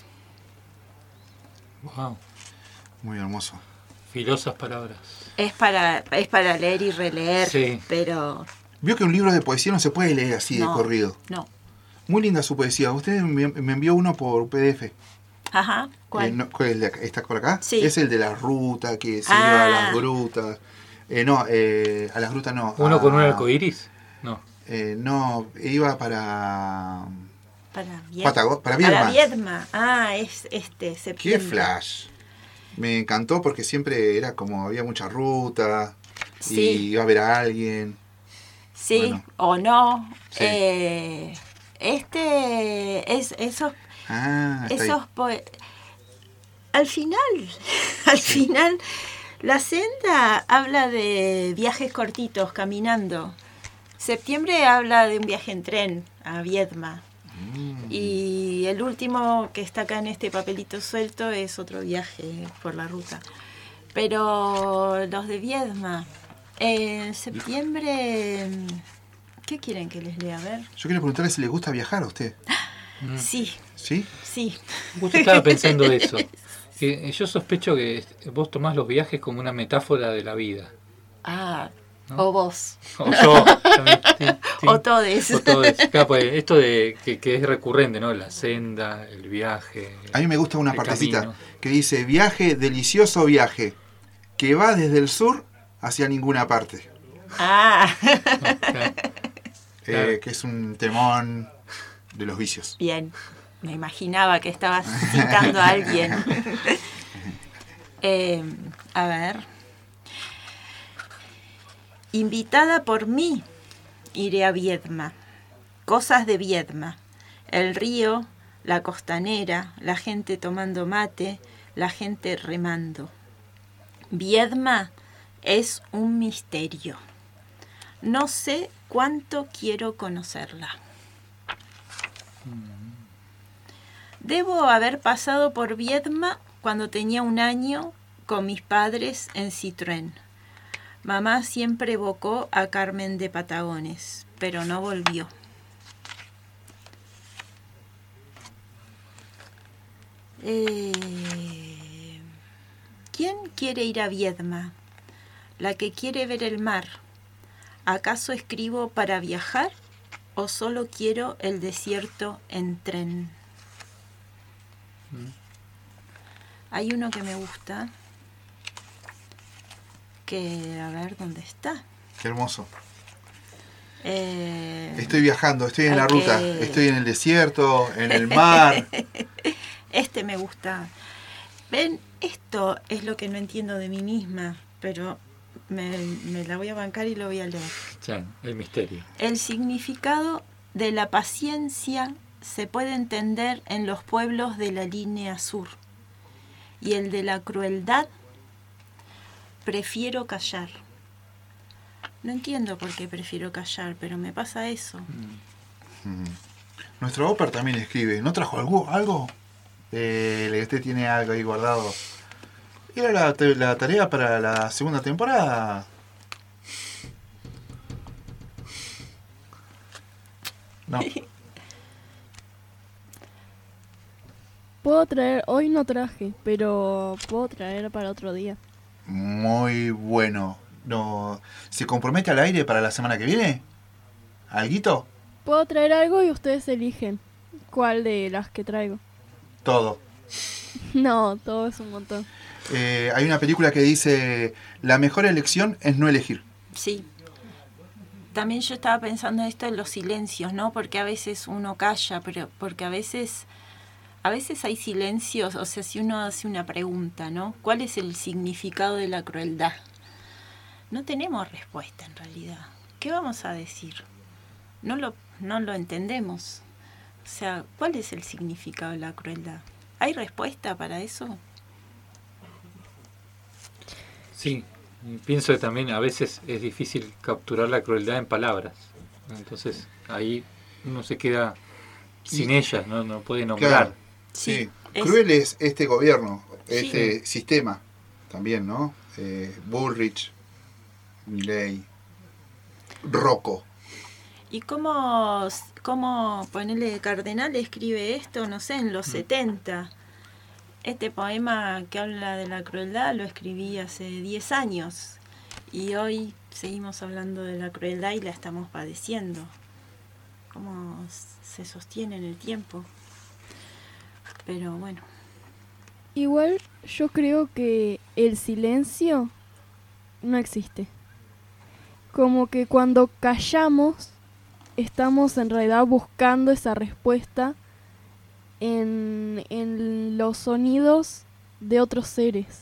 Wow. Muy hermoso. Filosas palabras. Es para, es para leer y releer, Sí. pero Vio que un libro de poesía no se puede leer así No, de corrido. no. Muy linda su poesía. Usted me, me envió uno por P D F. Ajá, ¿cuál? Eh, no, ¿cuál es el de acá? ¿Está por acá? Sí. Es el de la ruta, que se Ah. iba a las grutas. Eh, no, eh, a las grutas no. ¿Uno a- con un arcoíris? No. Eh, no, iba para... Para Viedma. Patago- para Viedma. Para Viedma. Ah, es este, ¡Qué septiembre. flash! Me encantó porque siempre era como había mucha ruta Sí. y iba a ver a alguien. Sí, Bueno. o no. Sí. Eh, este, es, esos, Ah, está ahí. esos poe- al final, al final, la senda habla de viajes cortitos, caminando. Septiembre habla de un viaje en tren a Viedma. Mm. Y el último que está acá en este papelito suelto es otro viaje por la ruta. Pero los de Viedma, en septiembre, ¿qué quieren que les lea? A ver. Yo quiero preguntarle si le gusta viajar a usted. Sí, ¿Sí? sí. Justo estaba pensando eso. Que yo sospecho que vos tomás los viajes como una metáfora de la vida. Ah, ¿no? o vos. O yo. También, sí, sí. O todes. O todes. Claro, pues, esto de que, que es recurrente, ¿no? La senda, el viaje. A mí me gusta una el partecita camino. que dice viaje, delicioso viaje, que va desde el sur hacia ninguna parte. Ah, Claro. Eh, Claro. que es un temón de los vicios. bien. Me imaginaba que estabas citando a alguien. Eh, a ver. Invitada por mí, iré a Viedma. Cosas de Viedma. El río, la costanera, la gente tomando mate, la gente remando. Viedma es un misterio. No sé cuánto quiero conocerla. Debo haber pasado por Viedma cuando tenía un año con mis padres en Citroën. Mamá siempre evocó a Carmen de Patagones, pero no volvió. Eh, ¿Quién quiere ir a Viedma? La que quiere ver el mar. ¿Acaso escribo para viajar o solo quiero el desierto en tren? Hay uno que me gusta, que a ver dónde está. Qué hermoso. Eh, estoy viajando, estoy en hay la ruta, que- estoy en el desierto, en el mar. Este me gusta. Ven, esto es lo que no entiendo de mí misma, pero me, me la voy a bancar y lo voy a leer. Ya, el misterio. El significado de la paciencia se puede entender en los pueblos de la línea sur, y el de la crueldad, prefiero callar. No entiendo por qué prefiero callar, pero me pasa eso. Mm. Nuestro Oper también escribe, ¿no trajo algo? ¿Algo? Eh, usted tiene algo ahí guardado. ¿Era la, la tarea para la segunda temporada? No. Puedo traer, hoy no traje, pero puedo traer para otro día. Muy bueno. No, ¿se compromete al aire para la semana que viene? ¿Alguito? Puedo traer algo y ustedes eligen cuál de las que traigo. Todo. No, todo es un montón. Eh, hay una película que dice, la mejor elección es no elegir. Sí. También yo estaba pensando esto en los silencios, ¿no? Porque a veces uno calla, pero porque a veces a veces hay silencios, o sea, si uno hace una pregunta, ¿no? ¿Cuál es el significado de la crueldad? No tenemos respuesta en realidad. ¿Qué vamos a decir? No lo no lo entendemos. O sea, ¿cuál es el significado de la crueldad? ¿Hay respuesta para eso? Sí, pienso que también a veces es difícil capturar la crueldad en palabras. Entonces ahí uno se queda sin Y- ellas, no, no puede nombrar. Claro, sí. es- Cruel es este gobierno, Sí. este sistema también, ¿no? Eh, Bullrich, Milei, Rocco. ¿Y cómo, cómo ponerle Cardenal escribe esto? No sé, en los setenta. Este poema que habla de la crueldad lo escribí hace diez años. Y hoy seguimos hablando de la crueldad y la estamos padeciendo. ¿Cómo se sostiene en el tiempo? Pero bueno. Igual yo creo que el silencio no existe. Como que cuando callamos estamos en realidad buscando esa respuesta en, en los sonidos de otros seres,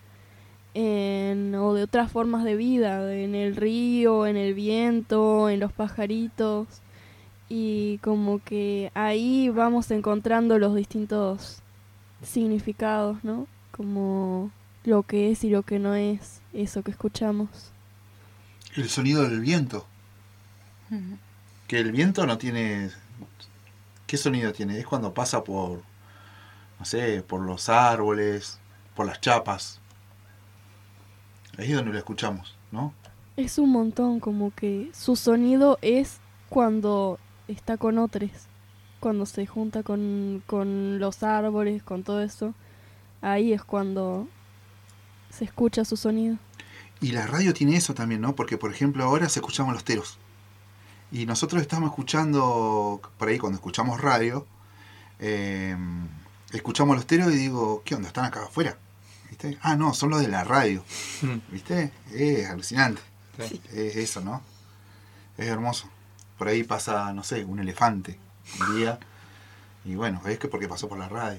en, o de otras formas de vida, en el río, en el viento, en los pajaritos, y como que ahí vamos encontrando los distintos significados, ¿no? Como lo que es y lo que no es eso que escuchamos. El sonido del viento. Ujú. Que el viento no tiene... ¿Qué sonido tiene? Es cuando pasa por, no sé, por los árboles, por las chapas. Ahí es donde lo escuchamos, ¿no? Es un montón, como que su sonido es cuando está con otros, cuando se junta con, con los árboles, con todo eso. Ahí es cuando se escucha su sonido. Y la radio tiene eso también, ¿no? Porque, por ejemplo, ahora se escuchamos los teros. Y nosotros estamos escuchando, por ahí cuando escuchamos radio, eh, escuchamos los teros y digo, ¿qué onda? ¿Están acá afuera? ¿Viste? Ah, no, son los de la radio. ¿Viste? Es alucinante. Sí. Es eso, ¿no? Es hermoso. Por ahí pasa, no sé, un elefante un día. Y bueno, es que porque pasó por la radio.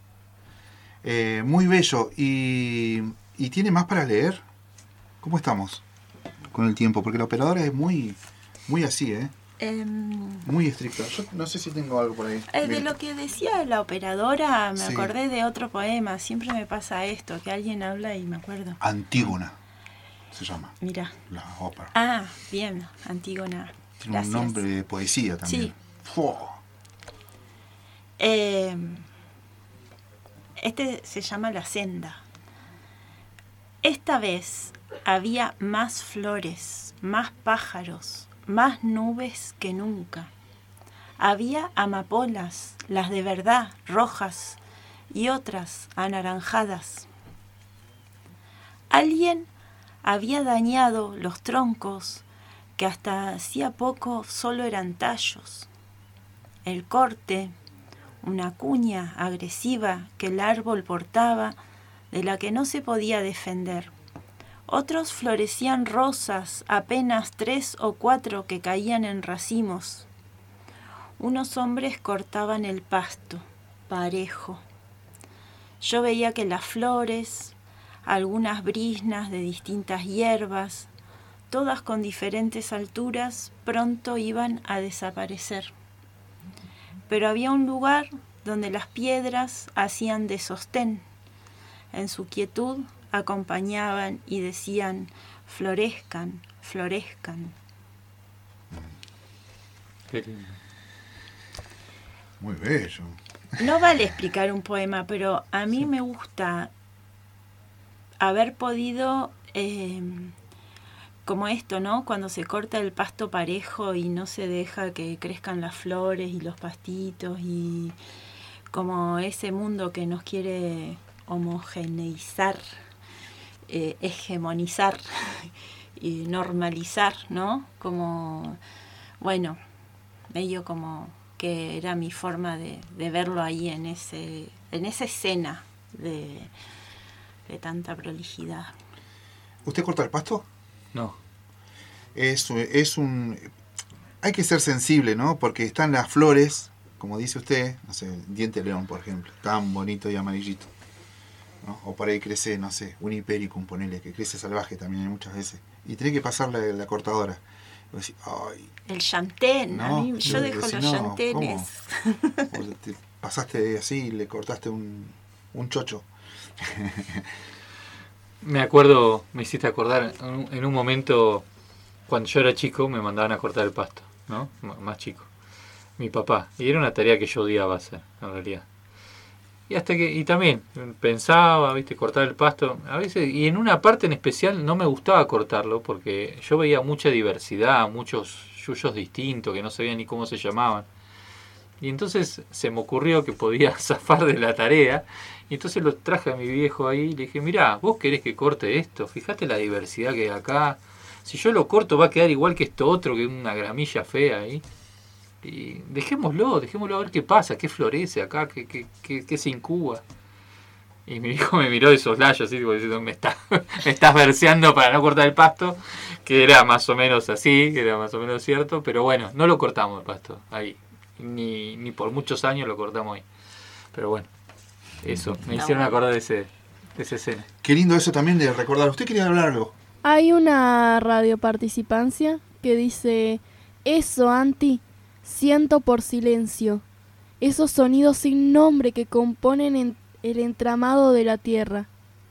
Eh, muy bello. Y, ¿Y tiene más para leer? ¿Cómo estamos con el tiempo? Porque la operadora es muy, muy así, ¿eh? Em, Muy estricta. Yo no sé si tengo algo por ahí. eh, de Miren. lo que decía la operadora, me Sí. acordé de otro poema. Siempre me pasa esto, que alguien habla y me acuerdo. Antígona se llama Mira. la ópera. Ah, bien, Antígona. Tiene Gracias. un nombre de poesía también. Sí. Fua. Eh, este se llama La Senda. Esta vez había más flores, más pájaros, más nubes que nunca. Había amapolas, las de verdad, rojas, y otras anaranjadas. Alguien había dañado los troncos que hasta hacía poco solo eran tallos. El corte, una cuña agresiva que el árbol portaba, de la que no se podía defender. Otros florecían rosas, apenas tres o cuatro que caían en racimos. Unos hombres cortaban el pasto, parejo. Yo veía que las flores, algunas briznas de distintas hierbas, todas con diferentes alturas, pronto iban a desaparecer. Pero había un lugar donde las piedras hacían de sostén. En su quietud acompañaban y decían, florezcan, florezcan. Muy bello. No vale explicar un poema, pero a mí me gusta haber podido, eh, como esto, ¿no? Cuando se corta el pasto parejo y no se deja que crezcan las flores y los pastitos y como ese mundo que nos quiere homogeneizar, eh, hegemonizar y normalizar, ¿no? Como, bueno, medio como que era mi forma de, de verlo ahí en ese en esa escena de, de tanta prolijidad. ¿Usted corta el pasto? No. Es, es un... Hay que ser sensible, ¿no? Porque están las flores, como dice usted, no sé, el diente de león, por ejemplo, tan bonito y amarillito, ¿no? O por ahí crece, no sé, un hipericum, ponele, que crece salvaje también muchas veces. Y tiene que pasar la, la cortadora. Y decís, ay, el llantén, no, a mí, yo dejo decís, los no, llantenes. ¿cómo? O te pasaste así y le cortaste un, un chocho. Me acuerdo, me hiciste acordar, en un, en un momento, cuando yo era chico, me mandaban a cortar el pasto, ¿no? M- más chico. Mi papá. Y era una tarea que yo odiaba hacer, en realidad. Y hasta que, y también, pensaba, viste, cortar el pasto, a veces, y en una parte en especial no me gustaba cortarlo, porque yo veía mucha diversidad, muchos yuyos distintos, que no sabía ni cómo se llamaban. Y entonces se me ocurrió que podía zafar de la tarea, y entonces lo traje a mi viejo ahí, y le dije, mirá, vos querés que corte esto, fíjate la diversidad que hay acá, si yo lo corto va a quedar igual que esto otro, que es una gramilla fea ahí. Y dejémoslo, dejémoslo a ver qué pasa, qué florece acá, qué, qué, qué, qué se incuba. Y mi hijo me miró de soslayo, así, diciendo, me, está, me estás verseando para no cortar el pasto, que era más o menos así, que era más o menos cierto, pero bueno, no lo cortamos el pasto ahí, ni, ni por muchos años lo cortamos ahí. Pero bueno, eso, me hicieron acordar de, ese, de esa escena. Qué lindo eso también de recordar. ¿Usted quería hablar algo? Hay una radioparticipancia que dice, eso, Anti, siento por silencio, esos sonidos sin nombre que componen en el entramado de la tierra.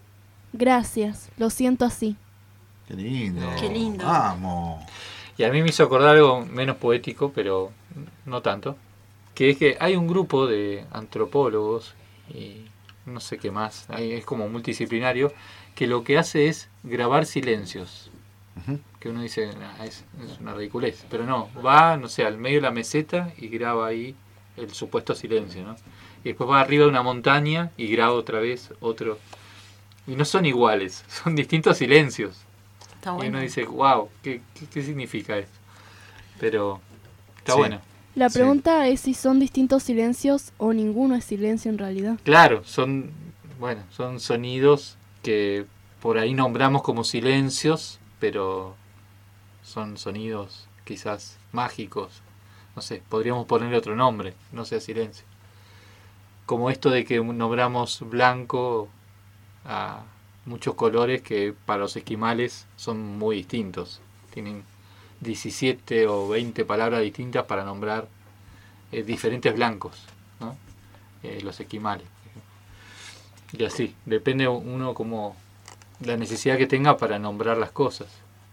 Gracias, lo siento así. Qué lindo. Qué lindo. Vamos. Y a mí me hizo acordar algo menos poético, pero no tanto, que es que hay un grupo de antropólogos y no sé qué más, es como multidisciplinario, que lo que hace es grabar silencios. Uh-huh. Que uno dice, nah, es, es una ridiculez, pero no, va, no sé, al medio de la meseta y graba ahí el supuesto silencio, ¿no? Y después va arriba de una montaña y graba otra vez otro. Y no son iguales, son distintos silencios. Está bueno. Y uno dice, wow, ¿qué, qué, qué significa esto? Pero está sí. bueno. La pregunta sí. es si son distintos silencios o ninguno es silencio en realidad. Claro, son, bueno, son sonidos que por ahí nombramos como silencios, pero son sonidos quizás mágicos. No sé, podríamos ponerle otro nombre, no sea silencio. Como esto de que nombramos blanco a muchos colores que para los esquimales son muy distintos. Tienen diecisiete o veinte palabras distintas para nombrar eh, diferentes blancos, ¿no? Eh, los esquimales. Y así, depende uno como la necesidad que tenga para nombrar las cosas.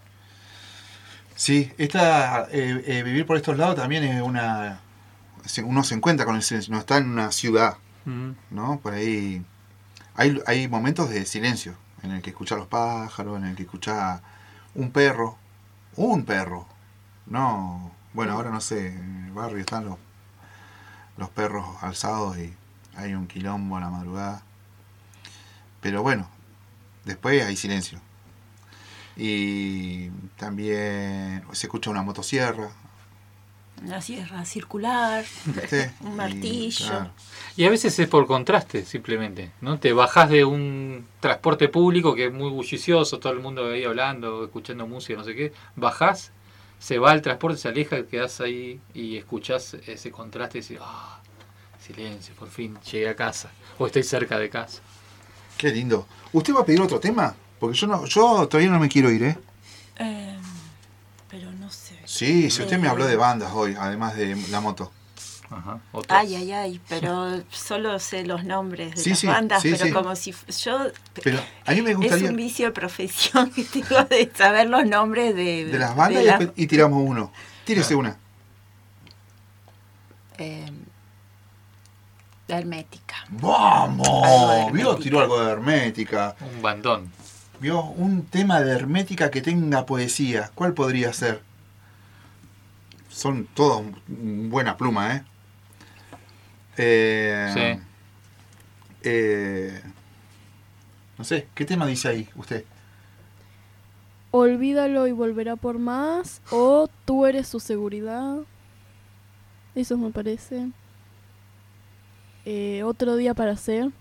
Sí, esta, eh, eh, vivir por estos lados también es una... Uno se encuentra con el silencio, no está en una ciudad, uh-huh. ¿no? Por ahí hay, hay momentos de silencio, en el que escuchás los pájaros, en el que escuchás un perro, un perro, no... Bueno, ahora no sé, en el barrio están los, los perros alzados y hay un quilombo a la madrugada. Pero bueno, después hay silencio. Y también se escucha una motosierra una sierra circular, Sí. un martillo. Y, claro. Y a veces es por contraste, simplemente, ¿no? Te bajás de un transporte público que es muy bullicioso, todo el mundo ahí hablando, escuchando música, no sé qué. Bajás, se va el transporte, se aleja, quedás ahí y escuchás ese contraste y decís, ah, silencio, por fin llegué a casa, o estoy cerca de casa. Qué lindo. ¿Usted va a pedir otro tema? Porque yo no, yo todavía no me quiero ir, ¿eh? Eh, pero no sé. Sí, si usted Eh, me habló de bandas hoy, además de la moto. Ajá. Ay, ay, ay, pero solo sé los nombres de Sí, las sí, bandas, sí, pero sí. como si f- yo... Pero a mí me gustaría... Es un vicio de profesión que tengo de saber los nombres de... De las bandas de y, la- después- y tiramos uno. Tírese una. eh, la Hermética. Algo de ¡Vamos! ¿Vio? Hermética. Tiró algo de Hermética. Un bandón. ¿Vio? Un tema de Hermética que tenga poesía. ¿Cuál podría ser? Son todos buena pluma, ¿eh? Eh, Sí. eh, no sé, ¿qué tema dice ahí usted? Olvídalo y volverá por más. O tú eres su seguridad. Eso me parece. Eh, otro día para hacer.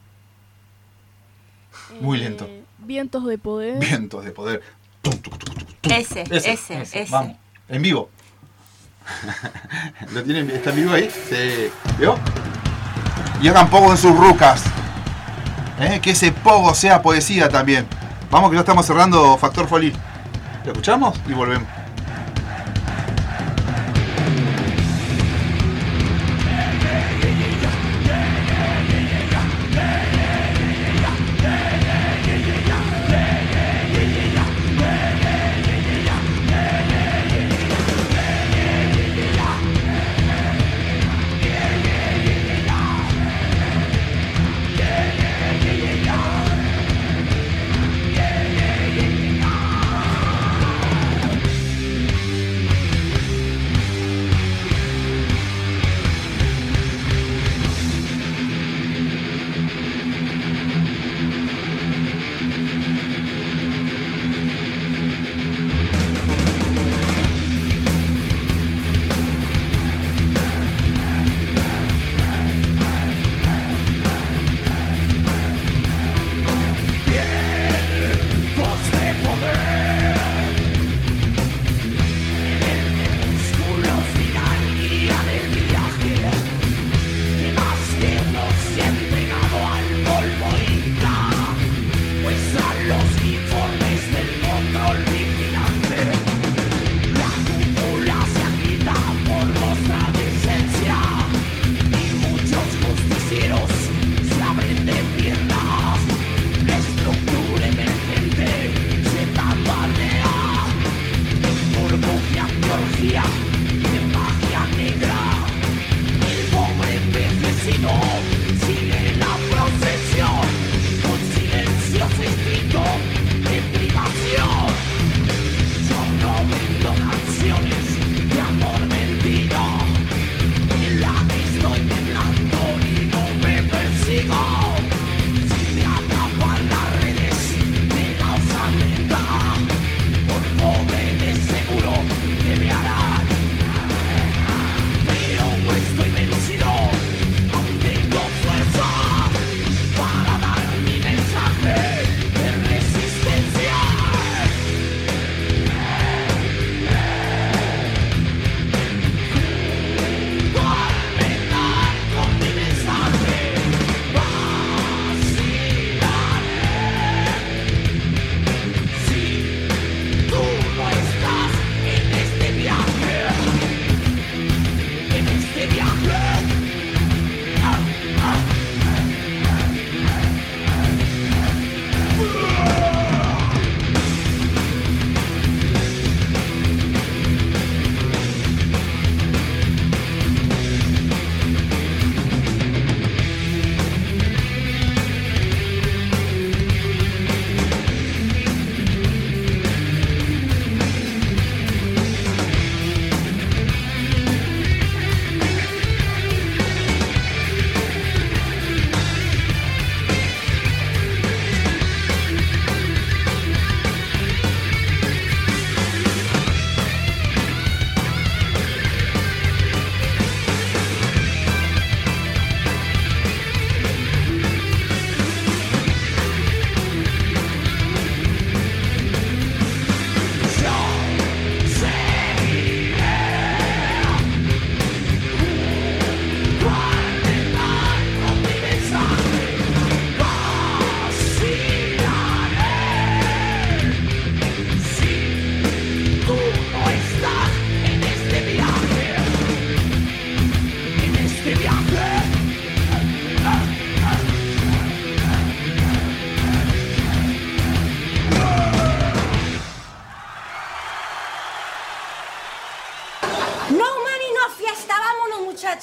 Muy Eh, lento. Vientos de poder. Vientos de poder. Ese, ese, ese. Vamos, en vivo. ¿Lo tienen? ¿Está en vivo ahí? Sí. ¿Vio? Y hagan pogo en sus rucas. ¿Eh? Que ese pogo sea poesía también. Vamos que ya estamos cerrando Factor Folie. ¿Lo escuchamos? Y volvemos.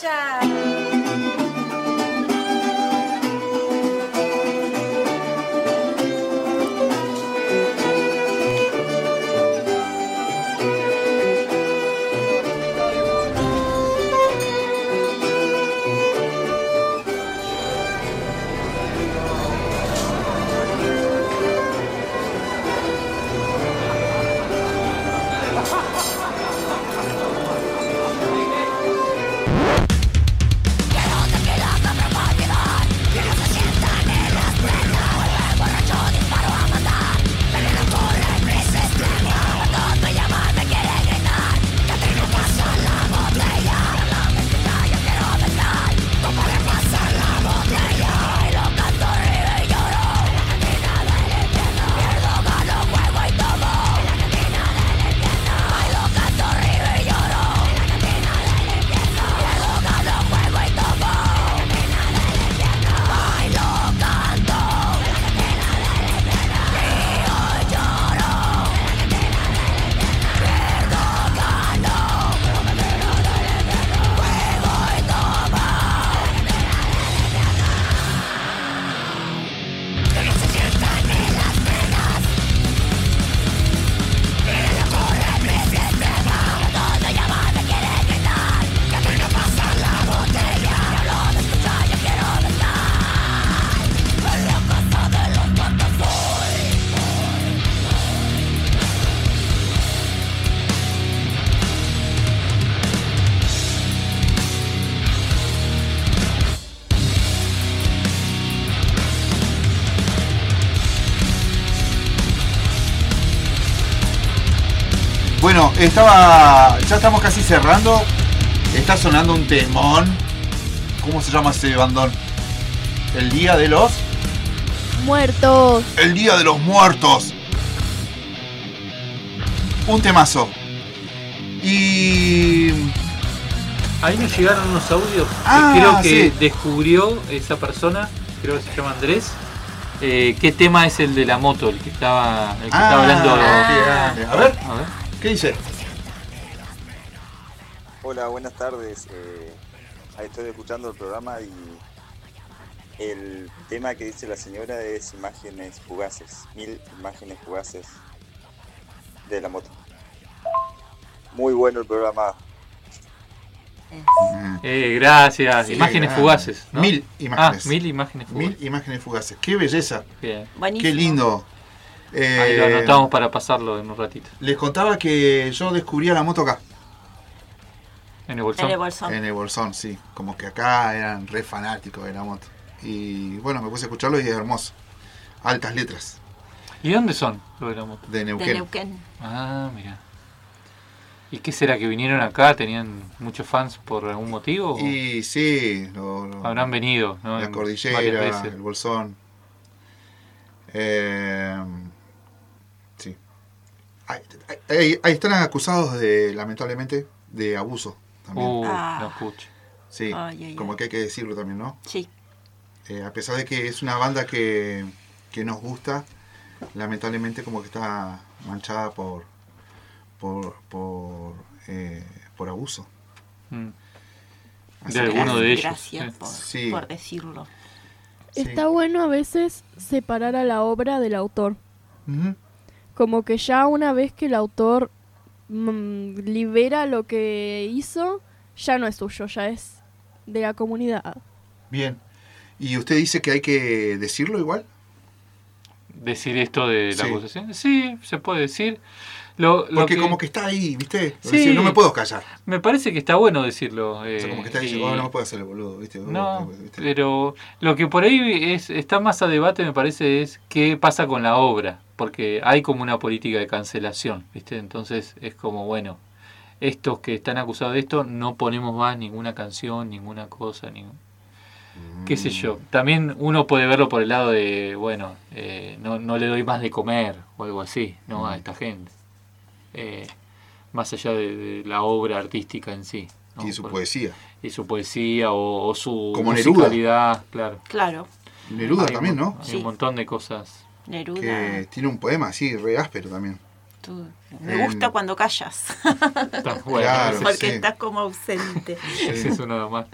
marchar. Bueno, estaba. Ya estamos casi cerrando. Está sonando un temón. ¿Cómo se llama ese bandón? El Día de los Muertos. El Día de los Muertos. Un temazo. Y. Ahí me llegaron unos audios Ah, que creo que sí. descubrió esa persona, creo que se llama Andrés. Eh, ¿Qué tema es el de la moto? El que estaba, el que Ah, estaba hablando. ah. A ver, a ver. ¿Qué dice? Hola, buenas tardes. Eh, ahí estoy escuchando el programa y el tema que dice la señora es imágenes fugaces, mil imágenes fugaces de la moto. Muy bueno el programa. Eh, gracias. Sí, imágenes ah, fugaces, ¿no? Mil imágenes. Ah, mil imágenes fugaces. Mil imágenes fugaces. Qué belleza. Bien. Buenísimo. Qué lindo. Eh, Ahí lo anotamos para pasarlo en un ratito. Les contaba que yo descubría la moto acá. En el bolsón. En el bolsón. En el bolsón, sí. Como que acá eran re fanáticos de la moto. Y bueno, me puse a escucharlo y es hermoso. Altas letras. ¿Y dónde son los de la moto? De Neuquén. De Neuquén. Ah, mira. ¿Y qué será que vinieron acá? ¿Tenían muchos fans por algún motivo? Y sí, lo, lo, habrán venido, ¿no? la En cordillera, varias veces. el bolsón. Eh, sí. Ahí, ahí- ahí están acusados de, lamentablemente, de abuso también. Uh, Ah. no escucho. Sí, Ay, ay, como ay. que hay que decirlo también, ¿no? Sí. Eh, a pesar de que es una banda que, que nos gusta, lamentablemente como que está manchada por por por, eh, por abuso. Mm. Así De que- alguno de ellos. Gracias sí. por, Sí. por decirlo. Sí. Está bueno a veces separar a la obra del autor. Ujú. Como que ya una vez que el autor mm, libera lo que hizo, ya no es suyo, ya es de la comunidad. Bien. ¿Y usted dice que hay que decirlo igual? Decir esto de la Sí. acusación. Sí, se puede decir. Lo, lo Porque que- como que está ahí, ¿viste? Sí. Decir, no me puedo callar. Me parece que está bueno decirlo. eh, O sea, como que está ahí, y- oh, no me puedo hacer el boludo, ¿viste? Oh, No, ¿viste? pero lo que por ahí es, está más a debate, me parece, es qué pasa con la obra. Porque hay como una política de cancelación, ¿viste? Entonces es como, bueno, estos que están acusados de esto, no ponemos más ninguna canción, ninguna cosa, ningún... qué sé yo. También uno puede verlo por el lado de, bueno, eh, no, no le doy más de comer o algo así, ¿no? A esta gente. Eh, más allá de, de la obra artística en sí. ¿no? Y su Por- poesía. Y su poesía o, o su Como Neruda. musicalidad, claro. Claro. Neruda Hay también, un- ¿no? Hay Sí. un montón de cosas. Neruda. Que tiene un poema así, re áspero también. Tú, me En- gusta cuando callas. Está bueno, Claro, Porque sí. estás como ausente. Ese es uno más.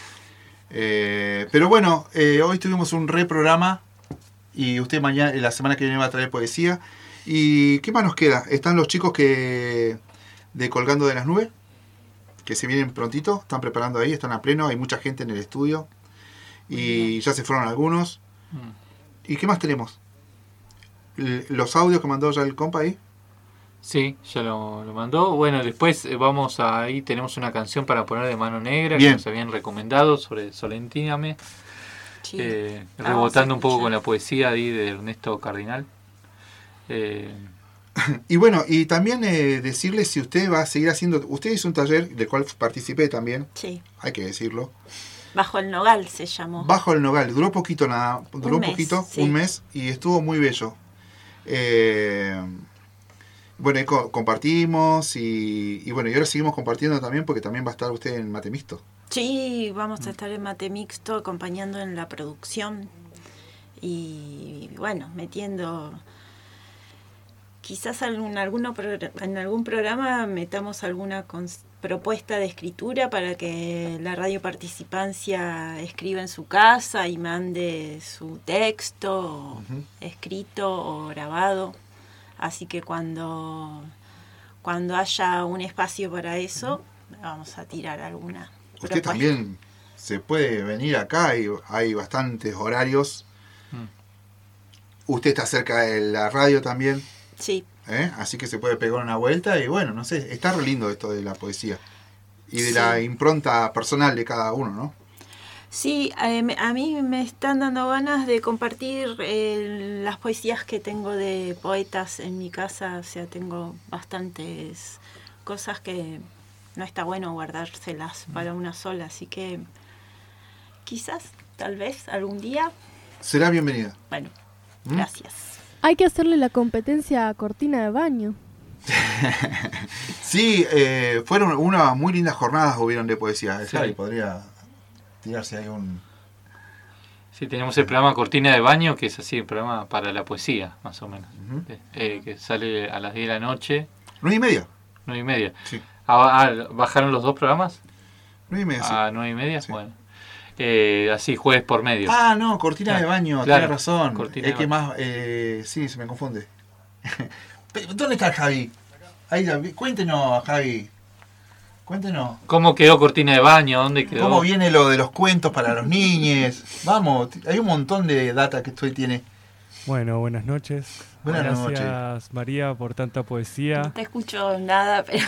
Eh, pero bueno, eh, hoy tuvimos un reprograma y usted mañana, la semana que viene va a traer poesía. ¿Y qué más nos queda? Están los chicos que de Colgando de las Nubes, que se vienen prontito, están preparando ahí, están a pleno, hay mucha gente en el estudio y ya se fueron algunos. Mm. ¿Y qué más tenemos? L- ¿Los audios que mandó ya el compa ahí? Sí, ya lo, lo mandó. Bueno, después eh, vamos a, ahí tenemos una canción para poner de Mano Negra Bien. que nos habían recomendado sobre Solentíname. Sí. Eh, Vamos rebotando a un poco escuchar. con la poesía ahí de Ernesto Cardinal. Eh, Y bueno, y también eh, decirle si usted va a seguir haciendo... Usted hizo un taller del cual participé también, Sí. hay que decirlo. Bajo el Nogal se llamó. Bajo el Nogal, duró poquito nada, duró Un un mes, poquito, sí. un mes, y estuvo muy bello. Eh, bueno, ahí co- compartimos y, y bueno, y ahora seguimos compartiendo también porque también va a estar usted en Mate Mixto. Sí, vamos a estar en Mate Mixto acompañando en la producción y bueno, metiendo quizás algún, alguno progr- en algún programa metamos alguna cons- propuesta de escritura para que la radio participancia escriba en su casa y mande su texto o Ujú. escrito o grabado. Así que cuando, cuando haya un espacio para eso, vamos a tirar alguna Usted propuesta. también se puede venir acá, hay, hay bastantes horarios. Usted está cerca de la radio también, Sí, ¿eh? Así que se puede pegar una vuelta y bueno, no sé, está re lindo esto de la poesía y de Sí. la impronta personal de cada uno, ¿no? sí, eh, me- a mí me están dando ganas de compartir eh, las poesías que tengo de poetas en mi casa. O sea, tengo bastantes cosas que no está bueno guardárselas para una sola. Así que quizás, tal vez, algún día. Será bienvenida. Bueno, ¿Mm? gracias. Hay que hacerle la competencia a Cortina de Baño. Sí, eh, fueron unas muy lindas jornadas hubieron de poesía. Sí. Javi podría tirarse ahí un... sí, tenemos el programa Cortina de Baño, que es así, el programa para la poesía, más o menos. Ujú. Eh, que sale a las diez de la noche, ¿Nueve y media? nueve y media. Sí. Ah, ah, ¿bajaron los dos programas? Nueve y media, sí. A nueve y media, bueno. Eh, así, jueves por medio. Ah, no, cortina Claro, de baño, claro, tiene razón. cortina Es de que baño. más... Eh, sí, se me confunde. Pero, ¿dónde está Javi? Ahí, David, cuéntenos, Javi. Cuéntenos. ¿Cómo quedó Cortina de Baño? ¿Dónde quedó? ¿Cómo viene lo de los cuentos para los niños? Vamos, t- hay un montón de data que usted tiene. Bueno, buenas noches. Buenas Gracias, noches. María, por tanta poesía. No te escucho nada, pero...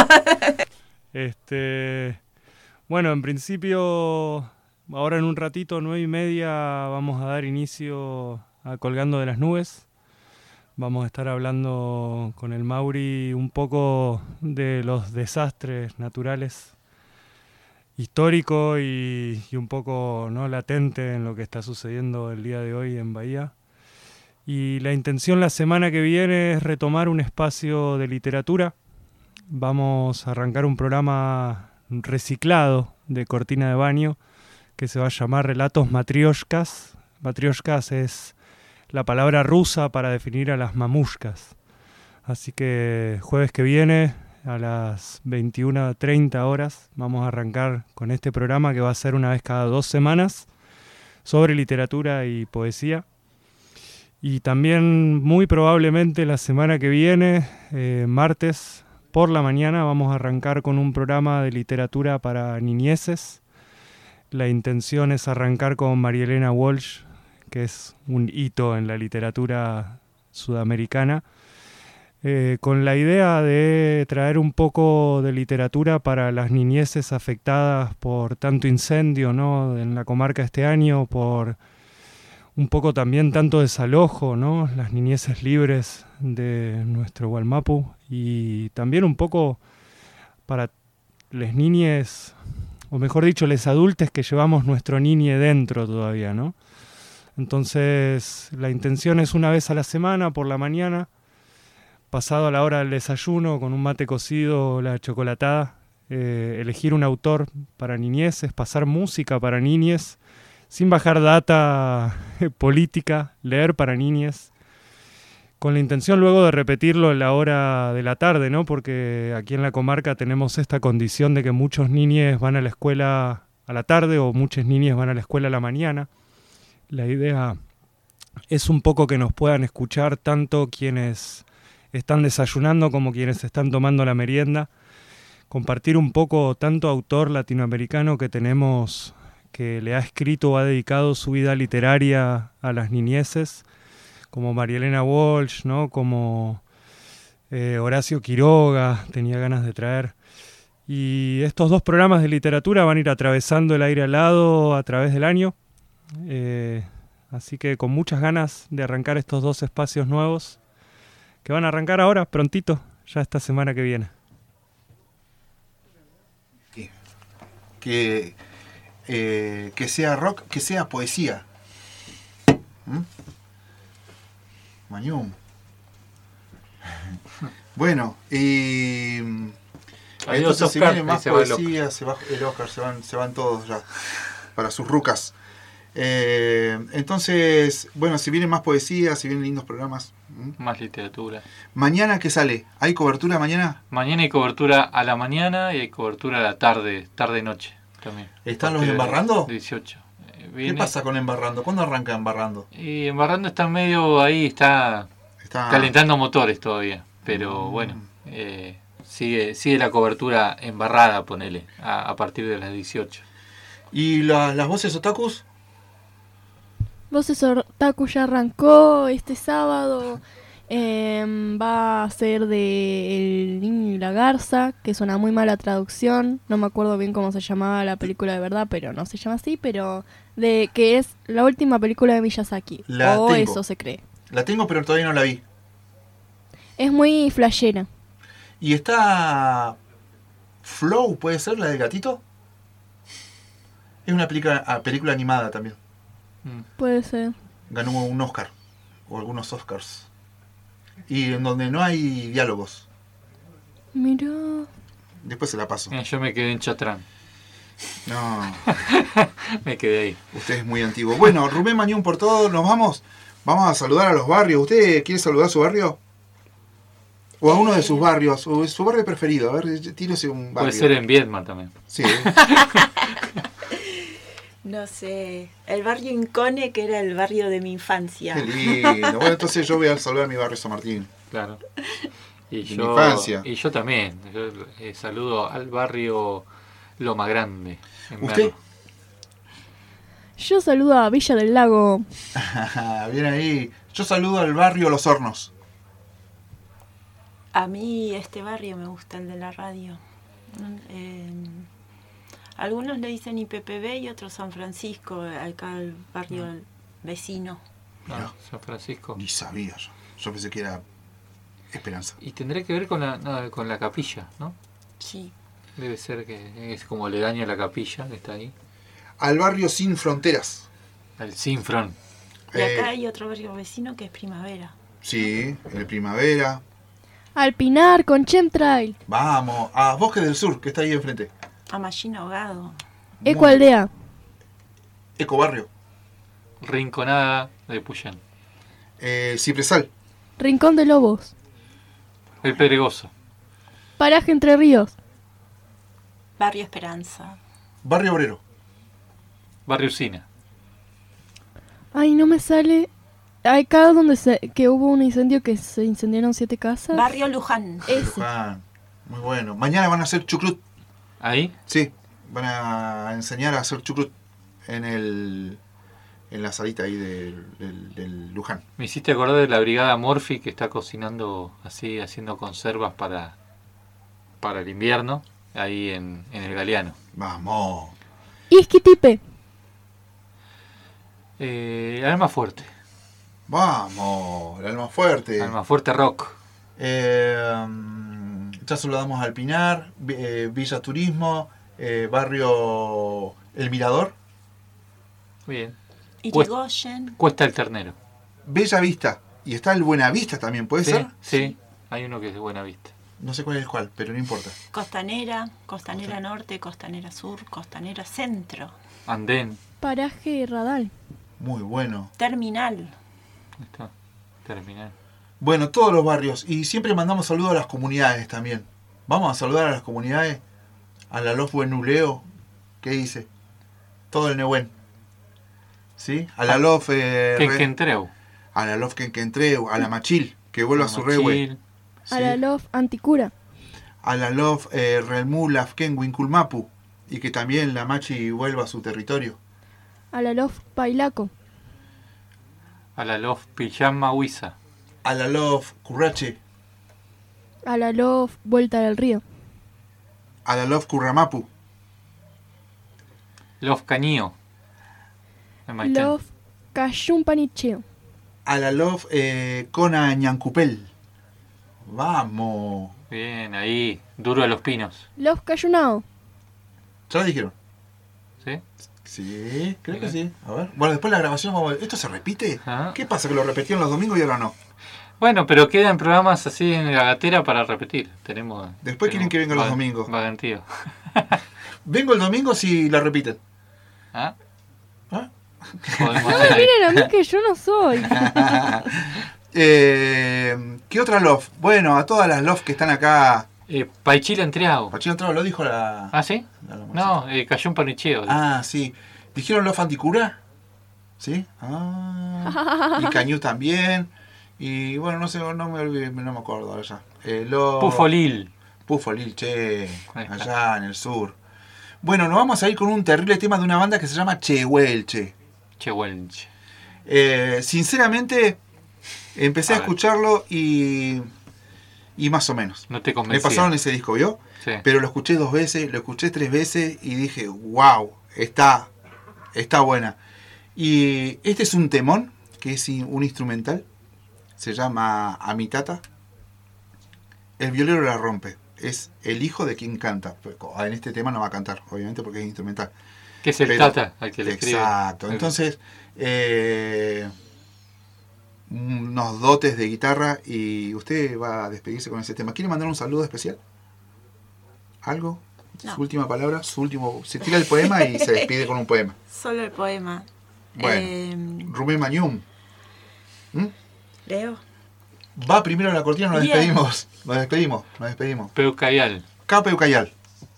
Este, bueno, en principio, ahora en un ratito, nueve y media, vamos a dar inicio a Colgando de las Nubes. Vamos a estar hablando con el Mauri un poco de los desastres naturales históricos y, y un poco no latente en lo que está sucediendo el día de hoy en Bahía. Y la intención la semana que viene es retomar un espacio de literatura. Vamos a arrancar un programa reciclado de Cortina de Baño que se va a llamar Relatos Matrioshkas. Matrioshkas es la palabra rusa para definir a las mamushkas. Así que jueves que viene a las veintiuna treinta horas vamos a arrancar con este programa que va a ser una vez cada dos semanas sobre literatura y poesía. Y también muy probablemente la semana que viene, eh, martes por la mañana, vamos a arrancar con un programa de literatura para niñeces. La intención es arrancar con María Elena Walsh, que es un hito en la literatura sudamericana, eh, con la idea de traer un poco de literatura para las niñeces afectadas por tanto incendio, ¿no?, en la comarca este año, por un poco también tanto desalojo, ¿no?, las niñeces libres de nuestro Gualmapu, y también un poco para les niñes, o mejor dicho, les adultes que llevamos nuestro niñe dentro todavía, ¿no? Entonces, la intención es una vez a la semana, por la mañana, pasado a la hora del desayuno, con un mate cocido, la chocolatada, eh, elegir un autor para niñeces, pasar música para niñes, sin bajar data política, leer para niñes, con la intención luego de repetirlo en la hora de la tarde, ¿no? Porque aquí en la comarca tenemos esta condición de que muchos niños van a la escuela a la tarde o muchas niñas van a la escuela a la mañana. La idea es un poco que nos puedan escuchar tanto quienes están desayunando como quienes están tomando la merienda, compartir un poco tanto autor latinoamericano que tenemos que le ha escrito o ha dedicado su vida literaria a las niñeces, como María Elena Walsh, ¿no? Como eh, Horacio Quiroga, tenía ganas de traer. Y estos dos programas de literatura van a ir atravesando el aire alado a través del año. Eh, así que con muchas ganas de arrancar estos dos espacios nuevos, que van a arrancar ahora, prontito, ya esta semana que viene. Que, eh, que sea rock, que sea poesía. ¿Mm? Mañum. Bueno, y Adiós, entonces Oscar. se viene más Se va el poesía, se va el Oscar, se van, se van todos ya para sus rucas. Eh, entonces, bueno, si viene más poesía, si vienen lindos programas. ¿Mm? Más literatura. Mañana, ¿qué sale? ¿Hay cobertura mañana? Mañana hay cobertura a la mañana y hay cobertura a la tarde, tarde-noche también. ¿Están los embarrando? dieciocho. ¿Qué pasa con embarrando? ¿Cuándo arranca embarrando? Y embarrando está medio ahí, está, está... calentando motores todavía. Pero mm. bueno, eh, sigue sigue la cobertura embarrada, ponele, a, a partir de las dieciocho. ¿Y la, las voces otakus? Voces Otaku ya arrancó este sábado. Eh, va a ser de El Niño y la Garza, que es una muy mala traducción. No me acuerdo bien cómo se llamaba la película de verdad, pero no se llama así. Pero de que es la última película de Miyazaki. La o tengo. eso se cree. La tengo, pero todavía no la vi. Es muy flashera. ¿Y está Flow, puede ser, la del gatito? Es una película, película animada también. Puede ser. Ganó un Oscar, o algunos Oscars. Y en donde no hay diálogos. Mirá. Después se la paso. Eh, yo me quedé en Chatrán. No. Me quedé ahí. Usted es muy antiguo. Bueno, Rubén Mañón por todo, nos vamos. Vamos a saludar a los barrios. ¿Usted quiere saludar a su barrio? O a uno de sus barrios, o su barrio preferido. A ver, tírese un barrio. Puede ser en Viedma también. Sí. No sé, el barrio Incone, que era el barrio de mi infancia. Qué lindo. Bueno, entonces yo voy a saludar a mi barrio San Martín. Claro. Y de yo, mi infancia. Y yo también. Yo, eh, saludo al barrio Loma Grande. ¿Usted? Yo saludo a Villa del Lago. Bien ahí. Yo saludo al barrio Los Hornos. A mí este barrio me gusta, el de la radio. Eh, algunos le dicen I P P B y otros San Francisco, acá el barrio no. vecino. No, San Francisco. Ni sabía yo. Yo pensé que era Esperanza. Y tendrá que ver con la, no, con la capilla, ¿no? Sí. Debe ser que es como aledaño a la capilla que está ahí. Al barrio Sin Fronteras. Al Sinfron. Y acá Eh, hay otro barrio vecino que es Primavera. Sí, el Primavera. Al Pinar con Chemtrail. Vamos, a Bosque del Sur, que está ahí enfrente. A Mallín Ahogado. Ecoaldea. Ecobarrio. Rinconada de Puyán. Eh, Cipresal. Rincón de Lobos. El Pedregoso. Paraje Entre Ríos. Barrio Esperanza. Barrio Obrero. Barrio Usina. Ay, no me sale. Acá donde se, que hubo un incendio que se incendiaron siete casas. Barrio Luján. Ese. Luján. Muy bueno. Mañana van a hacer chucrut. ¿Ahí? Sí, van a enseñar a hacer chucrut en el en la salita ahí del, del, del Luján. Me hiciste acordar de la brigada Morphy que está cocinando así, haciendo conservas para, para el invierno, ahí en, en el Galeano. Vamos. Isquitipe. Eh, Alma Fuerte. Vamos, el Alma Fuerte. Alma Fuerte Rock. Eh, ya saludamos al Pinar, eh, Villa Turismo, eh, barrio El Mirador. Bien. Irigoyen. Cuesta el Ternero. Bella Vista. Y está el Buenavista también, ¿puede ¿Sí? ser? Sí, hay uno que es de Buena Vista. No sé cuál es cuál, pero no importa. Costanera, Costanera Norte, Costanera Sur, Costanera Centro. Andén. Paraje Radal. Muy bueno. Terminal. Está. Terminal. Bueno, todos los barrios. Y siempre mandamos saludos a las comunidades también. Vamos a saludar a las comunidades. A la Lof Buenuleo. ¿Qué dice? Todo el Nehuen. ¿Sí? A la Lof... Eh, Quenquentreu. A la Lof Quenquentreu. A la Machil. Que vuelva a su rehue. A la Lof Anticura. A la Lof eh, Relmul Afken Winculmapu. Y que también la Machi vuelva a su territorio. A la Lof Pailaco. A la Lof Pijama Huiza. A la Lof Currache. A la Lof Vuelta del Río. A la Lof Curramapu. Lof Cañío. Lof Cayumpanicheo. A la Lof eh, Cona Ñancupel. Vamos. Bien, ahí. Duro a los pinos. Lof Cayunao. ¿Ya lo dijeron? ¿Sí? Sí, creo que sí. A ver. Bueno, después la grabación vamos a ver. ¿Esto se repite? Ah. ¿Qué pasa? ¿Que lo repitieron los domingos y ahora no? Bueno, pero quedan programas así en la gatera para repetir. Tenemos. Después quieren que venga los domingos. Vagantío. Vengo el domingo si la repiten. ¿Ah? ¿Ah? No me miren a mí que yo no soy. eh, ¿Qué otra Lof? Bueno, a todas las Lof que están acá. Eh, Paichila Entreago. Paichila Entreago lo dijo la... ¿Ah, sí? La, la no, eh, cayó un panicheo. Ah, sí. ¿Dijeron Lof Anticura? ¿Sí? Ah. Y Cañú también. Y bueno, no sé, no me olvidé, no me acuerdo allá. Eh, Lof... Pufolil. Pufolil, che. Allá en el sur. Bueno, nos vamos a ir con un terrible tema de una banda que se llama Chehuelche. Chehuelche. Eh, sinceramente, empecé a, a escucharlo y... Y más o menos. No te convencía. Me pasaron ese disco, ¿vio? Sí. Pero lo escuché dos veces, lo escuché tres veces y dije, wow, está, está buena. Y este es un temón, que es un instrumental, se llama Amitata. El violero la rompe, es el hijo de quien canta. En este tema no va a cantar, obviamente, porque es instrumental. Que es el Pero, Tata, al que le escribe. Exacto, entonces... Eh, unos dotes de guitarra y usted va a despedirse con ese tema. ¿Quiere mandar un saludo especial? ¿Algo? No. Su última palabra, su último... Se tira el poema y se despide con un poema. Solo el poema. Bueno, eh, Rumén Mañum. ¿Mm? Leo. Va primero la cortina, nos Bien. despedimos. Nos despedimos, nos despedimos. Peucayal. K. Peucayal.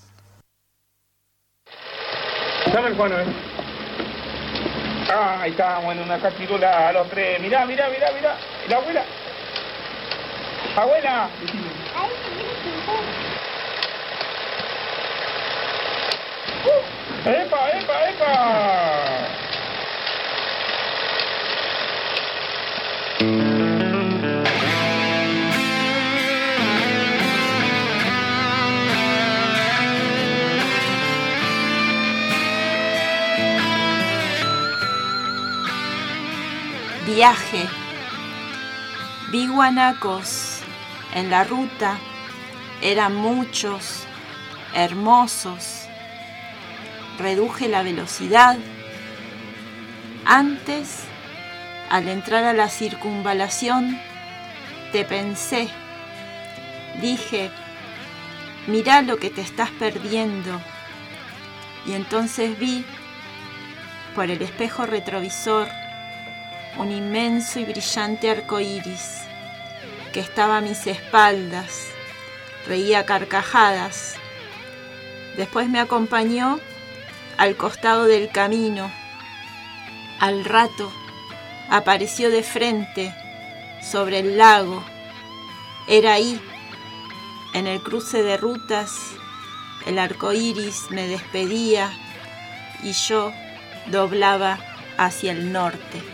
¿Saben cuándo es? Ah, ahí estamos en una cachirola a los tres. Mirá, mirá, mirá, mirá. La abuela. Abuela. Uh, ¡Epa, epa, epa! Viaje. Vi guanacos en la ruta, eran muchos, hermosos. Reduje la velocidad. Antes, al entrar a la circunvalación, te pensé. Dije, mirá lo que te estás perdiendo. Y entonces vi, por el espejo retrovisor, un inmenso y brillante arco iris que estaba a mis espaldas, reía carcajadas. Después me acompañó al costado del camino. Al rato apareció de frente sobre el lago. Era ahí, en el cruce de rutas, el arco iris me despedía y yo doblaba hacia el norte.